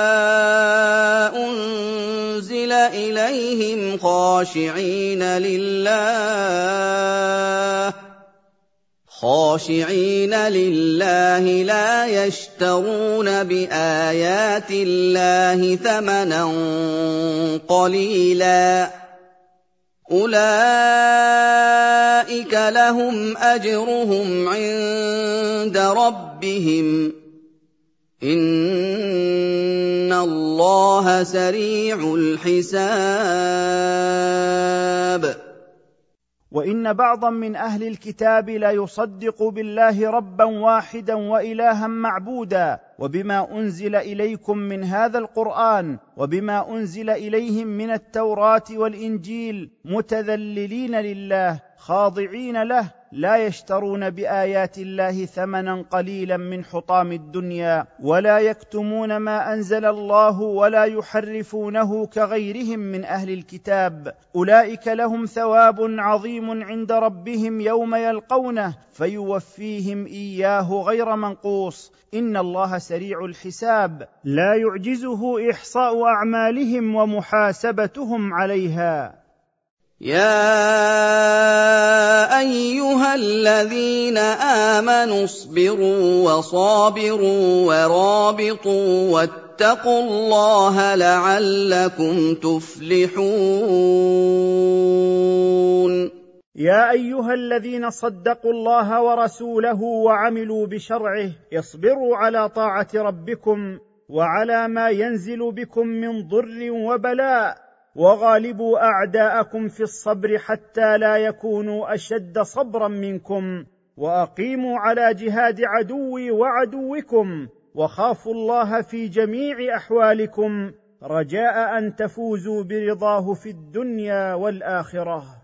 أُنزِلَ إِلَيْهِمْ خَاشِعِينَ لِلَّهِ خاشعين لله لا يشترون بآيات الله ثمنا قليلا أولئك أُولَٰئِكَ لَهُمْ أَجْرُهُمْ عِندَ رَبِّهِمْ ۗ إِنَّ اللَّهَ سَرِيعُ الْحِسَابِ. وان بعضا من اهل الكتاب لا يصدق بالله ربا واحدا والها معبودا، وبما انزل اليكم من هذا القران، وبما انزل اليهم من التوراه والانجيل، متذللين لله خاضعين له، لا يشترون بايات الله ثمنا قليلا من حطام الدنيا، ولا يكتمون ما انزل الله ولا يحرفونه كغيرهم من اهل الكتاب. اولئك لهم ثواب عظيم عند ربهم يوم يلقونه، فيوفيهم اياه غير منقوص. ان الله سريع الحساب، لا يعجزه احصاء اعمالهم ومحاسبتهم عليها. يَا أَيُّهَا الَّذِينَ آمَنُوا اصْبِرُوا وَصَابِرُوا وَرَابِطُوا وَاتَّقُوا اللَّهَ لَعَلَّكُمْ تُفْلِحُونَ. يا ايها الذين صدقوا الله ورسوله وعملوا بشرعه، اصبروا على طاعه ربكم وعلى ما ينزل بكم من ضر وبلاء، وغالبوا اعداءكم في الصبر حتى لا يكونوا اشد صبرا منكم، واقيموا على جهاد عدوي وعدوكم، وخافوا الله في جميع احوالكم، رجاء ان تفوزوا برضاه في الدنيا والاخره.